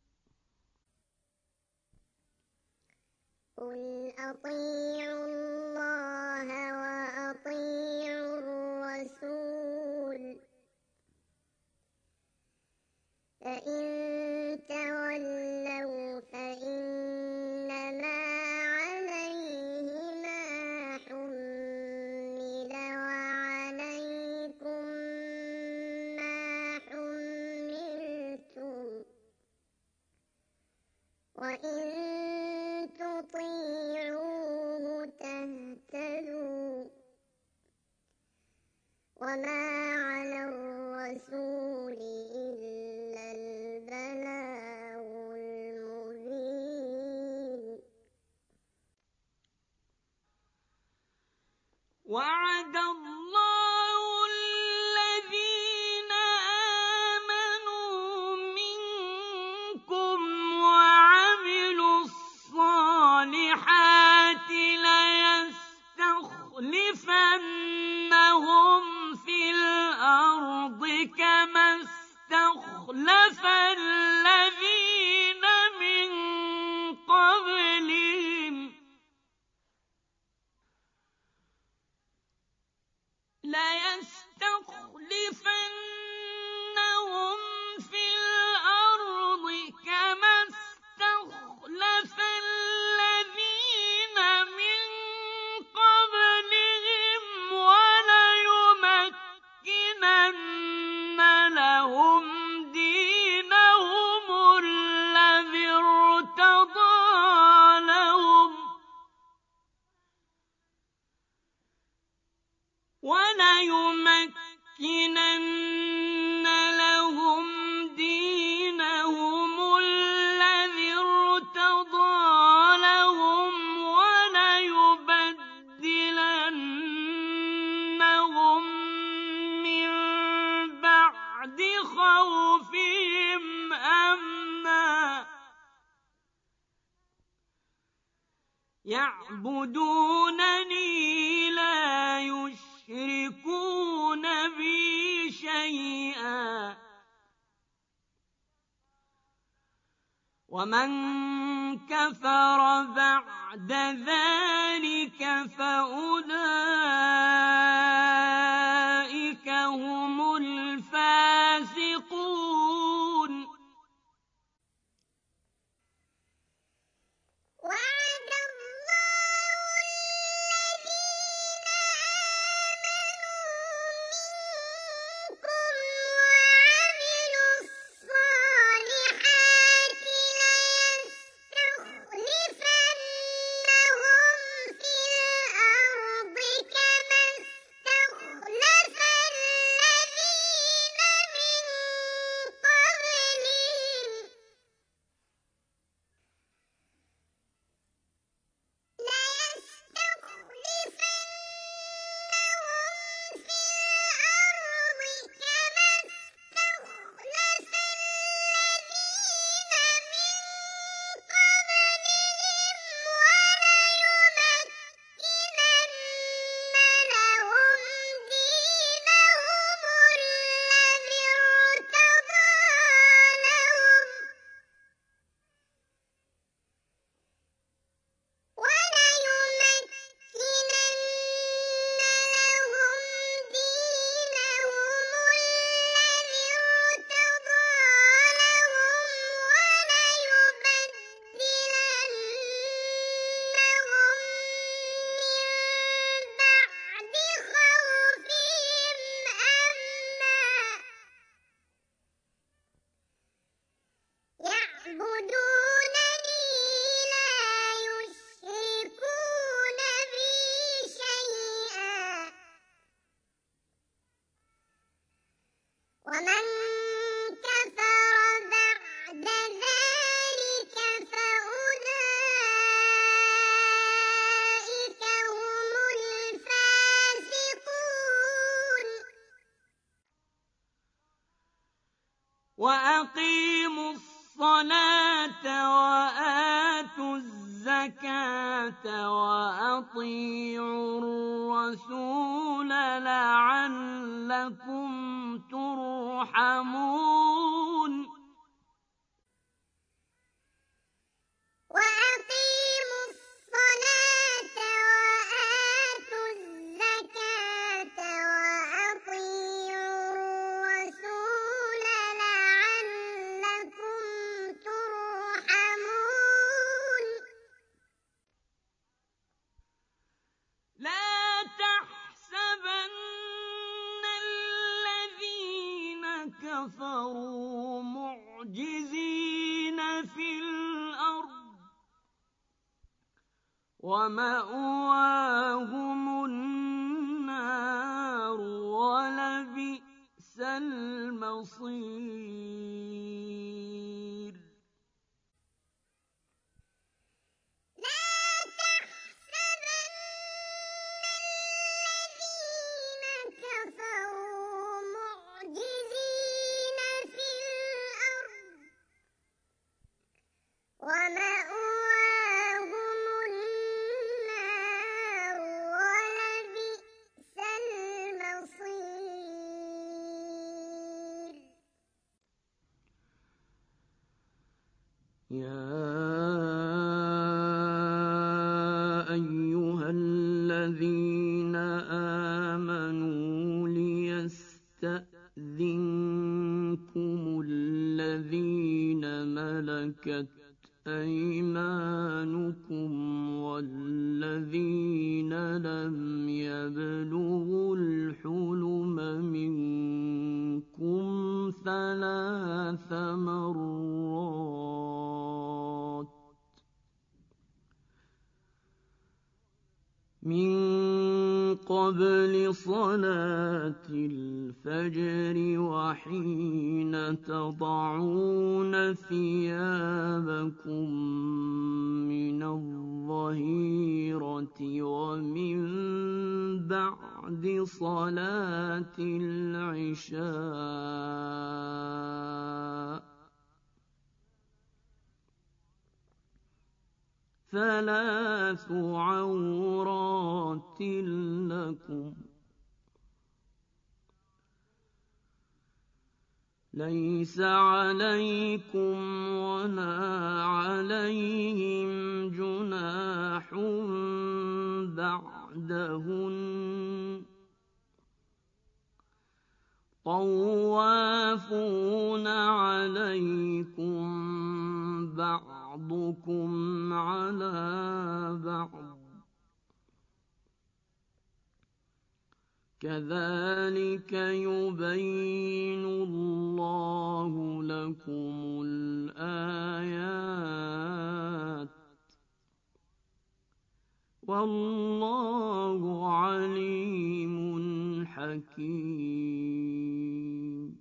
قل أطيعوا الله وأطيعوا الرسول فإن تولوا فإنما عليه ما حمل وعليكم ما حملتم وإن تطيعوه تهتدوا وما على الرسول إلا البلاغ المبين وعد الله الذين آمنوا منكم وعملوا الصالحات ليستخلفنهم في الأرض كما استخلف الذين من قبلهم ليستخلفنهم في الأرض كما استخلف الذين من قبلهم وليمكنن لهم دينهم الذي ارتضى لهم وَلَيُمَكِّنَنَّ لَهُمْ دِينَهُمُ الَّذِي ارْتَضَىٰ لَهُمْ وَلَيُبَدِّلَنَّهُم مِّن بَعْدِ خَوْفِهِمْ أَمْنًا ۚ يَعْبُدُونَنِي لَا يُشْرِكُونَ بِي شَيْئًا ۚ وَمَن كَفَرَ بَعْدَ ذَٰلِكَ فَأُولَٰئِكَ هُمُ الْفَاسِقُونَ. وعد الله الذين آمنوا منكم وعملوا الصالحات ليستخلفنهم في الأرض كما استخلف الذين من قبلهم يعبدونني لا يشركون بي شيئا، ومن كفر بعد ذلك فأولئك هم الفاسقون. وَأَقِيمُوا الصَّلَاةَ وَآتُوا الزَّكَاةَ وَأَطِيعُوا الرَّسُولَ لَعَلَّكُمْ تُرْحَمُونَ. وأقيموا الصلاة وآتوا الزكاة وأطيعوا الرسول لعلكم ترحمون. لا تحسبن الذين كفروا معجزين في الأرض، ومأواهم النار ولبئس المصير. لا تحسبن الذين كفروا معجزين في الأرض، ومأواهم النار ولبئس المصير. يا أيها الذين آمنوا ليستأذنكم الذين ملكت أيمانكم والذين لم يبلغوا الحلم منكم ثلاث مرات من قبل لصلاة الفجر وحين تضعون ثيابكم من الظهيرة ومن بعد صلاة العشاء 3 عورات لكم ليس عليكم ولا عليهم جناح بعدهن طوافون عليكم بعضكم على بعض كذلك يبين الله لكم الآيات والله عليم حكيم.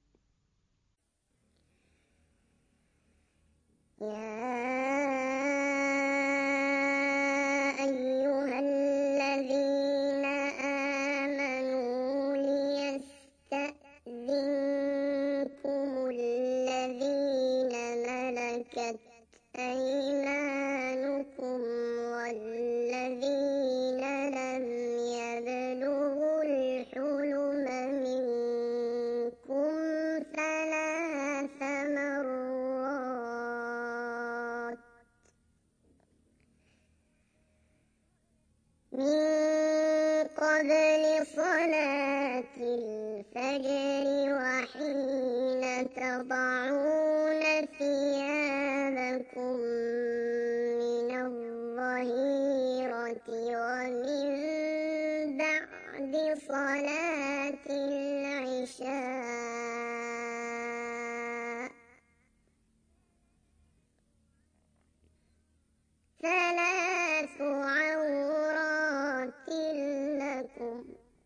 أيها الذين آمنوا ليستأذنكم الذين ملكت أيمانكم والذين لم يبلغوا الحلم منكم 3 مرات من قبل صلاة الفجر وحين تضعون ثيابكم من الظهيرة ومن بعد صلاة العشاء 3 عورات لكم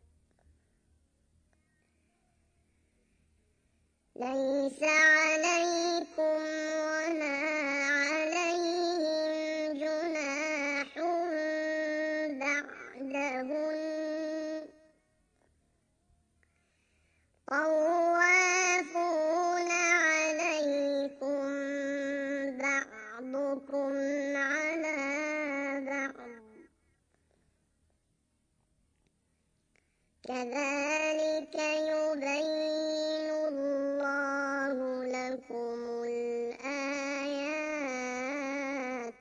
ليس عليكم ولا عليهم جناح بعدهن طوافون عليكم بعضكم على بعض كذلك يبين الله لكم الآيات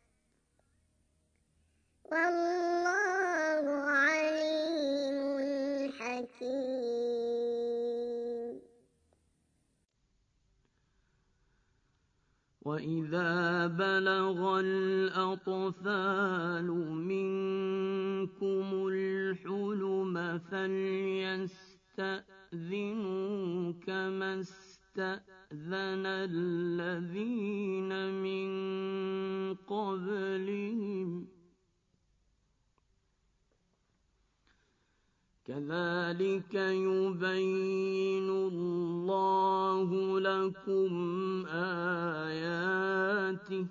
والله عليم حكيم. وإذا بلغ الأطفال منكم الحلم فليستأذنوا كما استأذن الذين من قبلهم كذلك يبين الله لكم آياته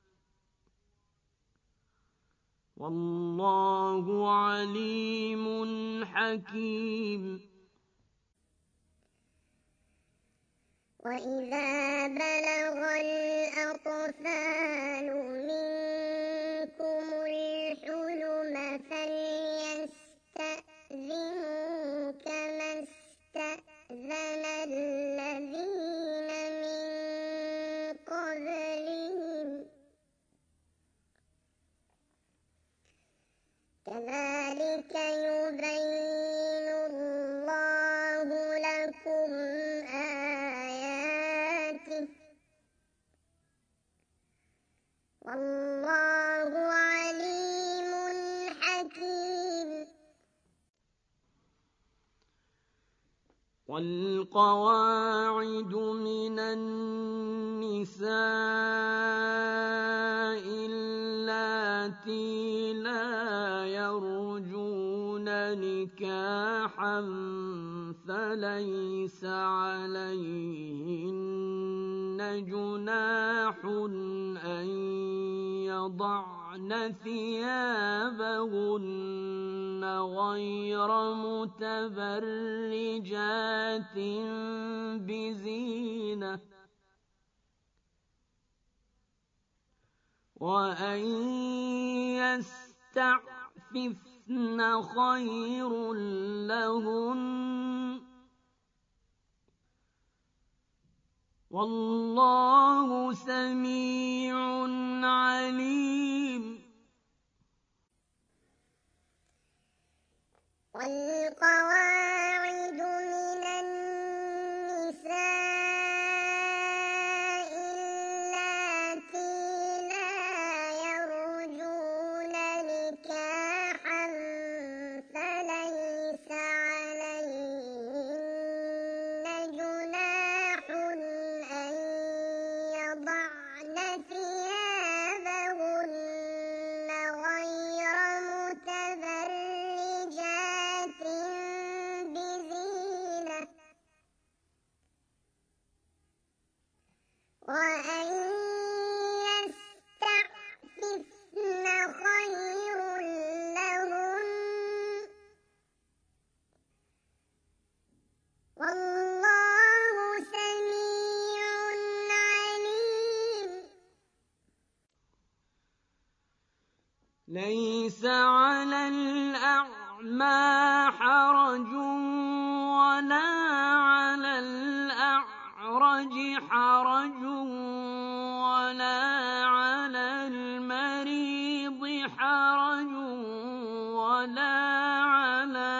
والله عليم حكيم. وإذا بلغ الأطفال منكم الحلم فليستأذنوا كما استأذن الذين من قبلهم كذلك يبين الله لكم آياته والله عليم حكيم. والقواعد من النساء اللاتي لا يرجون نكاحا نكاحا فليس عليهن جناح أن يضعن ثيابهن غير متبرجات بزينة وأن يستعففن خير لهن والله سميع عليم. والقواعد من النساء اللاتي لا يرجون نكاحا فليس عليهن جناح أن يضعن ثيابهن غير متبرجات بزينة وأن يستعففن خير لهن والله سميع عليم. ليس على الأعمى حرج ولا على الأعرج حرج ولا على المريض حرج ولا على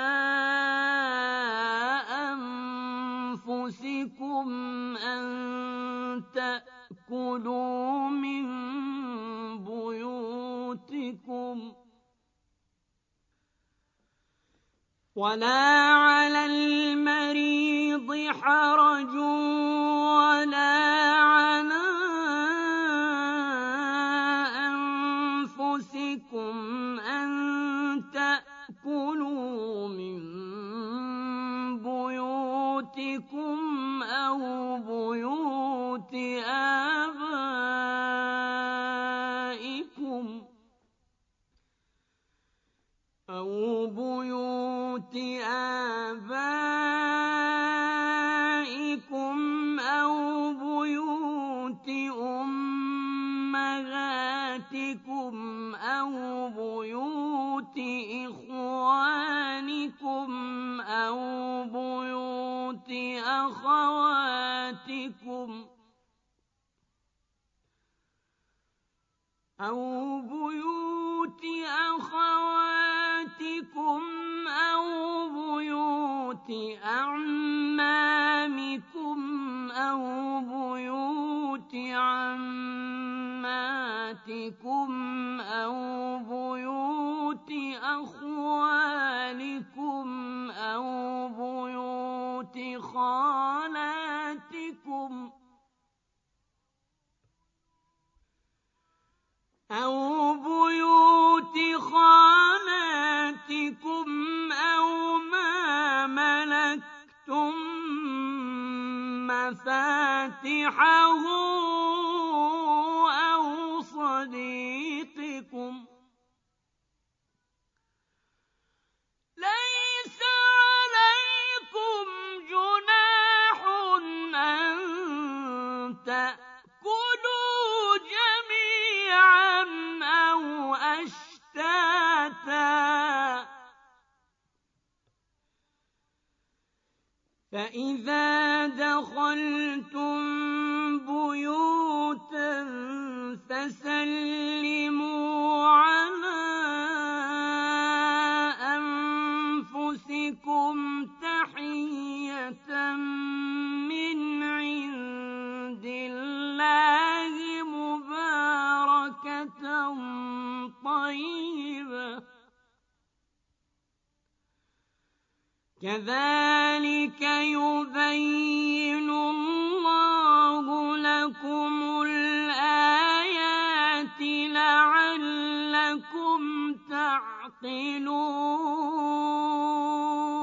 أنفسكم أن تأكلوا من بيوتكم ولا على المريض حرج ولا على أنفسكم أن تأكلوا من بيوتكم أو بيوت آبائكم أو بيوت أمهاتكم أو بيوت إخوانكم أو بيوت أخواتكم أو بيوت أعمامكم أو بيوت عماتكم أو بيوت أخوالكم أو بيوت خالاتكم أو ما ملكتم مفاتحه أو صديقكم ليس عليكم جناح أن تأكلوا جميعا أو أشتاتا فإذا دخلتم بيوتا فسلموا على أنفسكم تحية من عند الله مباركة طيبة كذلك يبين الله لكم الآيات لعلكم تعقلون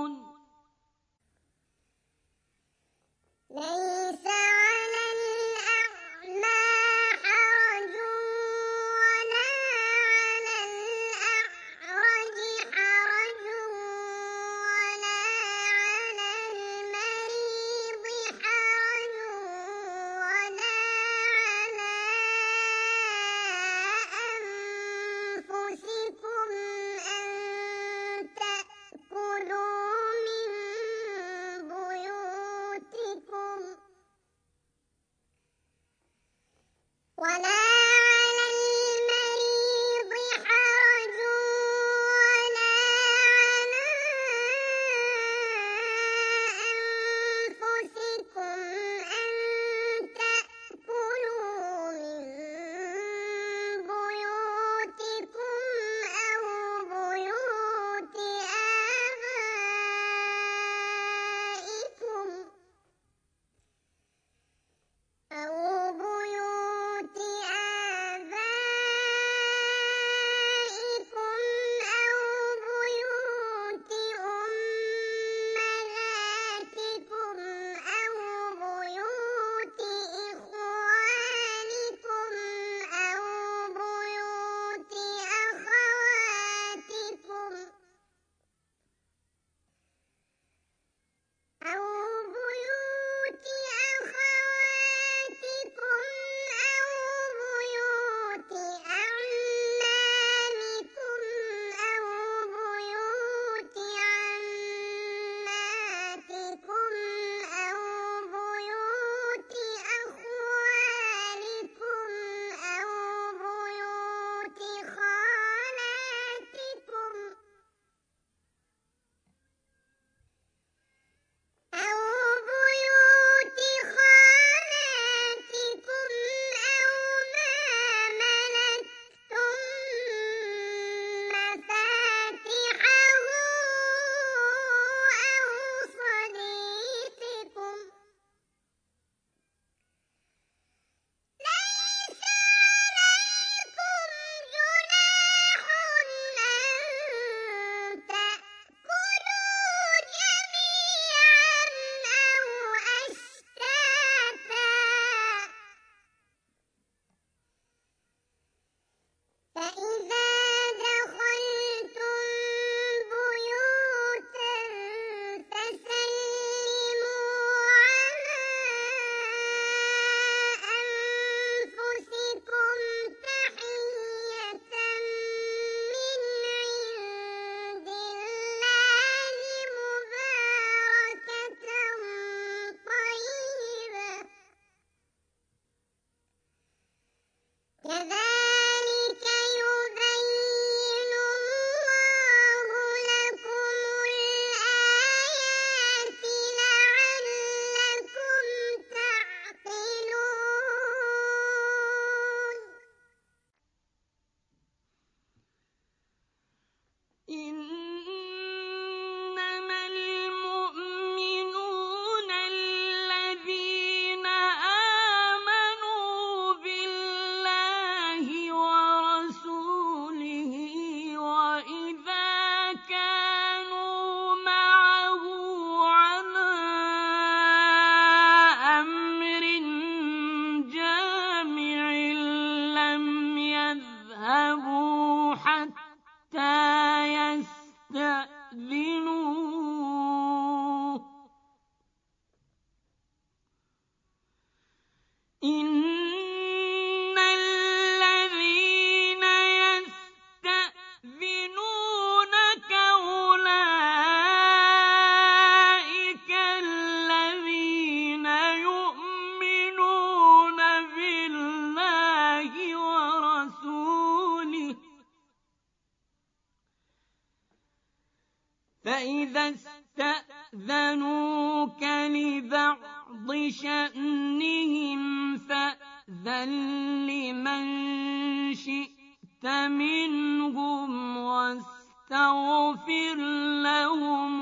اسْتَأْذَنُوكَ لِبَعْضِ شَأْنِهِمْ فَأْذَن لِّمَن شِئْتَ مِنْهُمْ وَاسْتَغْفِرْ لَهُمُ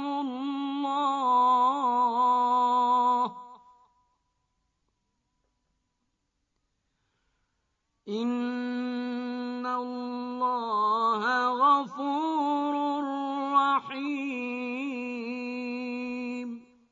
اللَّهَ ۚ إِنَّ اللَّهَ غَفُورٌ رَّحِيمٌ.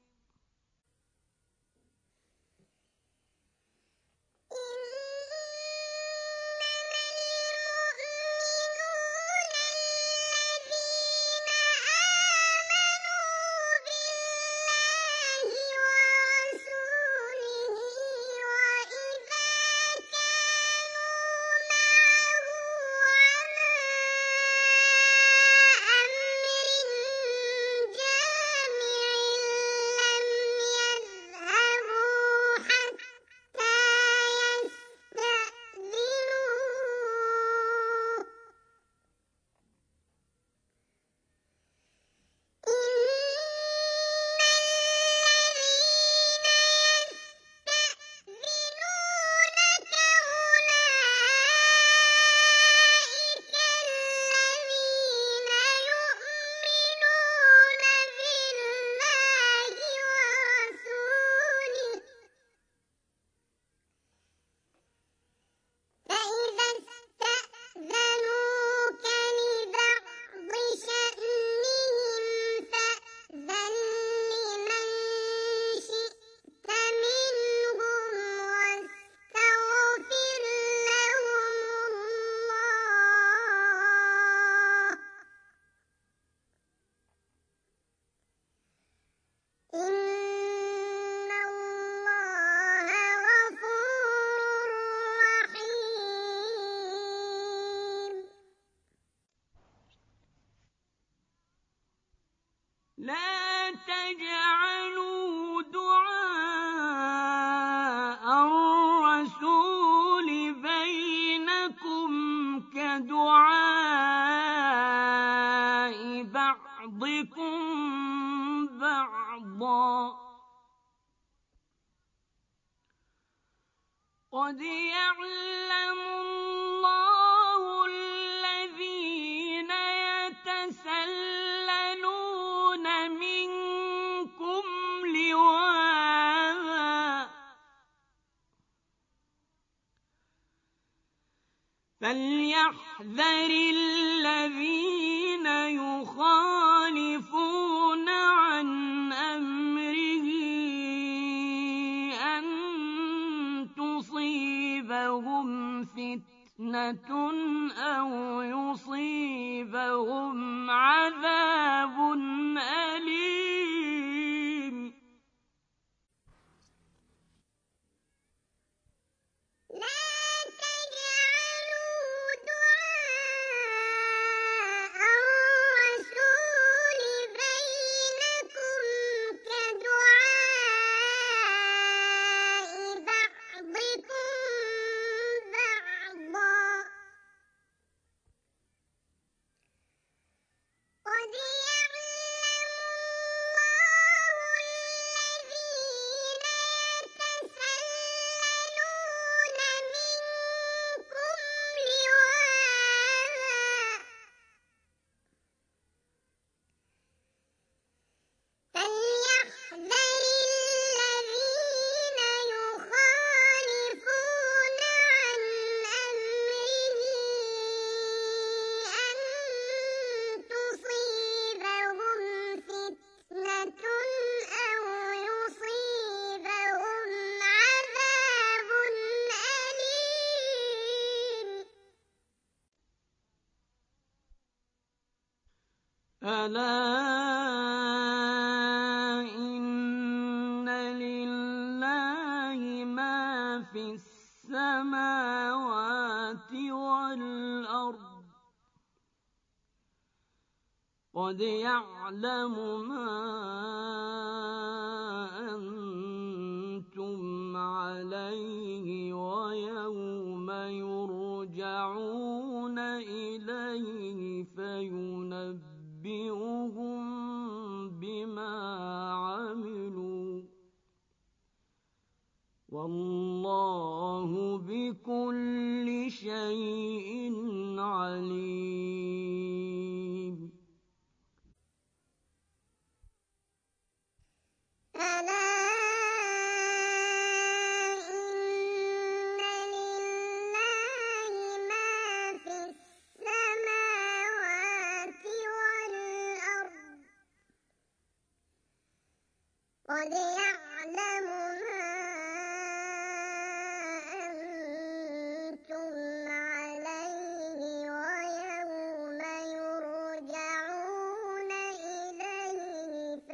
لَا تَجْعَلُوا دُعَاءَ الرَّسُولِ بَيْنَكُمْ كَدُعَاءِ بَعْضِكُم بَعْضًا ۚ قَدْ يَعْلَمُ اللَّهُ الَّذِينَ يَتَسَلَّلُونَ مِنكُمْ لِوَاذًا ۚ فَلْيَحْذَرِ الَّذِينَ يُخَالِفُونَ عَنْ أَمْرِهِ أَن تُصِيبَهُمْ فِتْنَةٌ أَوْ يُصِيبَهُمْ عَذَابٌ أَلِيمٌ. أَلَا إِنَّ لِلَّهِ مَا فِي السَّمَاوَاتِ وَالْأَرْضِ ۚ قَدْ يَعْلَمُ مَا أَنتُمْ عَلَيْهِ وَيَوْمَ يُرْجَعُونَ إِلَيْهِ فَيُنَبِّئُهُم بِمَا والله بكل شيء عليم. ألا إن لله ما في السماوات والأرض قد يعلم ما أنتم عليه ويوم يرجعون إليه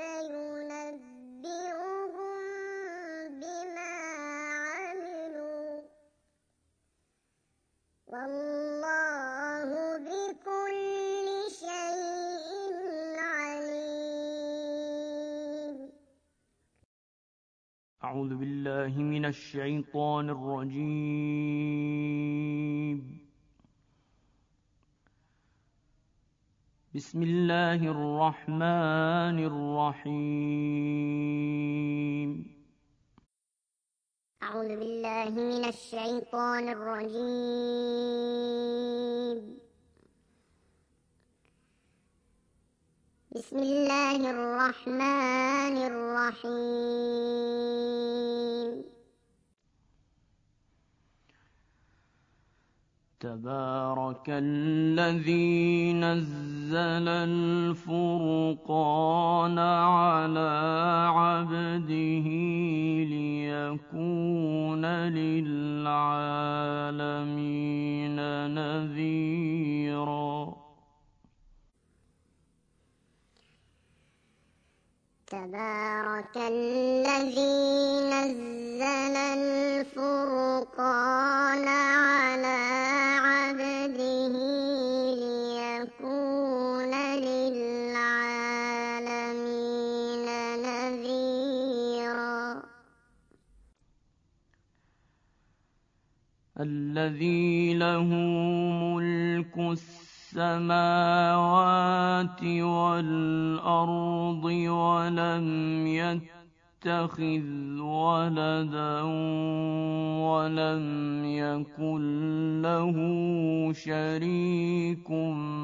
فينبئهم بما عملوا والله بكل شيء عليم. أعوذ بالله من الشيطان الرجيم. بسم الله الرحمن الرحيم. أعوذ بالله من الشيطان الرجيم. بسم الله الرحمن الرحيم. تبارك الذي نزل الفرقان على عبده ليكون للعالمين نذيرا. تبارك الذي نزل الفرقان على عبده ليكون للعالمين نذيرا. الذي له ملك السماوات والأرض ولم يتخذ ولدا ولم يكن له شريك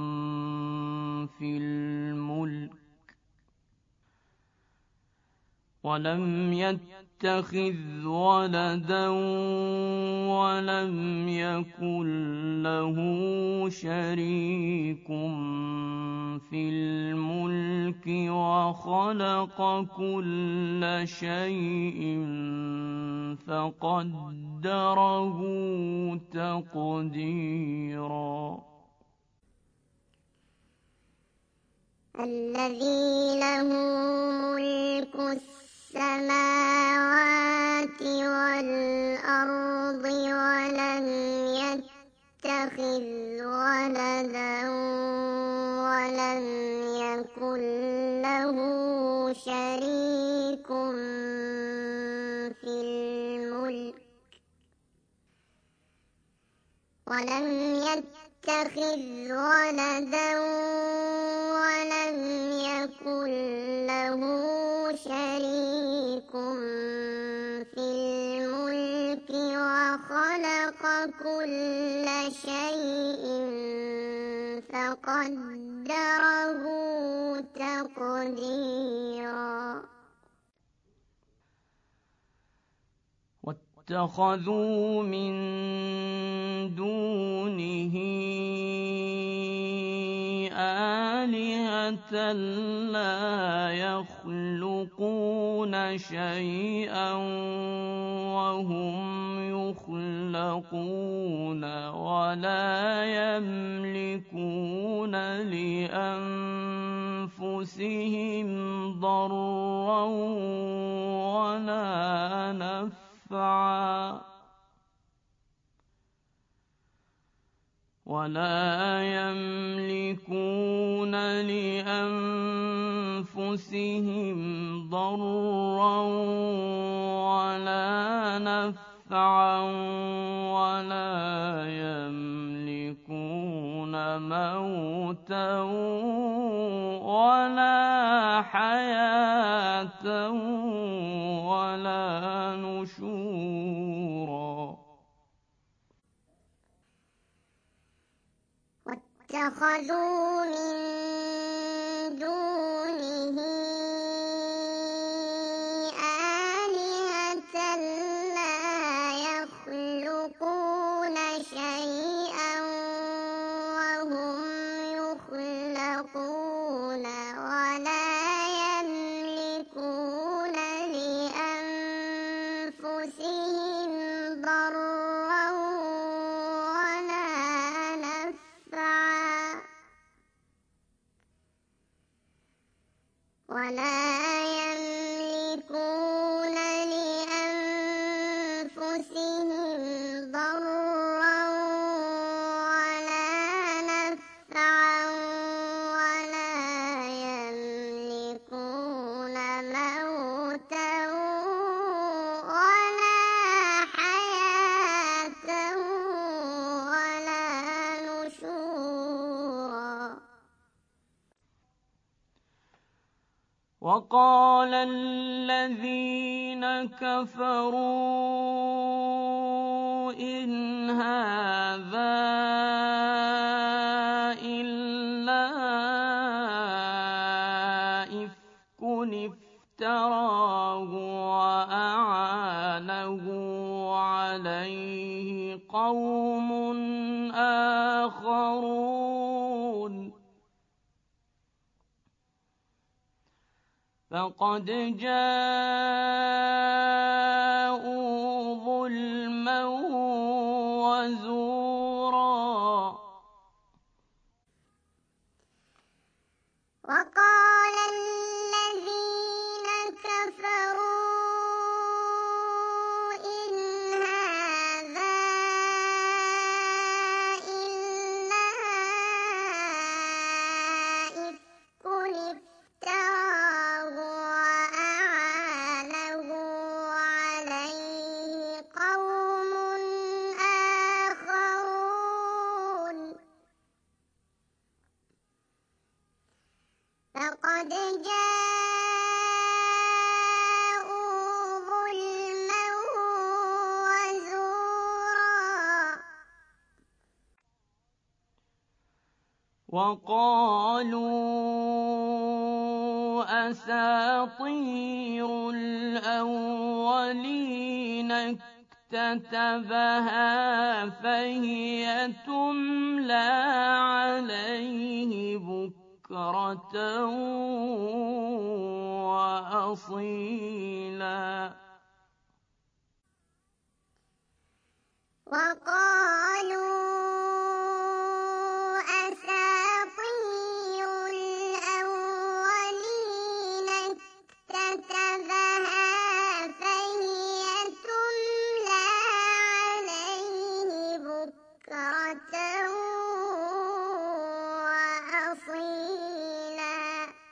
في الملك ولم يتخذ ولدا ولم يكن له شريك في الملك وخلق كل شيء فقدره تقديرا. الذي له ملك السماوات والأرض ولم يتخذ ولدا ولم يكن له شريك في الملك ولم يتخذ ولدا ولم يكن له شريك في الملك وخلق كل شيء فقدره تقديرا. واتخذوا من دونه آلهة لا يخلقون شيئا وهم يخلقون ولا يملكون لأنفسهم ضرا ولا نفعا ولا يملكون لأنفسهم ضرا ولا نفعا ولا يملكون موتا ولا حياة ولا نشورا واتخذوا من دونه آلهة لا يخلقون شيئا وهم يخلقون ولا يملكون لأنفسهم ضرا ولا نفعا ولا يملكون موتا ولا حياة ولا نشورا وقال الذين كفروا إن هذا إلا إفك افتراه وأعانه عليه قوم آخرون فقد جاءوا ظلما وزورا وقال الذين كفروا إن هذا إلا إفك افتراه وأعانه عليه قوم آخرون فقد جاءوا ظلما وزورا وقالوا أساطير الأولين اكتتبها فهي تملى عليه بكرة وأصيلا وقالوا أساطير الأولين اكتتبها فهي تملى عليه بكرة وأصيلا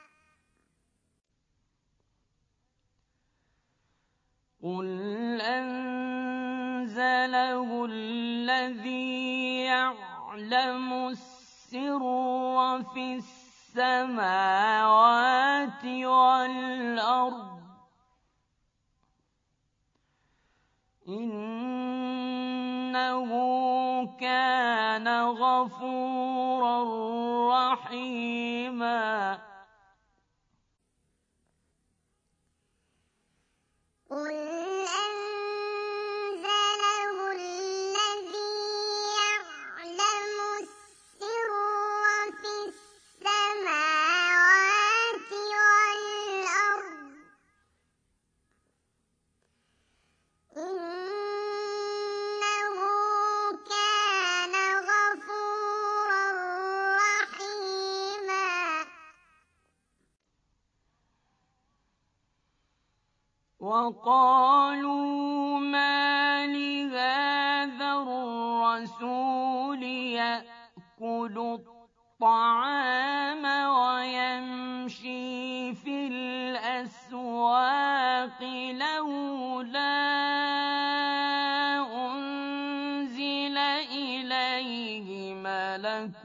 قل أنزله الذي يعلم السر في السماوات والأرض إنه كان غفورا رحيما قل أنزله الذي يعلم السر في السماوات والأرض إنه كان غفورا رحيما وقالوا ما لهذا الرسول يأكل الطعام ويمشي في الأسواق لولا أنزل إليه ملك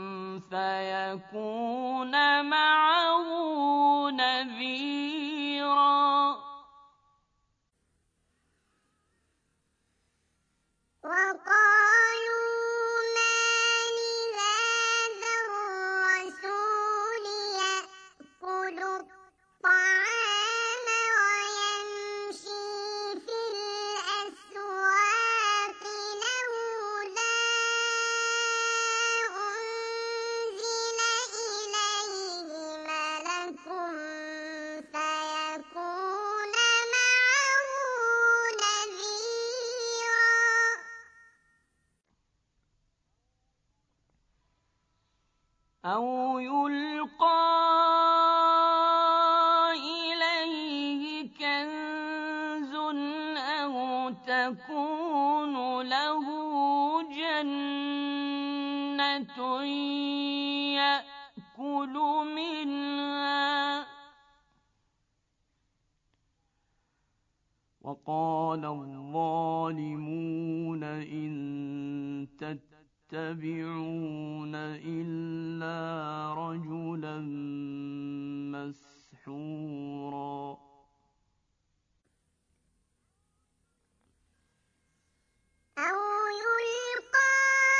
فيكون معه نذيرا تكون له جنة يأكل منها وقال الظالمون إن تتبعون إلا رجلا مسحورا أو يلقى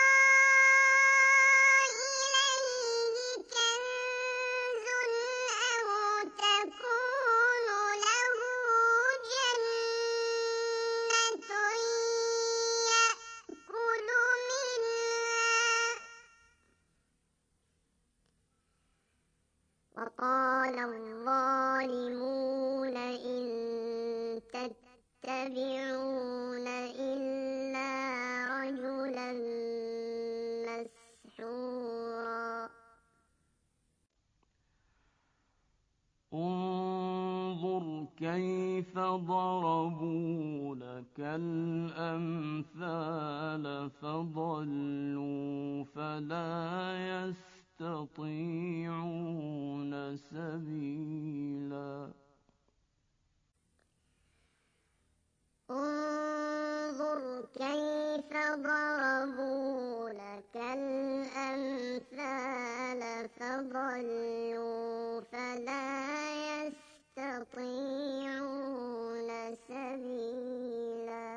إليه كنز أو تكون له جنة يأكل منها وقال الظالمون إن تتبعون إلا رجلا مسحورا انظر كيف ضربوا لك الأمثال فضلوا فلا يستطيعون سبيلا انظر كيف ضربوا لك الأمثال فضلوا فلا يستطيعون سبيلا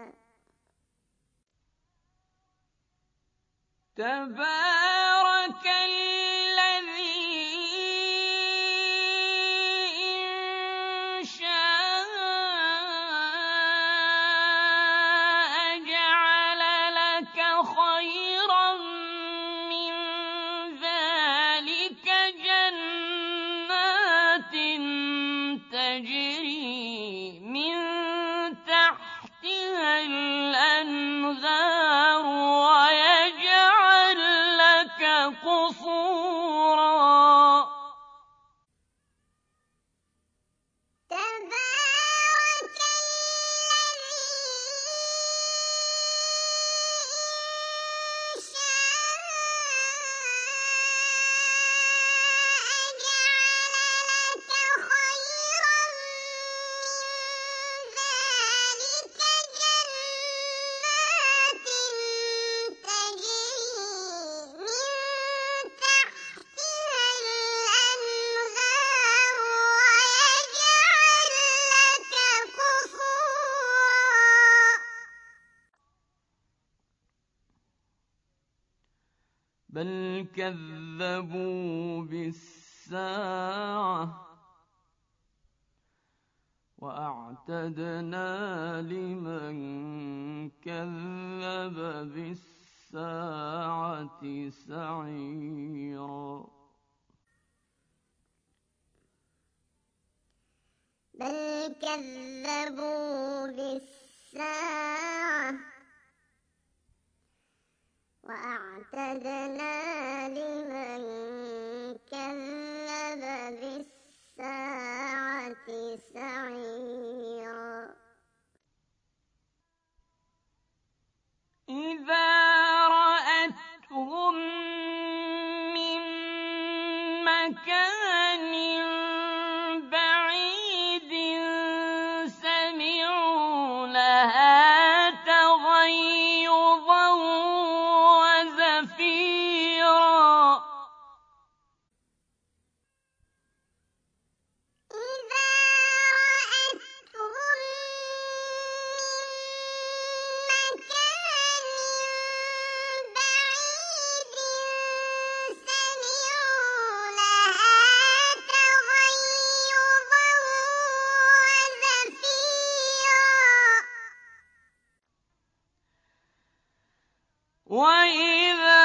تبارك الذي إن شاء جعل لك خيرا من ذلك جنات تجري من تحتها الأنهار ويجعل لك قصورا تبارك الذي إن شاء جعل لك خيرا من ذلك جنات تجري من تحتها الأنهار ويجعل لك قصورا بل كذبوا بالساعة وأعتدنا لمن كذب بالساعة سعيرا بل كذبوا بالساعة وأعتدنا لمن كذب بالساعة سعيرا إذا رأتهم من مكان بعيد سمعوا لها تغيظا وزفيرا إذا رأتهم من مكان بعيد سمعوا لها تغيظا وزفيرا وإذا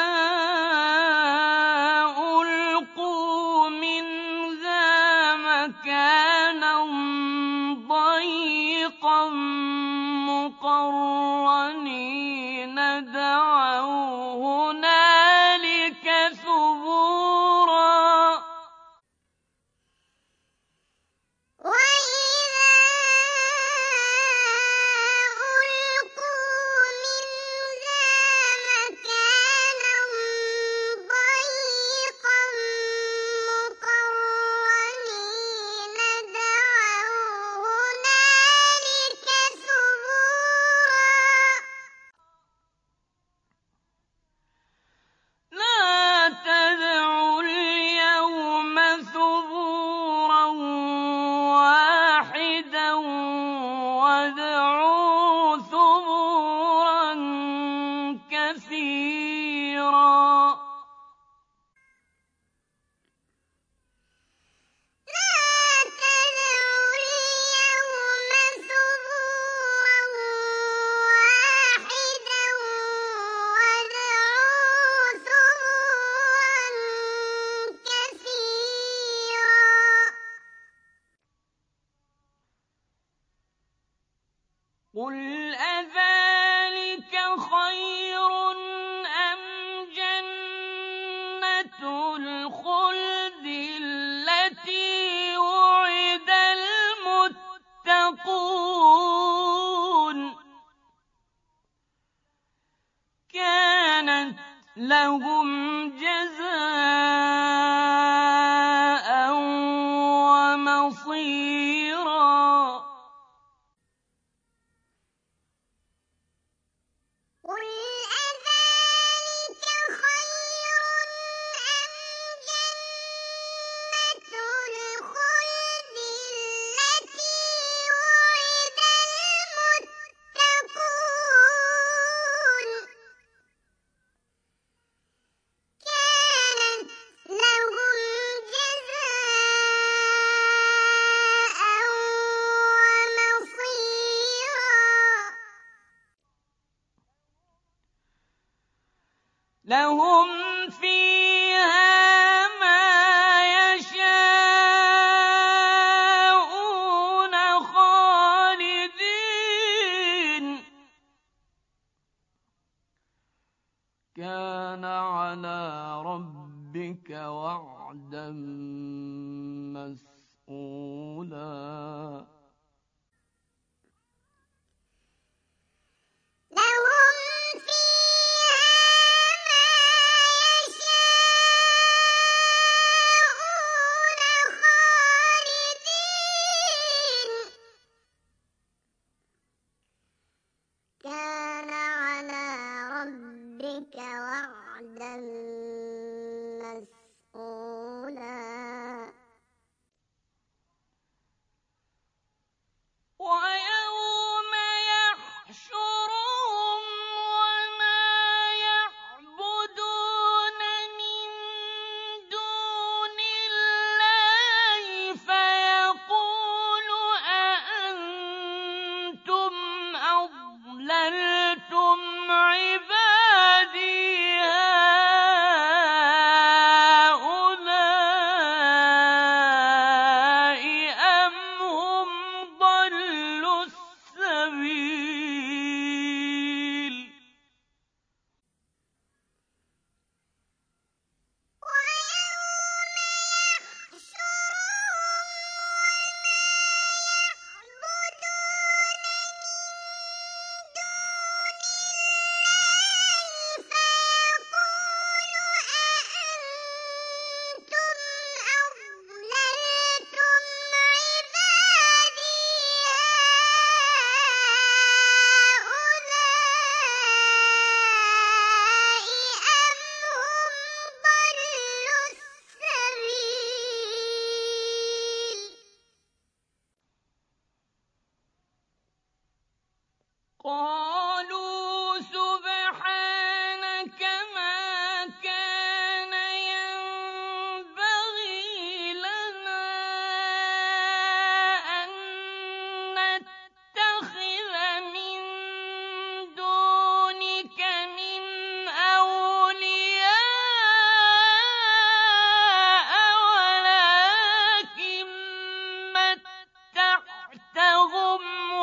ألقوا منها مكانا ضيقا مقرنين دعوا هنالك ثبورا وإذا قُلْ أَذَٰلِكَ خَيْرٌ أَمْ جَنَّةُ الْخُلْدِ الَّتِي وُعِدَ الْمُتَّقُونَ كَانَتْ لَهُمْ جَزَاءً وَمَصِيرًا قُلْ أَذَٰلِكَ خَيْرٌ أَمْ جَنَّةُ الْخُلْدِ الَّتِي وُعِدَ الْمُتَّقُونَ كَانَتْ لَهُمْ جَزَاءً وَمَصِيرًا لَهُمْ فِيهَا مَا يَشَاءُونَ خَالِدِينَ كَانَ عَلَىٰ رَبِّكَ وَعْدًا مَّسْئُولًا لَهُمْ فِيهَا مَا يَشَاءُونَ خَالِدِينَ كَانَ عَلَىٰ رَبِّكَ وَعْدًا مَّسْئُولًا وَيَوْمَ يَحْشُرُهُمْ وَمَا يَعْبُدُونَ مِن دُونِ اللَّهِ فَيَقُولُ أَأَنتُمْ أَضْلَلْتُمْ عِبَادِي هَٰؤُلَاءِ أَمْ هُمْ ضَلُّوا السَّبِيلَ وَيَوْمَ يَحْشُرُهُمْ وَمَا يَعْبُدُونَ مِن دُونِ اللَّهِ فَيَقُولُ أَأَنتُمْ أَضْلَلْتُمْ عِبَادِي هَٰؤُلَاءِ أَمْ هُمْ ضَلُّوا السَّبِيلَ قَالُوا سُبْحَانَكَ مَا كَانَ يَنبَغِي لَنَا أَن نَّتَّخِذَ مِن دُونِكَ مِنْ أَوْلِيَاءَ وَلَٰكِن مَّتَّعْتَهُمْ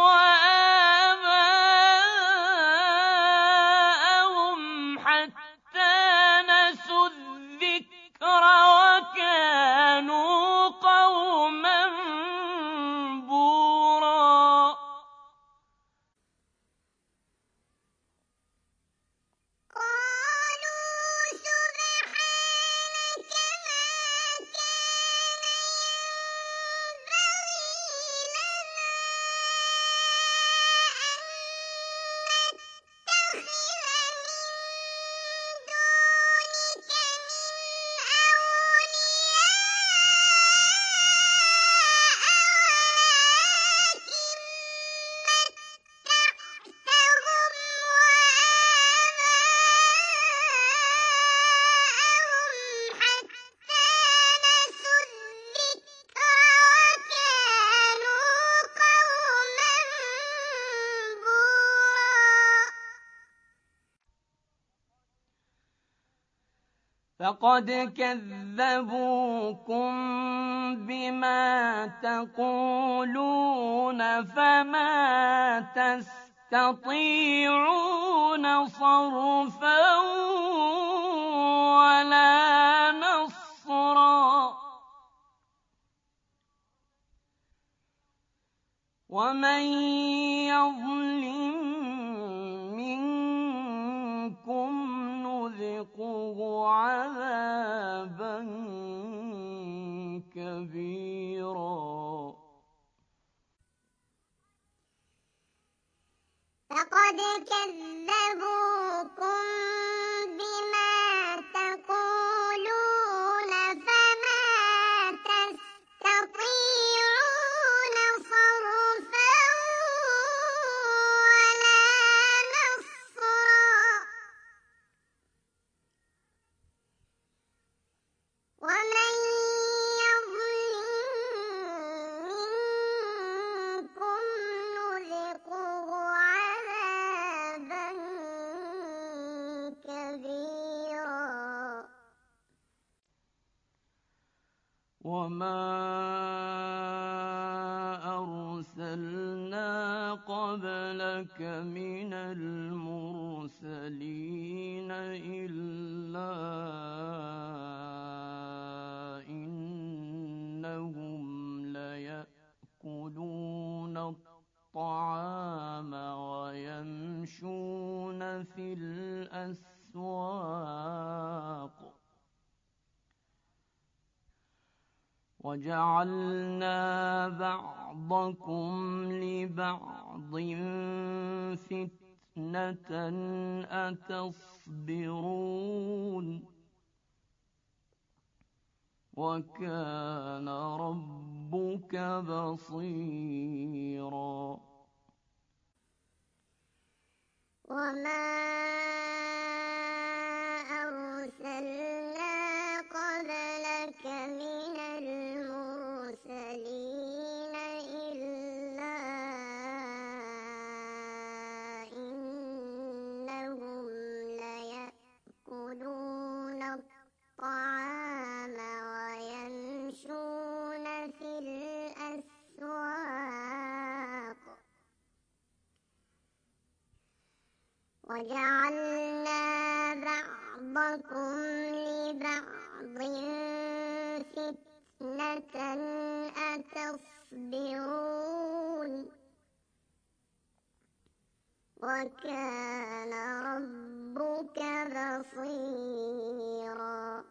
وَآبَاءَهُمْ حَتَّىٰ نَسُوا الذِّكْرَ وَكَانُوا قَوْمًا بُورًا قَالُوا سُبْحَانَكَ مَا كَانَ يَنبَغِي لَنَا أَن نَّتَّخِذَ مِن دُونِكَ مِنْ أَوْلِيَاءَ فَقَدْ كَذَّبُوكُم بِمَا تَقُولُونَ فَمَا يستطيعون صرفا ولا نصرا ومن يظلم منكم نذقه عذابا كبيرا فقد كذبوكم بما تقولون فما تستطيعون صرفا ولا نصرا ومن يظلم منكم نذقه عذابا كبيرا وما أرسلنا قبلك من المرسلين إلا إنهم ليأكلون الطعام ويمشون في الأسواق وجعلنا بعضكم لبعض فتنة أتصبرون وكان ربك بصيرا وما أرسلنا قبلك من المرسلين إلا إنهم ليأكلون الطعام ويمشون في الأسواق وجعلنا بعضكم لبعض فتنة أتصبرون وكان ربك بصيرا